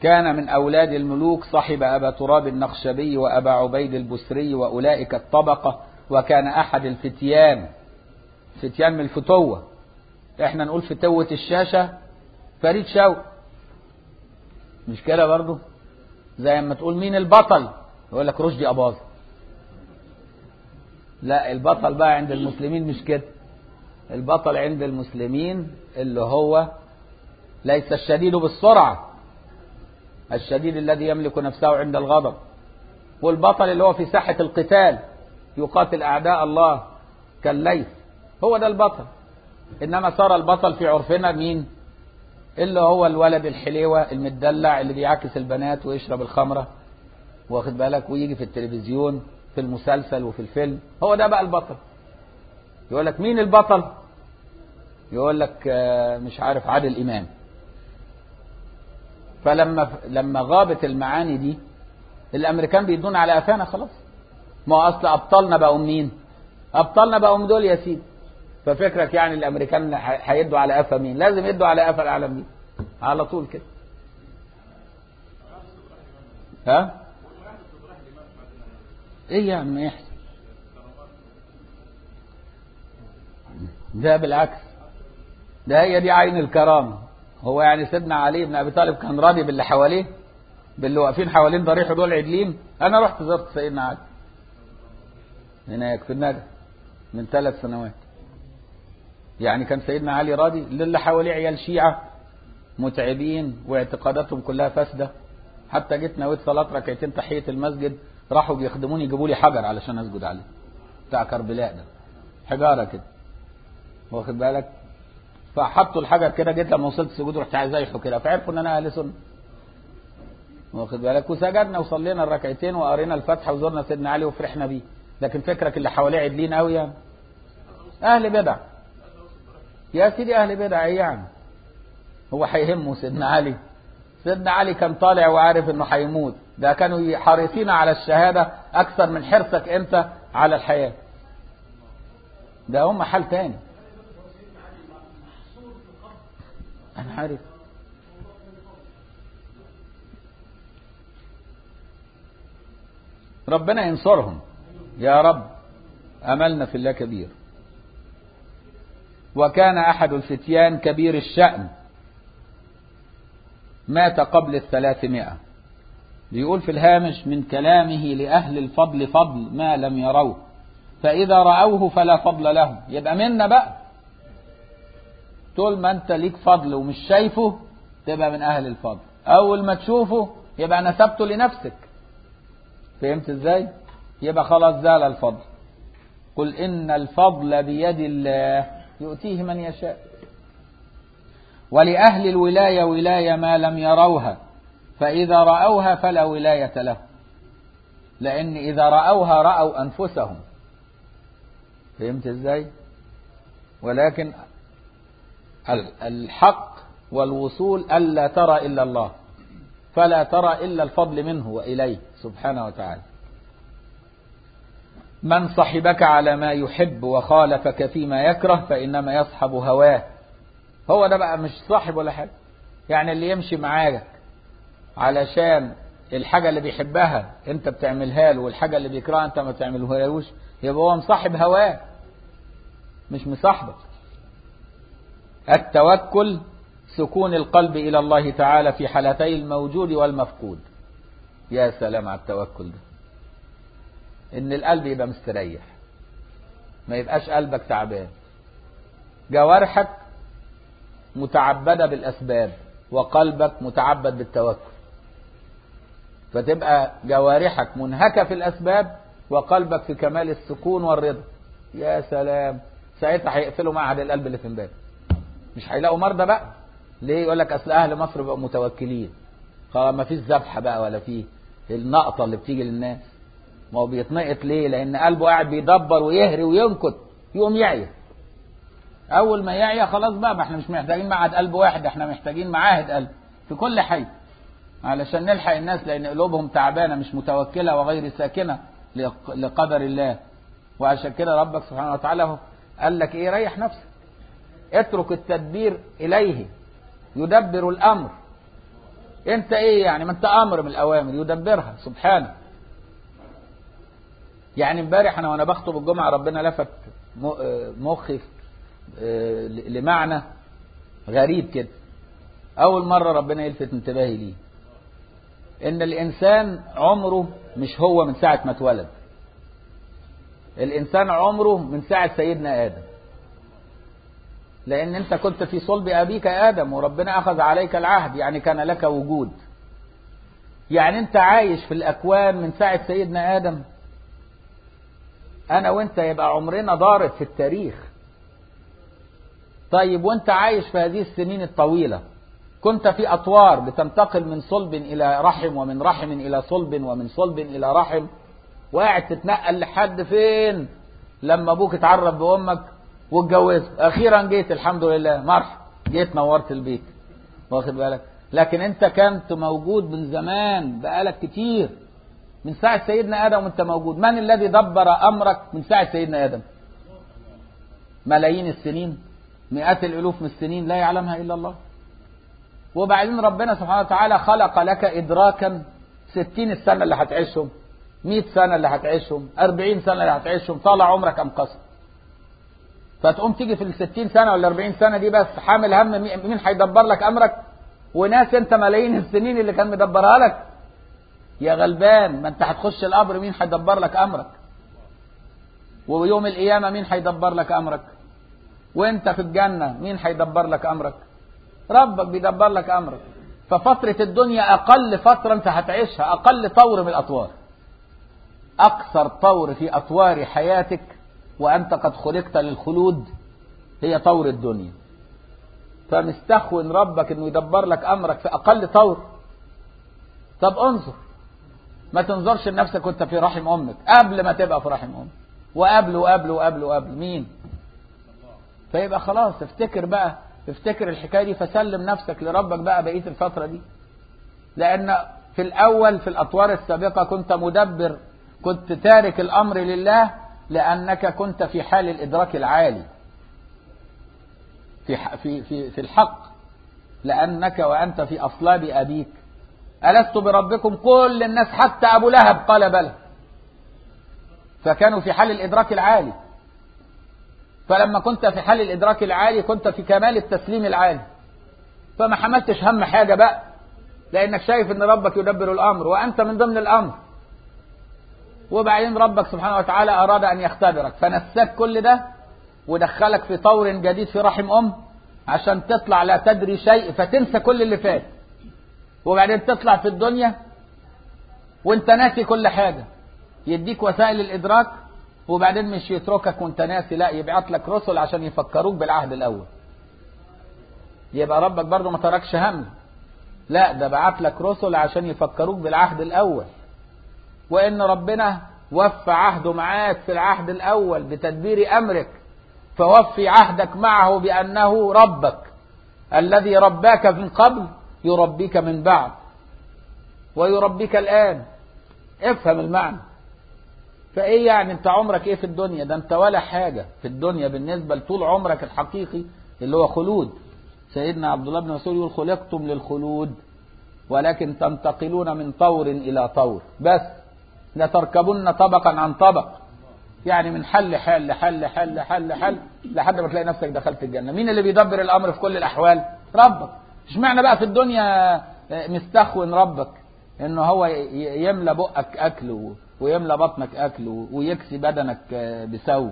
كان من أولاد الملوك، صحب أبا تراب النخشبي وأبا عبيد البسري وأولئك الطبقة، وكان أحد الفتيان، فتيان من الفتوة، احنا نقول فتوة الشاشة فريد شوقي، مش كده برضه؟ زي ما تقول مين البطل يقول لك رشدي أباظة. لا، البطل بقى عند المسلمين مش كده. البطل عند المسلمين اللي هو ليس الشديد بالسرعة، الشديد الذي يملك نفسه عند الغضب، والبطل اللي هو في ساحة القتال يقاتل أعداء الله كالليث، هو ده البطل. إنما صار البطل في عرفنا مين؟ اللي هو الولد الحليوة المدلع اللي بيعكس البنات ويشرب الخمرة، واخد بالك، ويجي في التلفزيون في المسلسل وفي الفيلم، هو ده بقى البطل. يقول لك مين البطل؟ يقول لك مش عارف عادل إمام. فلما غابت المعاني دي الأمريكان بيدون على قفانا خلاص. ما هو أصل أبطالنا بقوا مين؟ أبطالنا بقوا دول يا سيدي. ففكرك يعني الأمريكان هيدوا على قفا مين؟ لازم يدوا على قفا العالم دي على طول كده. ها؟ ايه يا عم يحصل؟ ده بالعكس، ده هي دي عين الكرامة. هو يعني سيدنا علي بن أبي طالب كان راضي باللي حواليه، باللي واقفين حوالين ضريحه دول عدلين؟ أنا رحت زرت سيدنا علي هناك في النجف من 3 سنوات. يعني كان سيدنا علي راضي؟ للي حواليه عيال شيعة متعبين واعتقاداتهم كلها فاسدة. حتى جيت نويت صلاة ركعتين تحية المسجد، راحوا بيخدموني يجيبوا لي حجر علشان أسجد عليه، بتاع كربلاء ده، حجارة كده، واخد بالك. فحطوا الحجر كده، جيت لما وصلت السجود رحت عايز ايحه كده، فعرفوا ان انا اهل سنه، واخد بالك. وسجدنا وصلينا الركعتين وقرينا الفاتحه وزرنا سيدنا علي وفرحنا بيه. لكن فكرك اللي حواليه عدلين قوي يعني؟ اهل بدع يا سيدي، اهل بدع ايه يعني؟ هو هيهمه سيدنا علي؟ سيدنا علي كان طالع وعارف انه هيموت، ده كانوا حريصين على الشهاده اكثر من حرصك انت على الحياه. ده هم حال تاني. أنا عارف. ربنا ينصرهم يا رب، أملنا في الله كبير. وكان أحد الفتيان كبير الشأن، مات قبل 300. بيقول في الهامش: من كلامه لأهل الفضل فضل ما لم يروه، فإذا رأوه فلا فضل لهم. يبقى منا بقى، طول ما انت ليك فضل ومش شايفه تبقى من اهل الفضل، اول ما تشوفه يبقى نسبته لنفسك. فهمت ازاي؟ يبقى خلاص زال الفضل. قل ان الفضل بيد الله يؤتيه من يشاء. ولأهل الولاية ولاية ما لم يروها، فإذا رأوها فلا ولاية له، لأن إذا رأوها رأوا أنفسهم. فهمت ازاي؟ ولكن الحق والوصول ألا ترى إلا الله، فلا ترى إلا الفضل منه وإليه سبحانه وتعالى. من صحبك على ما يحب وخالفك فيما يكره فإنما يصحب هواه. هو ده بقى مش صاحب ولا حاجة. يعني اللي يمشي معاك علشان الحاجة اللي بيحبها انت بتعملها له، والحاجة اللي بيكرهها انت ما تعملهاش، يبقى هو مصاحب هواه مش مصاحبك. التوكل سكون القلب إلى الله تعالى في حالتي الموجود والمفقود. يا سلام على التوكل ده، إن القلب يبقى مستريح، ما يبقاش قلبك تعبان. جوارحك متعبدة بالأسباب وقلبك متعبد بالتوكل، فتبقى جوارحك منهكة في الأسباب وقلبك في كمال السكون والرضا. يا سلام، ساعتها هيقفلوا معهد القلب اللي في امبارح، مش هيلاقوا مرضى بقى. ليه؟ يقول لك اصل اهل مصر بقوا متوكلين، خلاص ما فيش ذبحه بقى ولا فيه النقطه اللي بتيجي للناس. ما هو بيتنقط ليه؟ لان قلبه قاعد بيدبر ويهري وينكت، يقوم يعيا. اول ما يعيا خلاص بقى، ما احنا مش محتاجين معهد قلب واحد، احنا محتاجين معاهد قلب في كل حي علشان نلحق الناس، لان قلوبهم تعبانه مش متوكله وغير ساكنه لقدر الله. وعشان كده ربك سبحانه وتعالى قال لك ايه؟ ريح نفسك، اترك التدبير إليه، يدبر الأمر. انت ايه يعني؟ ما انت امر من الاوامر يدبرها سبحانه. يعني امبارح انا وانا بخطب الجمعة ربنا لفت مخي لمعنى غريب كده، اول مرة ربنا يلفت انتباهي ليه، ان الانسان عمره مش هو من ساعة ما اتولد، الانسان عمره من ساعة سيدنا ادم، لان انت كنت في صلب ابيك ادم وربنا اخذ عليك العهد، يعني كان لك وجود، يعني انت عايش في الاكوان من ساعة سيدنا ادم. انا وانت يبقى عمرنا ضارب في التاريخ. طيب وانت عايش في هذه السنين الطويلة كنت في اطوار بتنتقل من صلب الى رحم، ومن رحم الى صلب، ومن صلب الى رحم، وقاعد تتنقل لحد فين؟ لما ابوك اتعرف بامك واتجوزت، اخيرا جيت الحمد لله مرحب، جيت نورت البيت، واخد بالك؟ لكن انت كنت موجود من زمان، بقالك كتير من ساعة سيدنا ادم وانت موجود. من الذي دبر امرك من ساعة سيدنا ادم؟ ملايين السنين، مئات الالوف من السنين لا يعلمها الا الله. وبعدين ربنا سبحانه وتعالى خلق لك ادراكا 60 السنة اللي هتعيشهم، 100 سنة اللي هتعيشهم، 40 سنة اللي هتعيشهم، طالع عمرك ام قصر. فتقوم تيجي في ال60 سنة ولا 40 سنة دي بس حامل هم مين هيدبر لك امرك، وناس انت ملايين السنين اللي كان مدبرها لك. يا غلبان، ما انت هتخش القبر مين هيدبر لك امرك؟ ويوم القيامة مين هيدبر لك امرك؟ وانت في الجنة مين هيدبر لك امرك؟ ربك بيدبر لك امرك. ففترة الدنيا اقل فترة انت هتعيشها، اقل طور من الاطوار، اقصر طور في اطوار حياتك وانت قد خلقت للخلود هي طور الدنيا. فمستخون ربك انه يدبر لك امرك في اقل طور. طب انظر، ما تنظرش لنفسك وانت في رحم امك قبل ما تبقى في رحم امك، وقبل وقبل وقبل وقبل مين؟ فيبقى خلاص افتكر بقى، افتكر الحكاية دي، فسلم نفسك لربك بقى بقية الفترة دي. لأن في الأول في الأطوار السابقة كنت مدبر، كنت تارك الأمر لله، لأنك كنت في حال الإدراك العالي في الحق، لأنك وأنت في أصلاب أبيك ألست بربكم؟ كل الناس حتى أبو لهب قال بلى، فكانوا في حال الإدراك العالي. فلما كنت في حال الإدراك العالي كنت في كمال التسليم العالي، فما حملتش هم حاجة بقى، لأنك شايف أن ربك يدبر الأمر وأنت من ضمن الأمر. وبعدين ربك سبحانه وتعالى أراد أن يختبرك فنساك كل ده ودخلك في طور جديد في رحم عشان تطلع لا تدري شيء فتنسى كل اللي فات، وبعدين تطلع في الدنيا وانت ناسي كل حاجة، يديك وسائل الإدراك وبعدين مش يتركك وانت ناسي، لا يبعت لك رسل عشان يفكروك بالعهد الأول. يبقى ربك برضو ما تركش هم، لا ده بعت لك رسل عشان يفكروك بالعهد الأول، وإن ربنا وفى عهده معاك في العهد الأول بتدبير أمرك، فوفي عهدك معه بأنه ربك الذي رباك من قبل يربيك من بعد ويربيك الآن. افهم المعنى. فايه يعني انت عمرك ايه في الدنيا؟ ده انت ولا حاجة في الدنيا بالنسبة لطول عمرك الحقيقي اللي هو خلود. سيدنا عبد الله بن مسعود يقول خلقتم للخلود ولكن تنتقلون من طور الى طور، بس لتركبن طبقا عن طبق، يعني من حل حل حل حل حل حل لحد ما تلاقي نفسك دخلت الجنة. مين اللي بيدبر الامر في كل الاحوال؟ ربك. اشمعنى بقى في الدنيا مستخون ربك انه هو يملى بقك اكل ويملى بطنك اكل ويكسي بدنك بسو،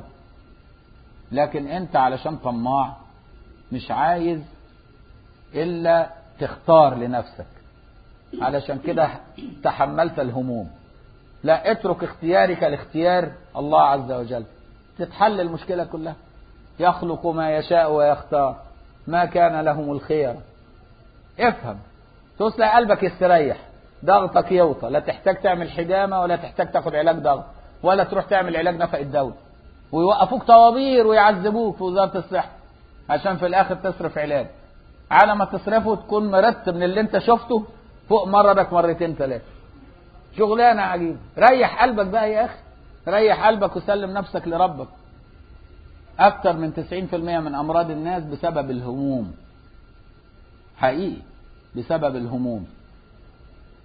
لكن انت علشان طماع مش عايز الا تختار لنفسك، علشان كده تحملت الهموم. لا، اترك اختيارك لاختيار الله عز وجل، تتحل المشكلة كلها. يخلق ما يشاء ويختار ما كان لهم الخير. افهم، تلاقي قلبك يستريح، ضغطك يوطى، لا تحتاج تعمل حجامة ولا تحتاج تاخد علاج ضغط ولا تروح تعمل علاج نفق الدولة ويوقفوك طوابير ويعذبوك في وزارة الصحة عشان في الاخر تصرف علاج. على ما تصرفه تكون مرتب من اللي انت شفته فوق مرضك مرتين ثلاثة. شغلانة عجيبة. ريح قلبك بقى يا اخي، ريح قلبك وسلم نفسك لربك. اكتر من 90% من امراض الناس بسبب الهموم، حقيقي بسبب الهموم.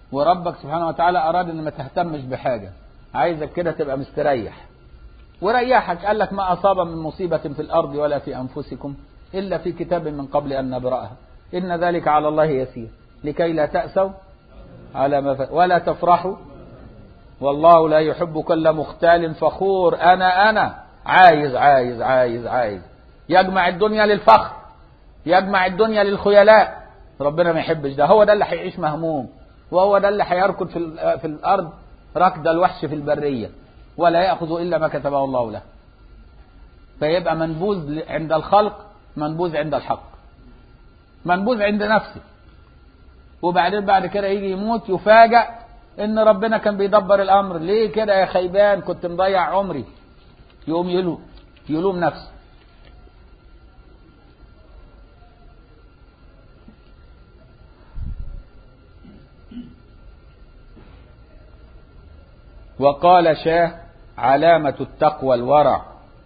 وربك سبحانه وتعالى أراد أن ما تهتمش بحاجة، عايزك كده تبقى مستريح وريحك. قال لك ما أصاب من مصيبة في الأرض ولا في أنفسكم إلا في كتاب من قبل أن نبرأها إن ذلك على الله يسير لكي لا تأسوا على ما ولا تفرحوا والله لا يحب كل مختال فخور. أنا عايز عايز عايز عايز يجمع الدنيا للفخر، يجمع الدنيا للخيلاء. ربنا ما يحبش ده. هو ده اللي هيعيش مهموم، وهو ده اللي هيركض في الأرض ركض الوحش في البرية ولا يأخذ إلا ما كتبه الله له. فيبقى منبوذ عند الخلق، منبوذ عند الحق، منبوذ عند نفسه. وبعدين بعد كده يجي يموت يفاجأ إن ربنا كان بيدبر الأمر. ليه كده يا خيبان؟ كنت مضيع عمري. يقوم يلوم نفسه. وقال شاه علامة التقوى الورع.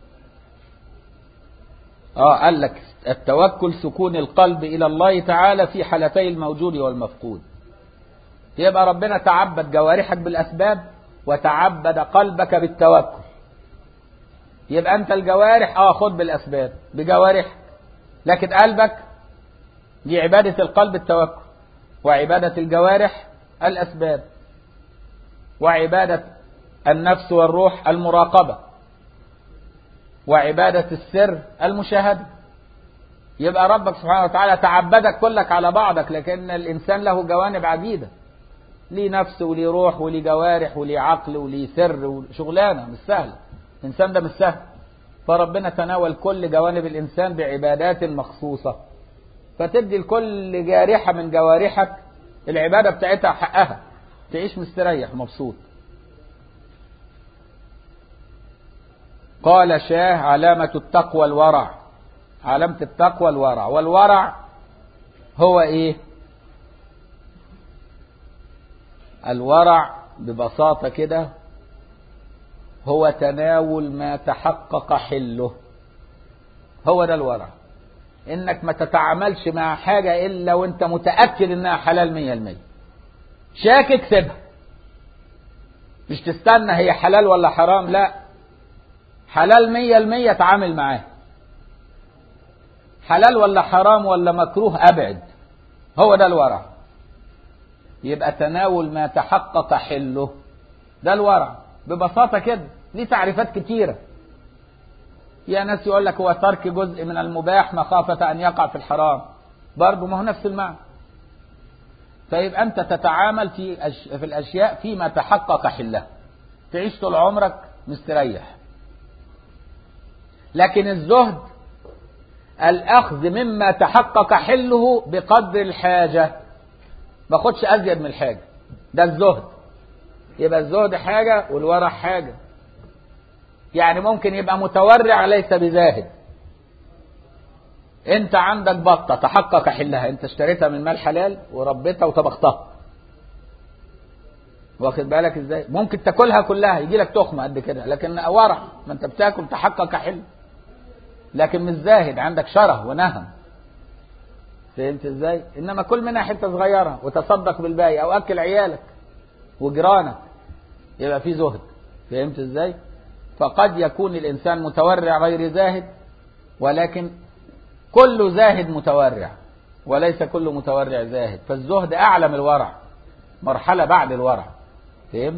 قال لك التوكل سكون القلب إلى الله تعالى في حالتي الموجود والمفقود. يبقى ربنا تعبد جوارحك بالأسباب وتعبد قلبك بالتوكل. يبقى أنت الجوارح خد بالأسباب بجوارحك، لكن قلبك دي عبادة القلب التوكل، وعبادة الجوارح الأسباب، وعبادة النفس والروح المراقبة، وعبادة السر المشاهدة. يبقى ربك سبحانه وتعالى تعبدك كلك على بعضك، لكن الإنسان له جوانب عديدة، ليه نفس وليه روح وليه جوارح وليه عقل وليه سر وشغلانة مش سهلة. الإنسان ده مش سهل. فربنا تناول كل جوانب الإنسان بعبادات مخصوصة، فتدي لكل جارحة من جوارحك العبادة بتاعتها حقها، تعيش مستريح مبسوط. قال شاه علامة التقوى الورع. علامة التقوى الورع. والورع هو ايه؟ الورع ببساطة كده هو تناول ما تحقق حله. هو ده الورع. انك ما تتعاملش مع حاجة الا وانت متأكد انها حلال 100%. شاكك سيبها، مش تستنى هي حلال ولا حرام. لا، حلال 100% تعامل معاه. حلال ولا حرام ولا مكروه أبعد. هو ده الورع. يبقى تناول ما تحقق حله، ده الورع ببساطة كده. ليه تعريفات كتيرة. يا ناس يقول لك هو ترك جزء من المباح مخافة أن يقع في الحرام، برضه ما هو نفس المعنى. فيبقى أنت تتعامل في الأشياء فيما تحقق حله، تعيش طول عمرك مستريح. لكن الزهد الأخذ مما تحقق حله بقدر الحاجة، ما خدش أزيد من الحاجة، ده الزهد. يبقى الزهد حاجة والورع حاجة. يعني ممكن يبقى متورع ليس بزاهد. انت عندك بطة تحقق حلها، انت اشتريتها من مال حلال وربيتها وطبختها، واخد بالك ازاي؟ ممكن تاكلها كلها يجي لك تخمة قد كده، لكن ورع، ما انت بتاكل تحقق حل. لكن مش زاهد، عندك شره ونهم. فهمت ازاي؟ انما كل منها حته صغيره وتصدق بالباقي، او اكل عيالك وجيرانك، يبقى في زهد. فهمت ازاي؟ فقد يكون الانسان متورع غير زاهد، ولكن كل زاهد متورع وليس كل متورع زاهد. فالزهد اعلى من الورع، مرحله بعد الورع. فهمت؟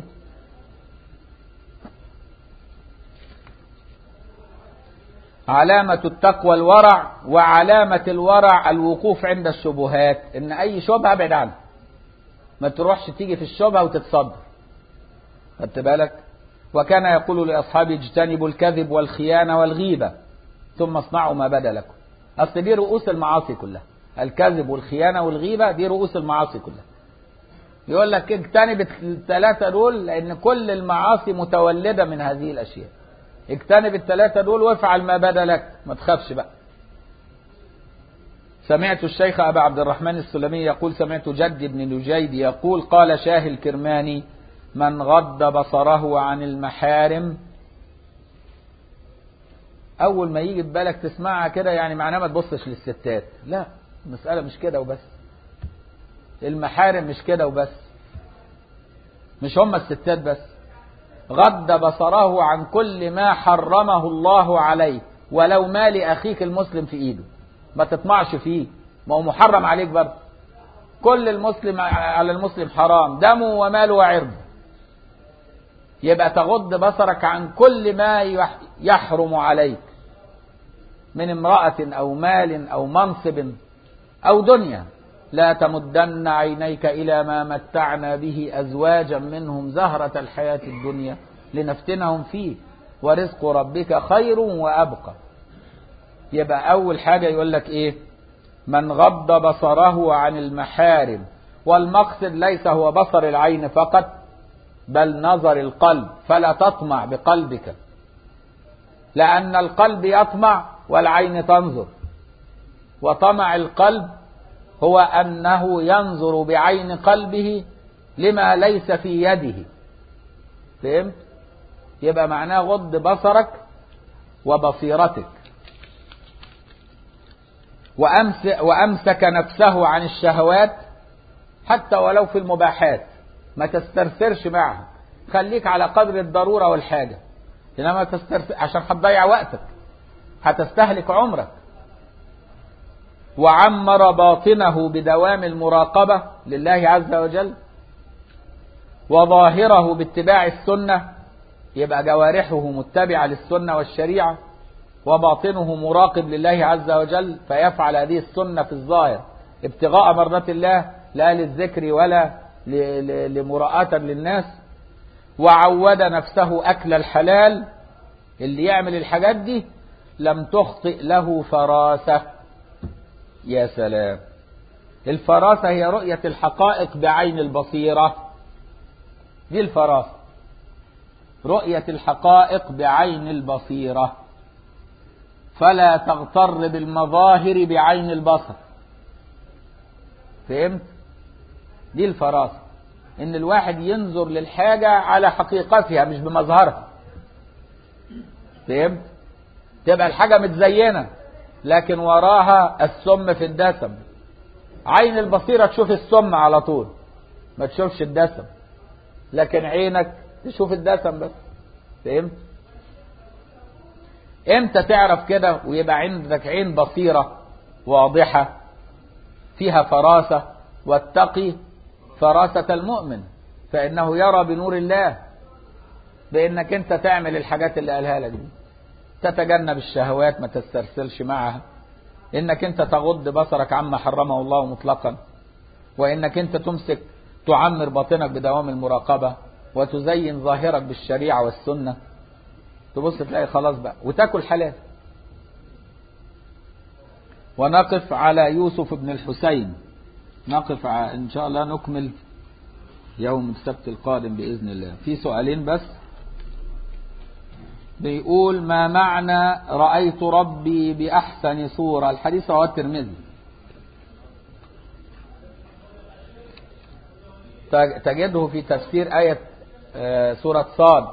علامة التقوى الورع. وعلامة الورع الوقوف عند الشبهات، ان اي شبهة ابعد عنها، ما تروحش تيجي في الشبهة وتتصدر. خدت بالك؟ وكان يقول لاصحابه اجتنبوا الكذب والخيانة والغيبة ثم اصنعوا ما بدا لكم. اصل دي رؤوس المعاصي كلها، الكذب والخيانة والغيبة دي رؤوس المعاصي كلها. يقول لك اجتنب الثلاثة دول لان كل المعاصي متولدة من هذه الاشياء. اجتنب الثلاثة دول وافعل ما بدا لك، ما تخافش بقى. سمعت الشيخ أبا عبد الرحمن السلمي يقول سمعت جد بن نجيد يقول قال شاه الكرماني من غض بصره عن المحارم. أول ما يجي ببالك تسمعها كده يعني معناه ما تبصش للستات، لا، المسألة مش كده وبس. المحارم مش كده وبس. مش هم الستات بس، غض بصره عن كل ما حرمه الله عليه، ولو ما لأخيك المسلم في ايده ما تطمعش فيه، ما هو محرم عليك برضه. كل المسلم على المسلم حرام، دمه وماله وعرضه. يبقى تغض بصرك عن كل ما يحرم عليك من امرأة أو مال أو منصب أو دنيا. لا تمدن عينيك إلى ما متعنا به أزواجا منهم زهرة الحياة الدنيا لنفتنهم فيه ورزق ربك خير وأبقى. يبقى أول حاجة يقول لك إيه؟ من غض بصره عن المحارم، والمقصد ليس هو بصر العين فقط بل نظر القلب، فلا تطمع بقلبك، لأن القلب يطمع والعين تنظر، وطمع القلب هو أنه ينظر بعين قلبه لما ليس في يده. فهمت؟ يبقى معناه غض بصرك وبصيرتك. وأمسك نفسه عن الشهوات حتى ولو في المباحات، ما تسترسرش معها، خليك على قدر الضرورة والحاجة، إنما تسترسر عشان هتضيع وقتك، هتستهلك عمرك. وعمر باطنه بدوام المراقبة لله عز وجل، وظاهره باتباع السنة، يبقى جوارحه متبعة للسنة والشريعة، وباطنه مراقب لله عز وجل، فيفعل هذه السنة في الظاهر ابتغاء مرضات الله لا للذكر ولا لمراءة للناس. وعود نفسه أكل الحلال، اللي يعمل الحاجات دي لم تخطئ له فراسة. يا سلام، الفراسة هي رؤية الحقائق بعين البصيرة، دي الفراسة، رؤية الحقائق بعين البصيرة، فلا تغتر بالمظاهر بعين البصر. فهمت؟ دي الفراسة، ان الواحد ينظر للحاجة على حقيقتها مش بمظهرها. فهمت؟ تبقى الحاجة متزينة لكن وراها السم في الدسم. عين البصيرة تشوف السم على طول، ما تشوفش الدسم، لكن عينك تشوف الدسم بس. فهمت؟ امتى تعرف كده ويبقى عندك عين بصيرة واضحة فيها فراسة؟ واتقي فراسة المؤمن فإنه يرى بنور الله، بأنك انت تعمل الحاجات اللي قالها لك دي، تتجنب الشهوات ما تسترسلش معها، انك انت تغض بصرك عما حرمه الله مطلقا، وانك انت تمسك تعمر باطنك بدوام المراقبة، وتزين ظاهرك بالشريعة والسنة، تبص تلاقي خلاص بقى وتاكل حلال. ونقف على يوسف بن الحسين، نقف إن شاء الله نكمل يوم السبت القادم بإذن الله. في سؤالين بس. بيقول ما معنى رأيت ربي بأحسن صورة؟ الحديث رواه الترمذي. تجده في تفسير آية سورة صاد.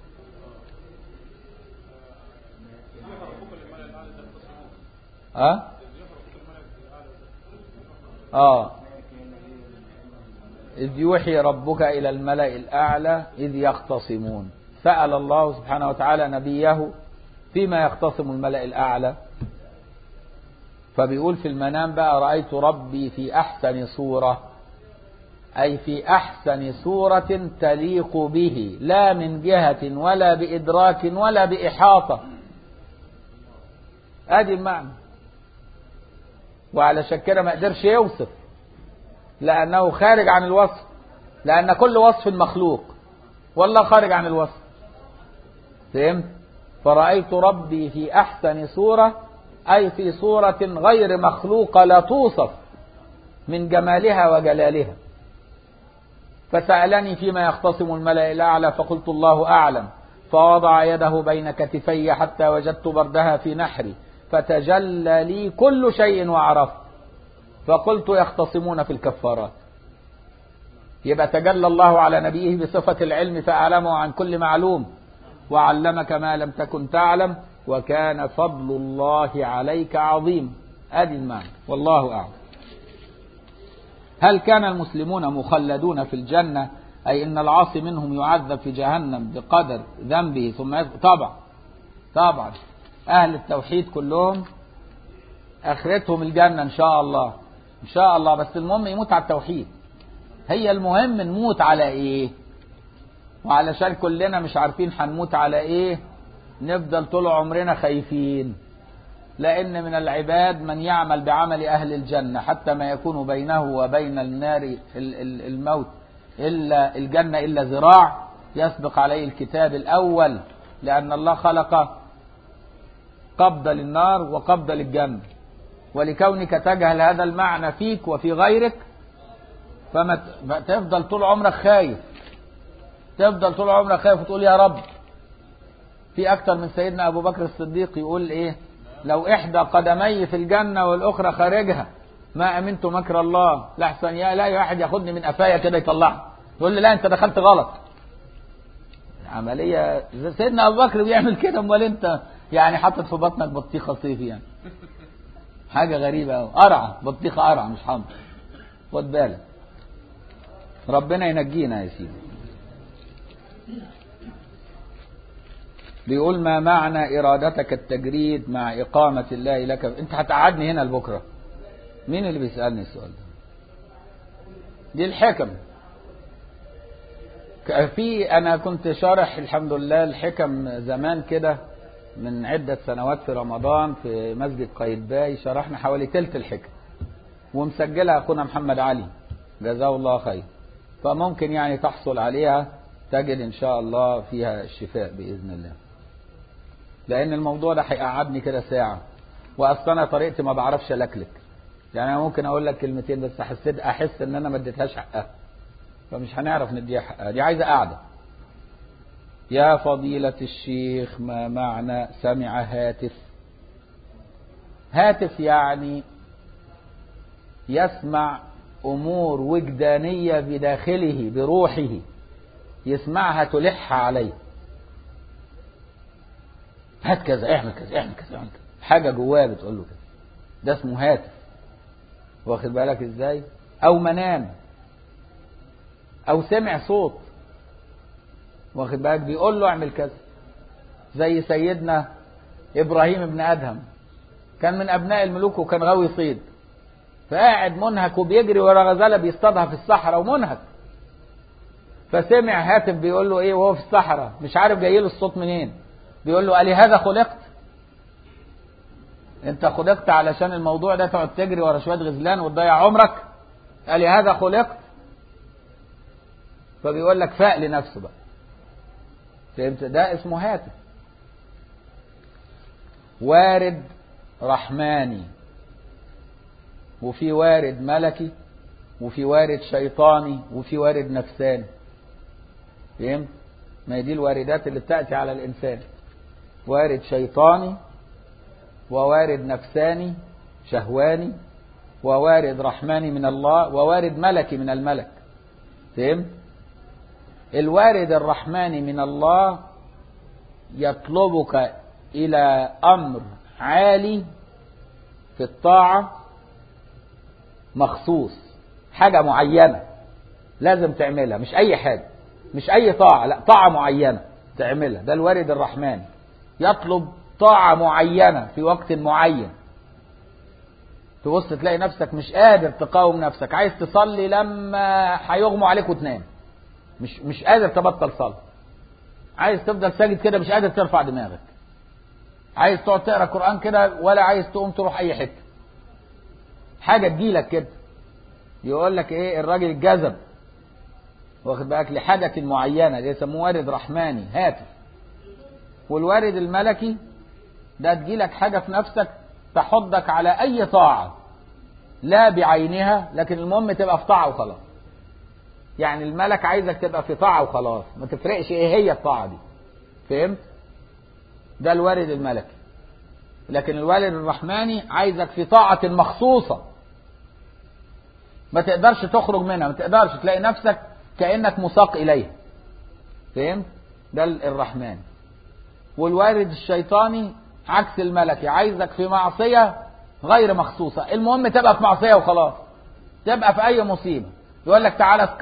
إذ يوحي ربك إلى الملأ الأعلى إذ يختصمون. سأل الله سبحانه وتعالى نبيه فيما يختصم الملأ الأعلى، فبيقول في المنام بقى رأيت ربي في أحسن صورة، أي في أحسن صورة تليق به، لا من جهة ولا بإدراك ولا بإحاطة. ادي المعنى. وعلى شكرا ما قدرش يوصف لأنه خارج عن الوصف، لأن كل وصف مخلوق والله خارج عن الوصف. فهمت؟ فرأيت ربي في أحسن صورة أي في صورة غير مخلوقة لا توصف من جمالها وجلالها. فسألني فيما يختصم الملأ الأعلى فقلت الله أعلم، فوضع يده بين كتفي حتى وجدت بردها في نحري، فتجلى لي كل شيء وعرفت، فقلت يختصمون في الكفارات. يبقى تجلى الله على نبيه بصفة العلم فأعلمه عن كل معلوم، وعلمك ما لم تكن تعلم، وكان فضل الله عليك عظيم. ادي المعنى، والله أعلم. هل كان المسلمون مخلدون في الجنة أي إن العاصي منهم يعذب في جهنم بقدر ذنبه ثم طبعا أهل التوحيد كلهم آخرتهم الجنة إن شاء الله، إن شاء الله. بس المهم يموت على التوحيد، هي المهم نموت على إيه. وعلشان كلنا مش عارفين هنموت على إيه نفضل طول عمرنا خايفين، لأن من العباد من يعمل بعمل أهل الجنة حتى ما يكون بينه وبين النار الموت إلا الجنة إلا ذراع، يسبق عليه الكتاب الأول، لأن الله خلق قبض للنار وقبض للجنة. ولكونك تجهل هذا المعنى فيك وفي غيرك فما تفضل طول عمرك خايف، تفضل طول عمرك خايف وتقول يا رب. في أكتر من سيدنا أبو بكر الصديق يقول إيه: لو إحدى قدمي في الجنة والأخرى خارجها ما أمنت مكر الله، لحسن لا واحد ياخدني من قفايا كده يطلعني يقول لي لا أنت دخلت غلط. عملية سيدنا أبو بكر بيعمل كده، أمال أنت يعني حاطط في بطنك بطيخة صيفي يعني حاجة غريبة أوي، قرعة، بطيخة قرعة مش حمض. خد بالك، ربنا ينجينا يا سيدي. بيقول: ما معنى إرادتك التجريد مع إقامة الله لك؟ أنت هتقعدني هنا لبكرة. مين اللي بيسألني السؤال ده؟ دي الحكم. أنا كنت شارح الحمد لله الحكم زمان كده من عدة سنوات في رمضان في مسجد قايتباي، شرحنا حوالي تلت الحكم ومسجلها أخونا محمد علي جزاه الله خير، فممكن يعني تحصل عليها تجد إن شاء الله فيها الشفاء بإذن الله، لأن الموضوع ده هيقعدني كده ساعة، وأصلا أنا طريقتي ما بعرفش ألكلك، يعني أنا ممكن أقول لك كلمتين بس أحس إن أنا ما اديتهاش حقها، فمش هنعرف نديها حقها، دي عايزة قاعدة. يا فضيلة الشيخ، ما معنى سمع هاتف؟ هاتف يعني يسمع أمور وجدانية بداخله بروحه، يسمعها تلح عليه، هات كذا، اعمل كذا، اعمل كذا، اعمل كذا، حاجة جواه بتقول له كده، ده اسمه هاتف. واخد بالك ازاي؟ او منام، او سمع صوت، واخد بالك، بيقول له اعمل كذا. زي سيدنا ابراهيم ابن ادهم، كان من ابناء الملوك وكان غاوي صيد، فقاعد منهك وبيجري ورا غزاله بيصطادها في الصحراء ومنهك، فسمع هاتف بيقول له ايه وهو في الصحراء مش عارف جاي له الصوت منين، بيقول له: ألي هذا خلقت؟ انت خلقت علشان الموضوع ده تقعد تجري ورا شويه غزلان وتضيع عمرك؟ ألي هذا خلقت؟ فبيقول لك فاق لنفسه بقى، فهمت؟ ده اسمه هاتف. وارد رحماني، وفي وارد ملكي، وفي وارد شيطاني، وفي وارد نفساني، فهمت؟ ما هي دي الواردات اللي بتأتي على الإنسان، وارد شيطاني، ووارد نفساني شهواني، ووارد رحماني من الله، ووارد ملكي من الملك، فهمت؟ الوارد الرحماني من الله يطلبك إلى أمر عالي في الطاعة مخصوص، حاجة معينة لازم تعملها، مش أي حاجة، مش أي طاعة، لا طاعة معينة تعملها، ده الوارد الرحماني. يطلب طاعة معينة في وقت معين، تبص تلاقي نفسك مش قادر تقاوم نفسك، عايز تصلي لما هيغموا عليك وتنام، مش قادر تبطل صلاة، عايز تفضل ساجد كده مش قادر ترفع دماغك، عايز تقعد تقرا قرآن كده ولا عايز تقوم تروح أي حتة، حاجة تجيلك كده، يقول لك إيه الراجل الجذب، واخد بالك، لحاجة معينة، ده يسموه وارد رحماني هاتف. والوارد الملكي ده تجيلك حاجة في نفسك تحضك على أي طاعة، لا بعينها لكن المهم تبقى في طاعة وخلاص، يعني الملك عايزك تبقى في طاعة وخلاص، ما تفرقش ايه هي الطاعة دي، فهمت؟ ده الوارد الملكي. لكن الوارد الرحماني عايزك في طاعة مخصوصة ما تقدرش تخرج منها، ما تقدرش تلاقي نفسك كأنك مساق إليها، فهمت؟ ده الرحمن. والوارد الشيطاني عكس الملكي، عايزك في معصية غير مخصوصة، المهم تبقى في معصية وخلاص، تبقى في أي مصيبة، يقول لك تعال اسكر،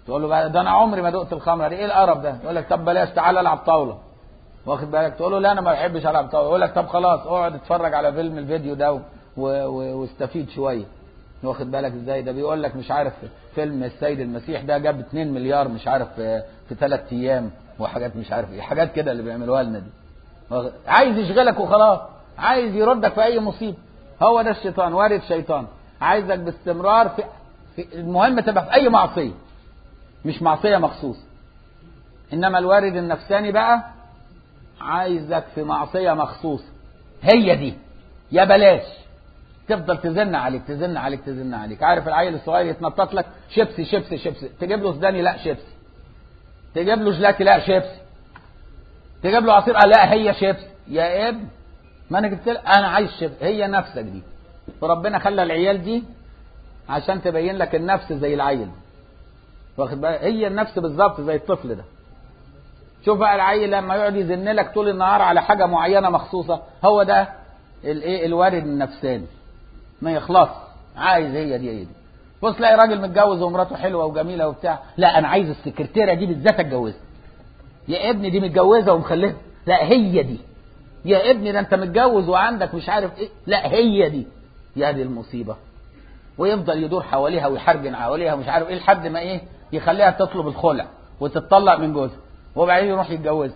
تقول له بقى ده انا عمري ما دقت الخمره دي، ايه القرف ده؟ يقول لك طب بلاش، تعالى العب طاوله. واخد بالك؟ تقول له لا انا ما بحبش العب طاوله، يقول لك طب خلاص اقعد اتفرج على فيلم الفيديو ده واستفيد شويه. واخد بالك ازاي؟ ده بيقول لك مش عارف فيلم السيد المسيح ده جاب 2 مليار مش عارف في 3 ايام وحاجات مش عارف ايه، حاجات كده اللي بيعملوها لنا دي. عايز يشغلك وخلاص، عايز يردك في اي مصيبه. هو ده الشيطان، وارد شيطان عايزك باستمرار في المهم تبقى في اي معصيه، مش معصيه مخصوصه. انما الوارد النفساني بقى عايزك في معصيه مخصوصه، هي دي يا بلاش. تفضل تزن عليك تزن عليك تزن عليك. عارف العيل الصغير يتنطط لك شيبسي شيبسي شيبسي، تجيب له سوداني لا شيبسي، تجيب له جلاتي لا شيبسي، تجيب له عصير لا هي شيبسي. يا ابن ما انا جبت لك، انا عايز شيبسي. هي نفسك دي، وربنا خلى العيال دي عشان تبين لك النفس زي العيل. واخد بالك؟ هي النفس بالظبط زي الطفل ده. شوف بقى العيل لما يقعد يزن لك طول النهار على حاجه معينه مخصوصه، هو ده الايه الوارد النفساني، ما يخلص. عايز هي دي. بص تلاقي راجل متجوز ومراته حلوه وجميله وبتاع، لا انا عايز السكرتيره دي بالذات اتجوزها. يا ابني دي متجوزه ومخلفه، لا هي دي. يا ابني ده انت متجوز وعندك مش عارف ايه، لا هي دي. يا دي المصيبه. ويفضل يدور حواليها ويحرجن حواليها ومش عارف ايه لحد ما ايه يخليها تطلب الخلع وتتطلق من جوزها وبعدين يروح يتجوزها.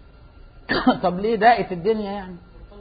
طب ليه؟ ضاقت الدنيا يعني،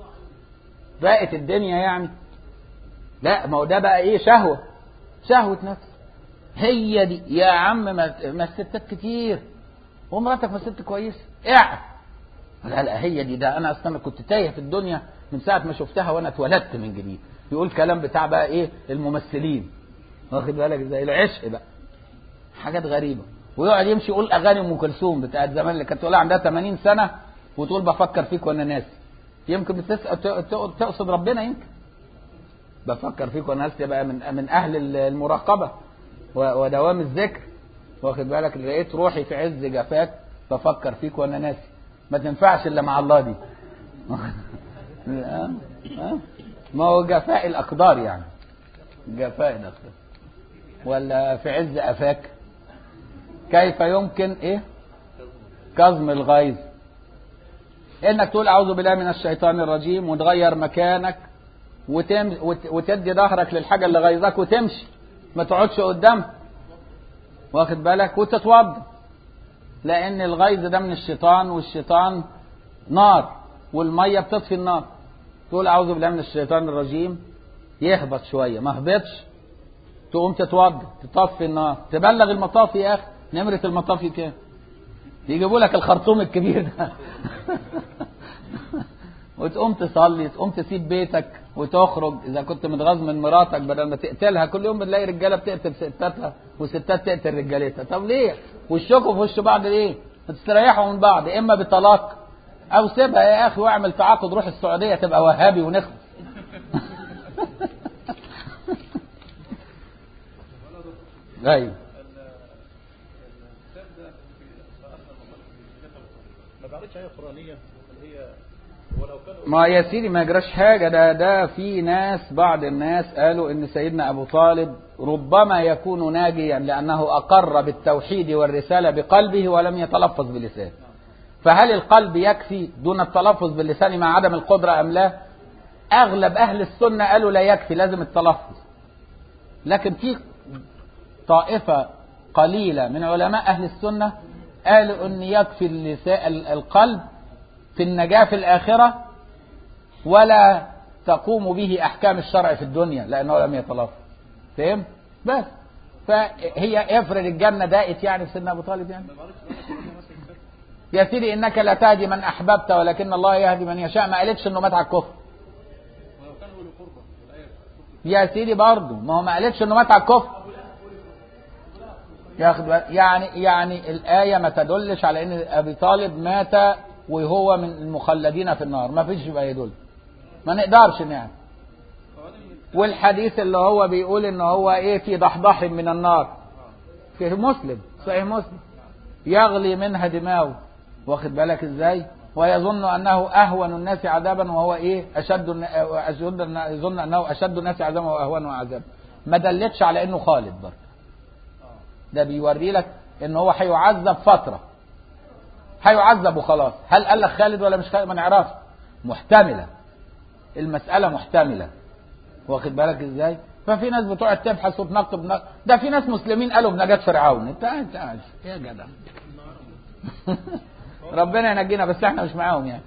ضاقت الدنيا يعني. لا ما هو ده بقى ايه؟ شهوة نفس. هي دي يا عم. ما الستات كتير ومراتك ما ست كويسه اعرف. لا هي دي. ده انا اصلا كنت تايه في الدنيا من ساعه ما شفتها وانا اتولدت من جديد. يقول كلام بتاع بقى ايه الممثلين، واخد بالك ازاي؟ العشق بقى حاجات غريبه. ويقعد يمشي يقول اغاني ام كلثوم بتاعت زمان اللي كانت تقولها عندها 80 سنه وتقول بفكر فيك وانا ناسي. يمكن تقصد ربنا، يمكن بفكر فيك وانا ناسي بقى من اهل المراقبه ودوام الذكر. واخد بالك؟ لقيت روحي في عز جفاك بفكر فيك وانا ناسي. ما تنفعش الا مع الله دي. ما هو جفاء الاقدار يعني، جفاء الاقدار. ولا في عز افاك كيف يمكن ايه كظم الغيظ. انك تقول اعوذ بالله من الشيطان الرجيم وتغير مكانك وتدي ظهرك للحاجه اللي غيظك وتمشي، ما تقعدش قدامها. واخد بالك؟ وتتوضا، لان الغيظ ده من الشيطان، والشيطان نار والميه بتطفي النار. تقول اعوذ بالله من الشيطان الرجيم يهبط شويه، ما هبطش تقوم تتوضا تطفي النار. تبلغ المطافي يا اخي. نمره المطافي كام؟ يجيبوا لك الخرطوم الكبير ده. وتقوم تصلي، تقوم تسيب بيتك وتخرج. اذا كنت متغاظ من مراتك بدل ما تقتلها، كل يوم بنلاقي رجاله بتقتل ستاتها وستات تقتل رجالتها. طب ليه؟ وشكوا في وش بعض ليه؟ تستريحوا من بعض، اما بطلاق او سيبها يا اخي واعمل تعاقد، روح السعوديه تبقى وهابي ونخلص. ايوه ما بعرفش ايه قرانيه اللي هي ولو كانوا ما يا سيدي ما يجراش حاجه. ده في ناس، بعض الناس قالوا ان سيدنا ابو طالب ربما يكون ناجيا لانه اقر بالتوحيد والرساله بقلبه ولم يتلفظ بلسانه. فهل القلب يكفي دون التلفظ باللسان مع عدم القدره ام لا؟ اغلب اهل السنه قالوا لا يكفي، لازم التلفظ. لكن في طائفه قليله من علماء اهل السنه قالوا ان يكفي القلب في النجاة في الآخرة ولا تقوم به أحكام الشرع في الدنيا لأنه لم يتلفظ. فهم؟ بس فهي افرض الجنة دائت يعني في سيدنا أبو طالب يعني. يا سيدي إنك لا تهدي من أحببت ولكن الله يهدي من يشاء. ما قالتش إنه مات على الكفر. يا سيدي برضه ما هو ما قالتش إنه مات على الكفر. يعني الآية ما تدلش على إن أبي طالب مات وهو من المخلدين في النار، ما فيش بقى يدل، ما نقدرش نعمل. والحديث اللي هو بيقول ان هو ايه في ضحضح من النار في مسلم، صحيح مسلم، يغلي منها دماغه. واخد بالك ازاي؟ ويظن انه اهون الناس عذابا وهو ايه يظن انه اشد الناس عذابا واهون عذابا. ما دلتش على انه خالد برضه. ده بيوري لك ان هو هيعذب فترة، هيعذب وخلاص. هل قال لك خالد ولا مش خالد؟ ما نعرفش، محتملة المسألة، محتملة. واخد بالك ازاي؟ ففي ناس بتقعد تبحث وتنقب، ده في ناس مسلمين قالوا بنجاة فرعون. انت يا جدع ربنا ينجينا، بس احنا مش معاهم يعني.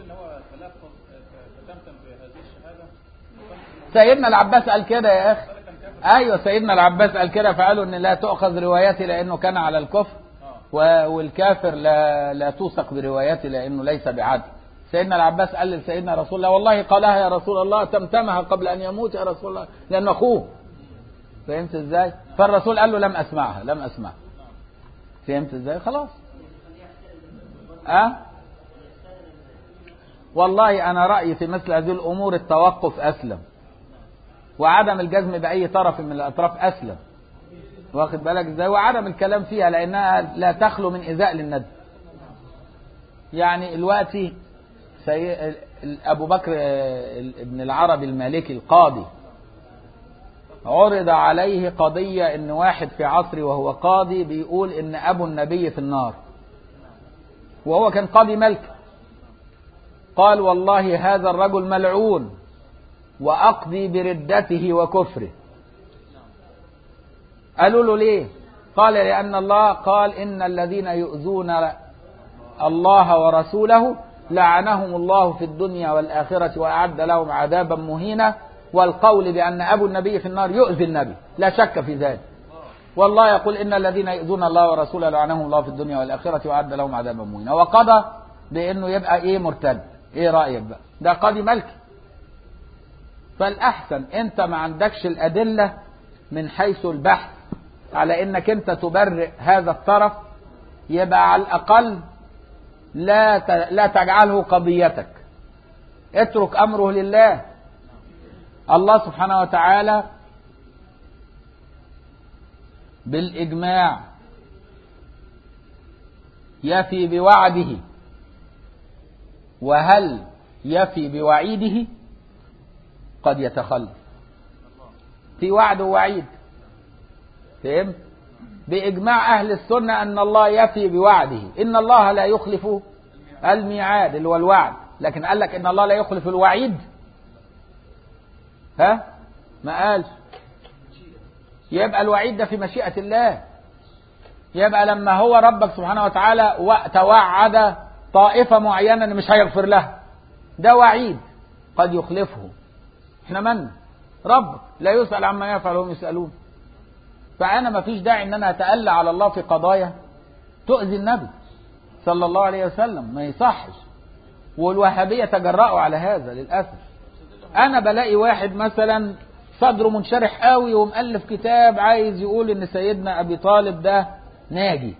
سيدنا العباس قال كده يا اخي. ايوه سيدنا العباس قال كده، فقالوا ان لا تؤخذ رواياتي لانه كان على الكفر، والكافر لا توثق برواياتي لانه ليس بعدل. سيدنا العباس قال لسيدنا رسول الله والله قالها يا رسول الله، تمتمها قبل ان يموت يا رسول الله، لانه اخوه. فهمت ازاي؟ فالرسول قال له لم اسمعها، لم اسمعها. فهمت ازاي؟ خلاص. والله انا رأيي في مثل هذه الامور التوقف اسلم، وعدم الجزم باي طرف من الاطراف اسلم. واخد بالك ازاي؟ وعدم الكلام فيها لانها لا تخلو من ايذاء للندب. يعني دلوقتي ابو بكر ابن العربي المالكي القاضي عرض عليه قضية ان واحد في عصره وهو قاضي بيقول ان ابو النبي في النار، وهو كان قاضي ملك. قال والله هذا الرجل ملعون واقضي بردته وكفره. قالوا له ليه؟ قال لان الله قال ان الذين يؤذون الله ورسوله لعنهم الله في الدنيا والآخرة وأعد لهم عذابا مهينا، والقول بأن أبو النبي في النار يؤذي النبي لا شك في ذلك. والله يقول إن الذين يؤذون الله ورسوله لعنهم الله في الدنيا والآخرة وأعد لهم عذابا مهينا، وقضى بأنه يبقى إيه؟ مرتد. إيه رأيك بقى؟ ده قاضي ملكي. فالأحسن أنت ما عندكش الأدلة من حيث البحث على إنك أنت تبرئ هذا الطرف، يبقى على الأقل لا تجعله قضيتك، اترك أمره لله. الله سبحانه وتعالى بالإجماع يفي بوعده، وهل يفي بوعيده؟ قد يتخلف في وعد ووعيد. فهمت؟ بإجماع أهل السنة أن الله يفي بوعده، إن الله لا يخلف الميعاد اللي هو الوعد، لكن قال لك إن الله لا يخلف الوعيد؟ ما قالش. يبقى الوعيد ده في مشيئة الله. يبقى لما هو ربك سبحانه وتعالى توعد طائفة معينة أن مش هيغفر لها، ده وعيد قد يخلفه. احنا من ربك لا يسأل عما يفعل وهم يسألون. فأنا ما فيش داعي أن أنا أتألى على الله في قضايا تؤذي النبي صلى الله عليه وسلم، ما يصحش. والوهابية تجرأوا على هذا للأسف. أنا بلاقي واحد مثلا صدره منشرح قوي ومؤلف كتاب عايز يقول إن سيدنا أبي طالب ده ناجي،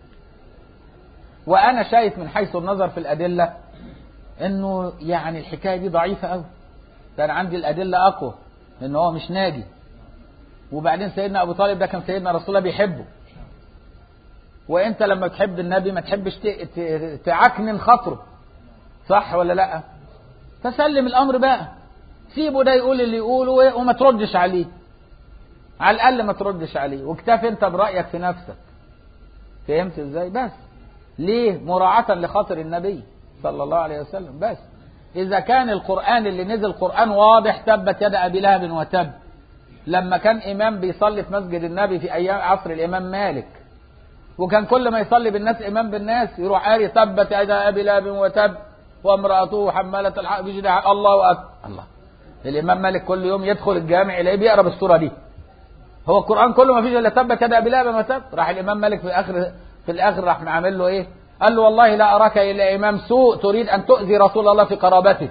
وأنا شايف من حيث النظر في الأدلة إنه يعني الحكاية دي ضعيفة قوي. ده أنا عندي الأدلة أقوى إن هو مش ناجي. وبعدين سيدنا أبو طالب ده كان سيدنا رسول الله بيحبه، وانت لما تحب النبي ما تحبش تعكنن خاطره، صح ولا لا؟ فسلم الامر بقى، سيبه ده يقول اللي يقوله وما تردش عليه، على الاقل ما تردش عليه، واكتفي انت برايك في نفسك. فهمت ازاي؟ بس ليه؟ مراعاة لخاطر النبي صلى الله عليه وسلم. بس اذا كان القرآن اللي نزل قرآن واضح، تبت يد ابي لهب وتب، لما كان امام بيصلي في مسجد النبي في ايام عصر الامام مالك، وكان كل ما يصلي بالناس امام بالناس يروح قاري تبت يد ابي لهب وتب وامراته حمالة الحطب في جيدها. الله اكبر. الله، الامام مالك كل يوم يدخل الجامع يلاقيه بيقرا بالسوره دي. هو القران كله ما فيش الا تبت يد ابي لهب وتب. راح الامام مالك في الاخر راح عامل له ايه؟ قال له والله لا اراك الا امام سوء تريد ان تؤذي رسول الله في قرابته.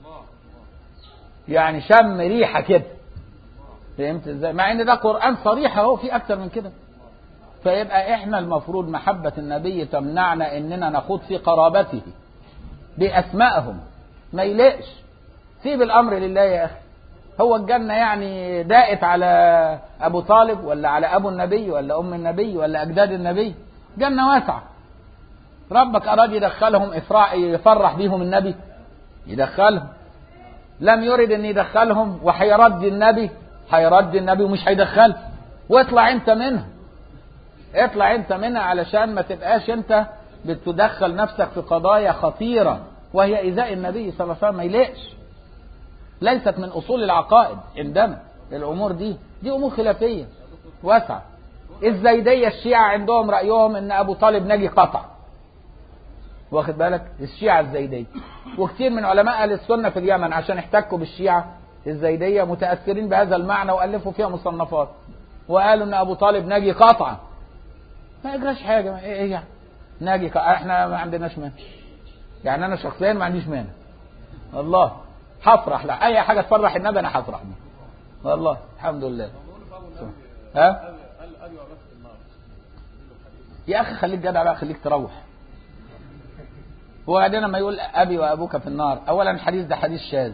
يعني شم ريحه كده. فهمت ازاي؟ مع ان ده قران صريح اهو، في اكتر من كده. فيبقى احنا المفروض محبة النبي تمنعنا اننا نخوض في قرابته باسمائهم، ما يلقش. سيب الامر لله يا اخي. هو الجنة يعني داقت على ابو طالب ولا على ابو النبي ولا ام النبي ولا اجداد النبي؟ جنة واسعة. ربك اراد يدخلهم يفرح بيهم النبي، يدخلهم. لم يرد ان يدخلهم وحيرد النبي، هيرد النبي ومش هيدخله، واطلع انت منها. اطلع انت منها علشان ما تبقاش انت بتدخل نفسك في قضايا خطيرة وهي إيذاء النبي صلى الله عليه وسلم. ما يليقش، ليست من أصول العقائد عندنا الأمور دي أمور خلافية واسعة. الزيدية الشيعة عندهم رأيهم ان أبو طالب نجي قطع، واخد بالك؟ الشيعة الزيدية، وكثير من علماء أهل السنة في اليمن عشان احتكوا بالشيعة الزيدية متأثرين بهذا المعنى وألفوا فيها مصنفات وقالوا ان أبو طالب نجي قطع. ما يجراش حاجة، ايه يعني ناجي احنا ما عندناش مانع، يعني انا شخصيا ما عنديش مانع والله، هفرح لا اي حاجه تفرح النبي انا هفرح بيها والله الحمد لله. ها يا اخي خليك جدع بقى، خليك تروح. وبعدين لما يقول ابي وابوك في النار، اولا الحديث ده حديث شاذ،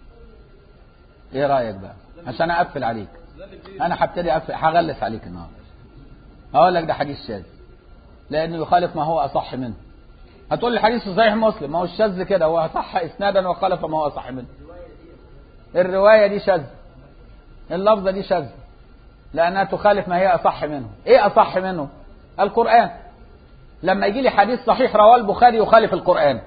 ايه رايك بقى عشان اقفل عليك؟ انا هبتدي اقفل، هغلس عليك النهارده، هقول لك ده حديث شاذ لانه يخالف ما هو اصح منه. هتقول لي حديث صحيح مسلم، ما هو الشاذ كده، هو صح اسنادا وخالف ما هو اصح منه. الروايه دي شاذ، اللفظه دي شاذ لانها تخالف ما هي اصح منه. ايه اصح منه؟ القران. لما يجي لي حديث صحيح رواه البخاري يخالف القران،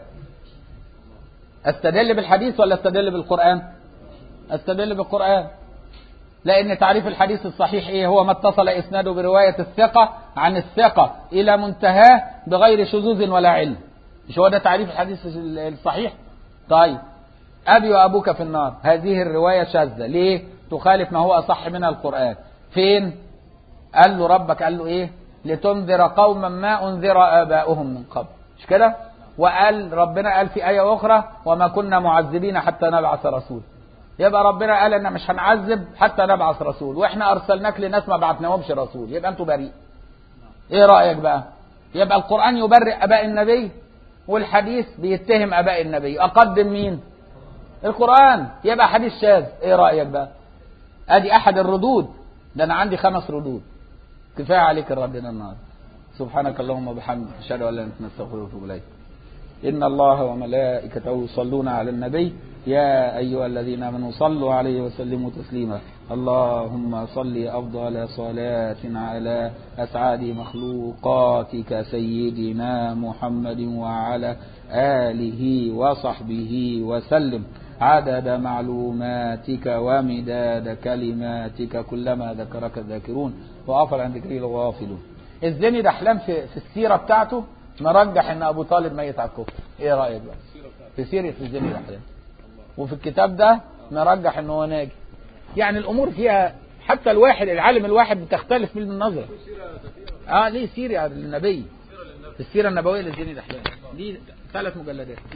استدل بالحديث ولا استدل بالقران؟ استدل بالقران، لأن تعريف الحديث الصحيح إيه؟ هو ما اتصل إسناده برواية الثقة عن الثقة إلى منتهاه بغير شذوذ ولا علم. مش هو ده تعريف الحديث الصحيح؟ طيب أبي وأبوك في النار، هذه الرواية شاذة، ليه؟ تخالف ما هو أصح منها القرآن. فين؟ قال له ربك قال له إيه؟ لتنذر قوما ما أنذر آباؤهم من قبل، مش كده؟ وقال ربنا قال في آية أخرى وما كنا معذبين حتى نبعث رسول. يبقى ربنا قال ان مش هنعذب حتى نبعث رسول، واحنا ارسلناك لناس ما بعثناهمش رسول، يبقى انتوا بريء. ايه رايك بقى؟ يبقى القران يبرئ اباء النبي والحديث بيتهم اباء النبي، اقدم مين؟ القران، يبقى حديث شاذ. ايه رايك بقى؟ ادي احد الردود، ده انا عندي 5 ردود، كفايه عليك الرد النهارده. سبحانك اللهم وبحمدك اشهد ان لا اله الا انت نستغفرك ونتوب اليك. إن الله وملائكته يصلون على النبي يا أيها الذين آمنوا صلوا عليه وسلموا تسليما. اللهم صل أفضل صلاة على أسعد مخلوقاتك سيدنا محمد وعلى آله وصحبه وسلم عدد معلوماتك ومداد كلماتك كلما ذكرك الذاكرون وغفل عن ذكره الغافلون. الزني دحلان في السيرة بتاعته مرجح ان ابو طالب ميت على الكفر. ايه رايك بقى في سيره الزني دحلان؟ وفي الكتاب ده مرجح انه هو ناجي. يعني الامور فيها حتى الواحد العالم الواحد بتختلف من النظر. ليه سيره للنبي، في السيره النبويه للزني دحلان دي 3 مجلدات.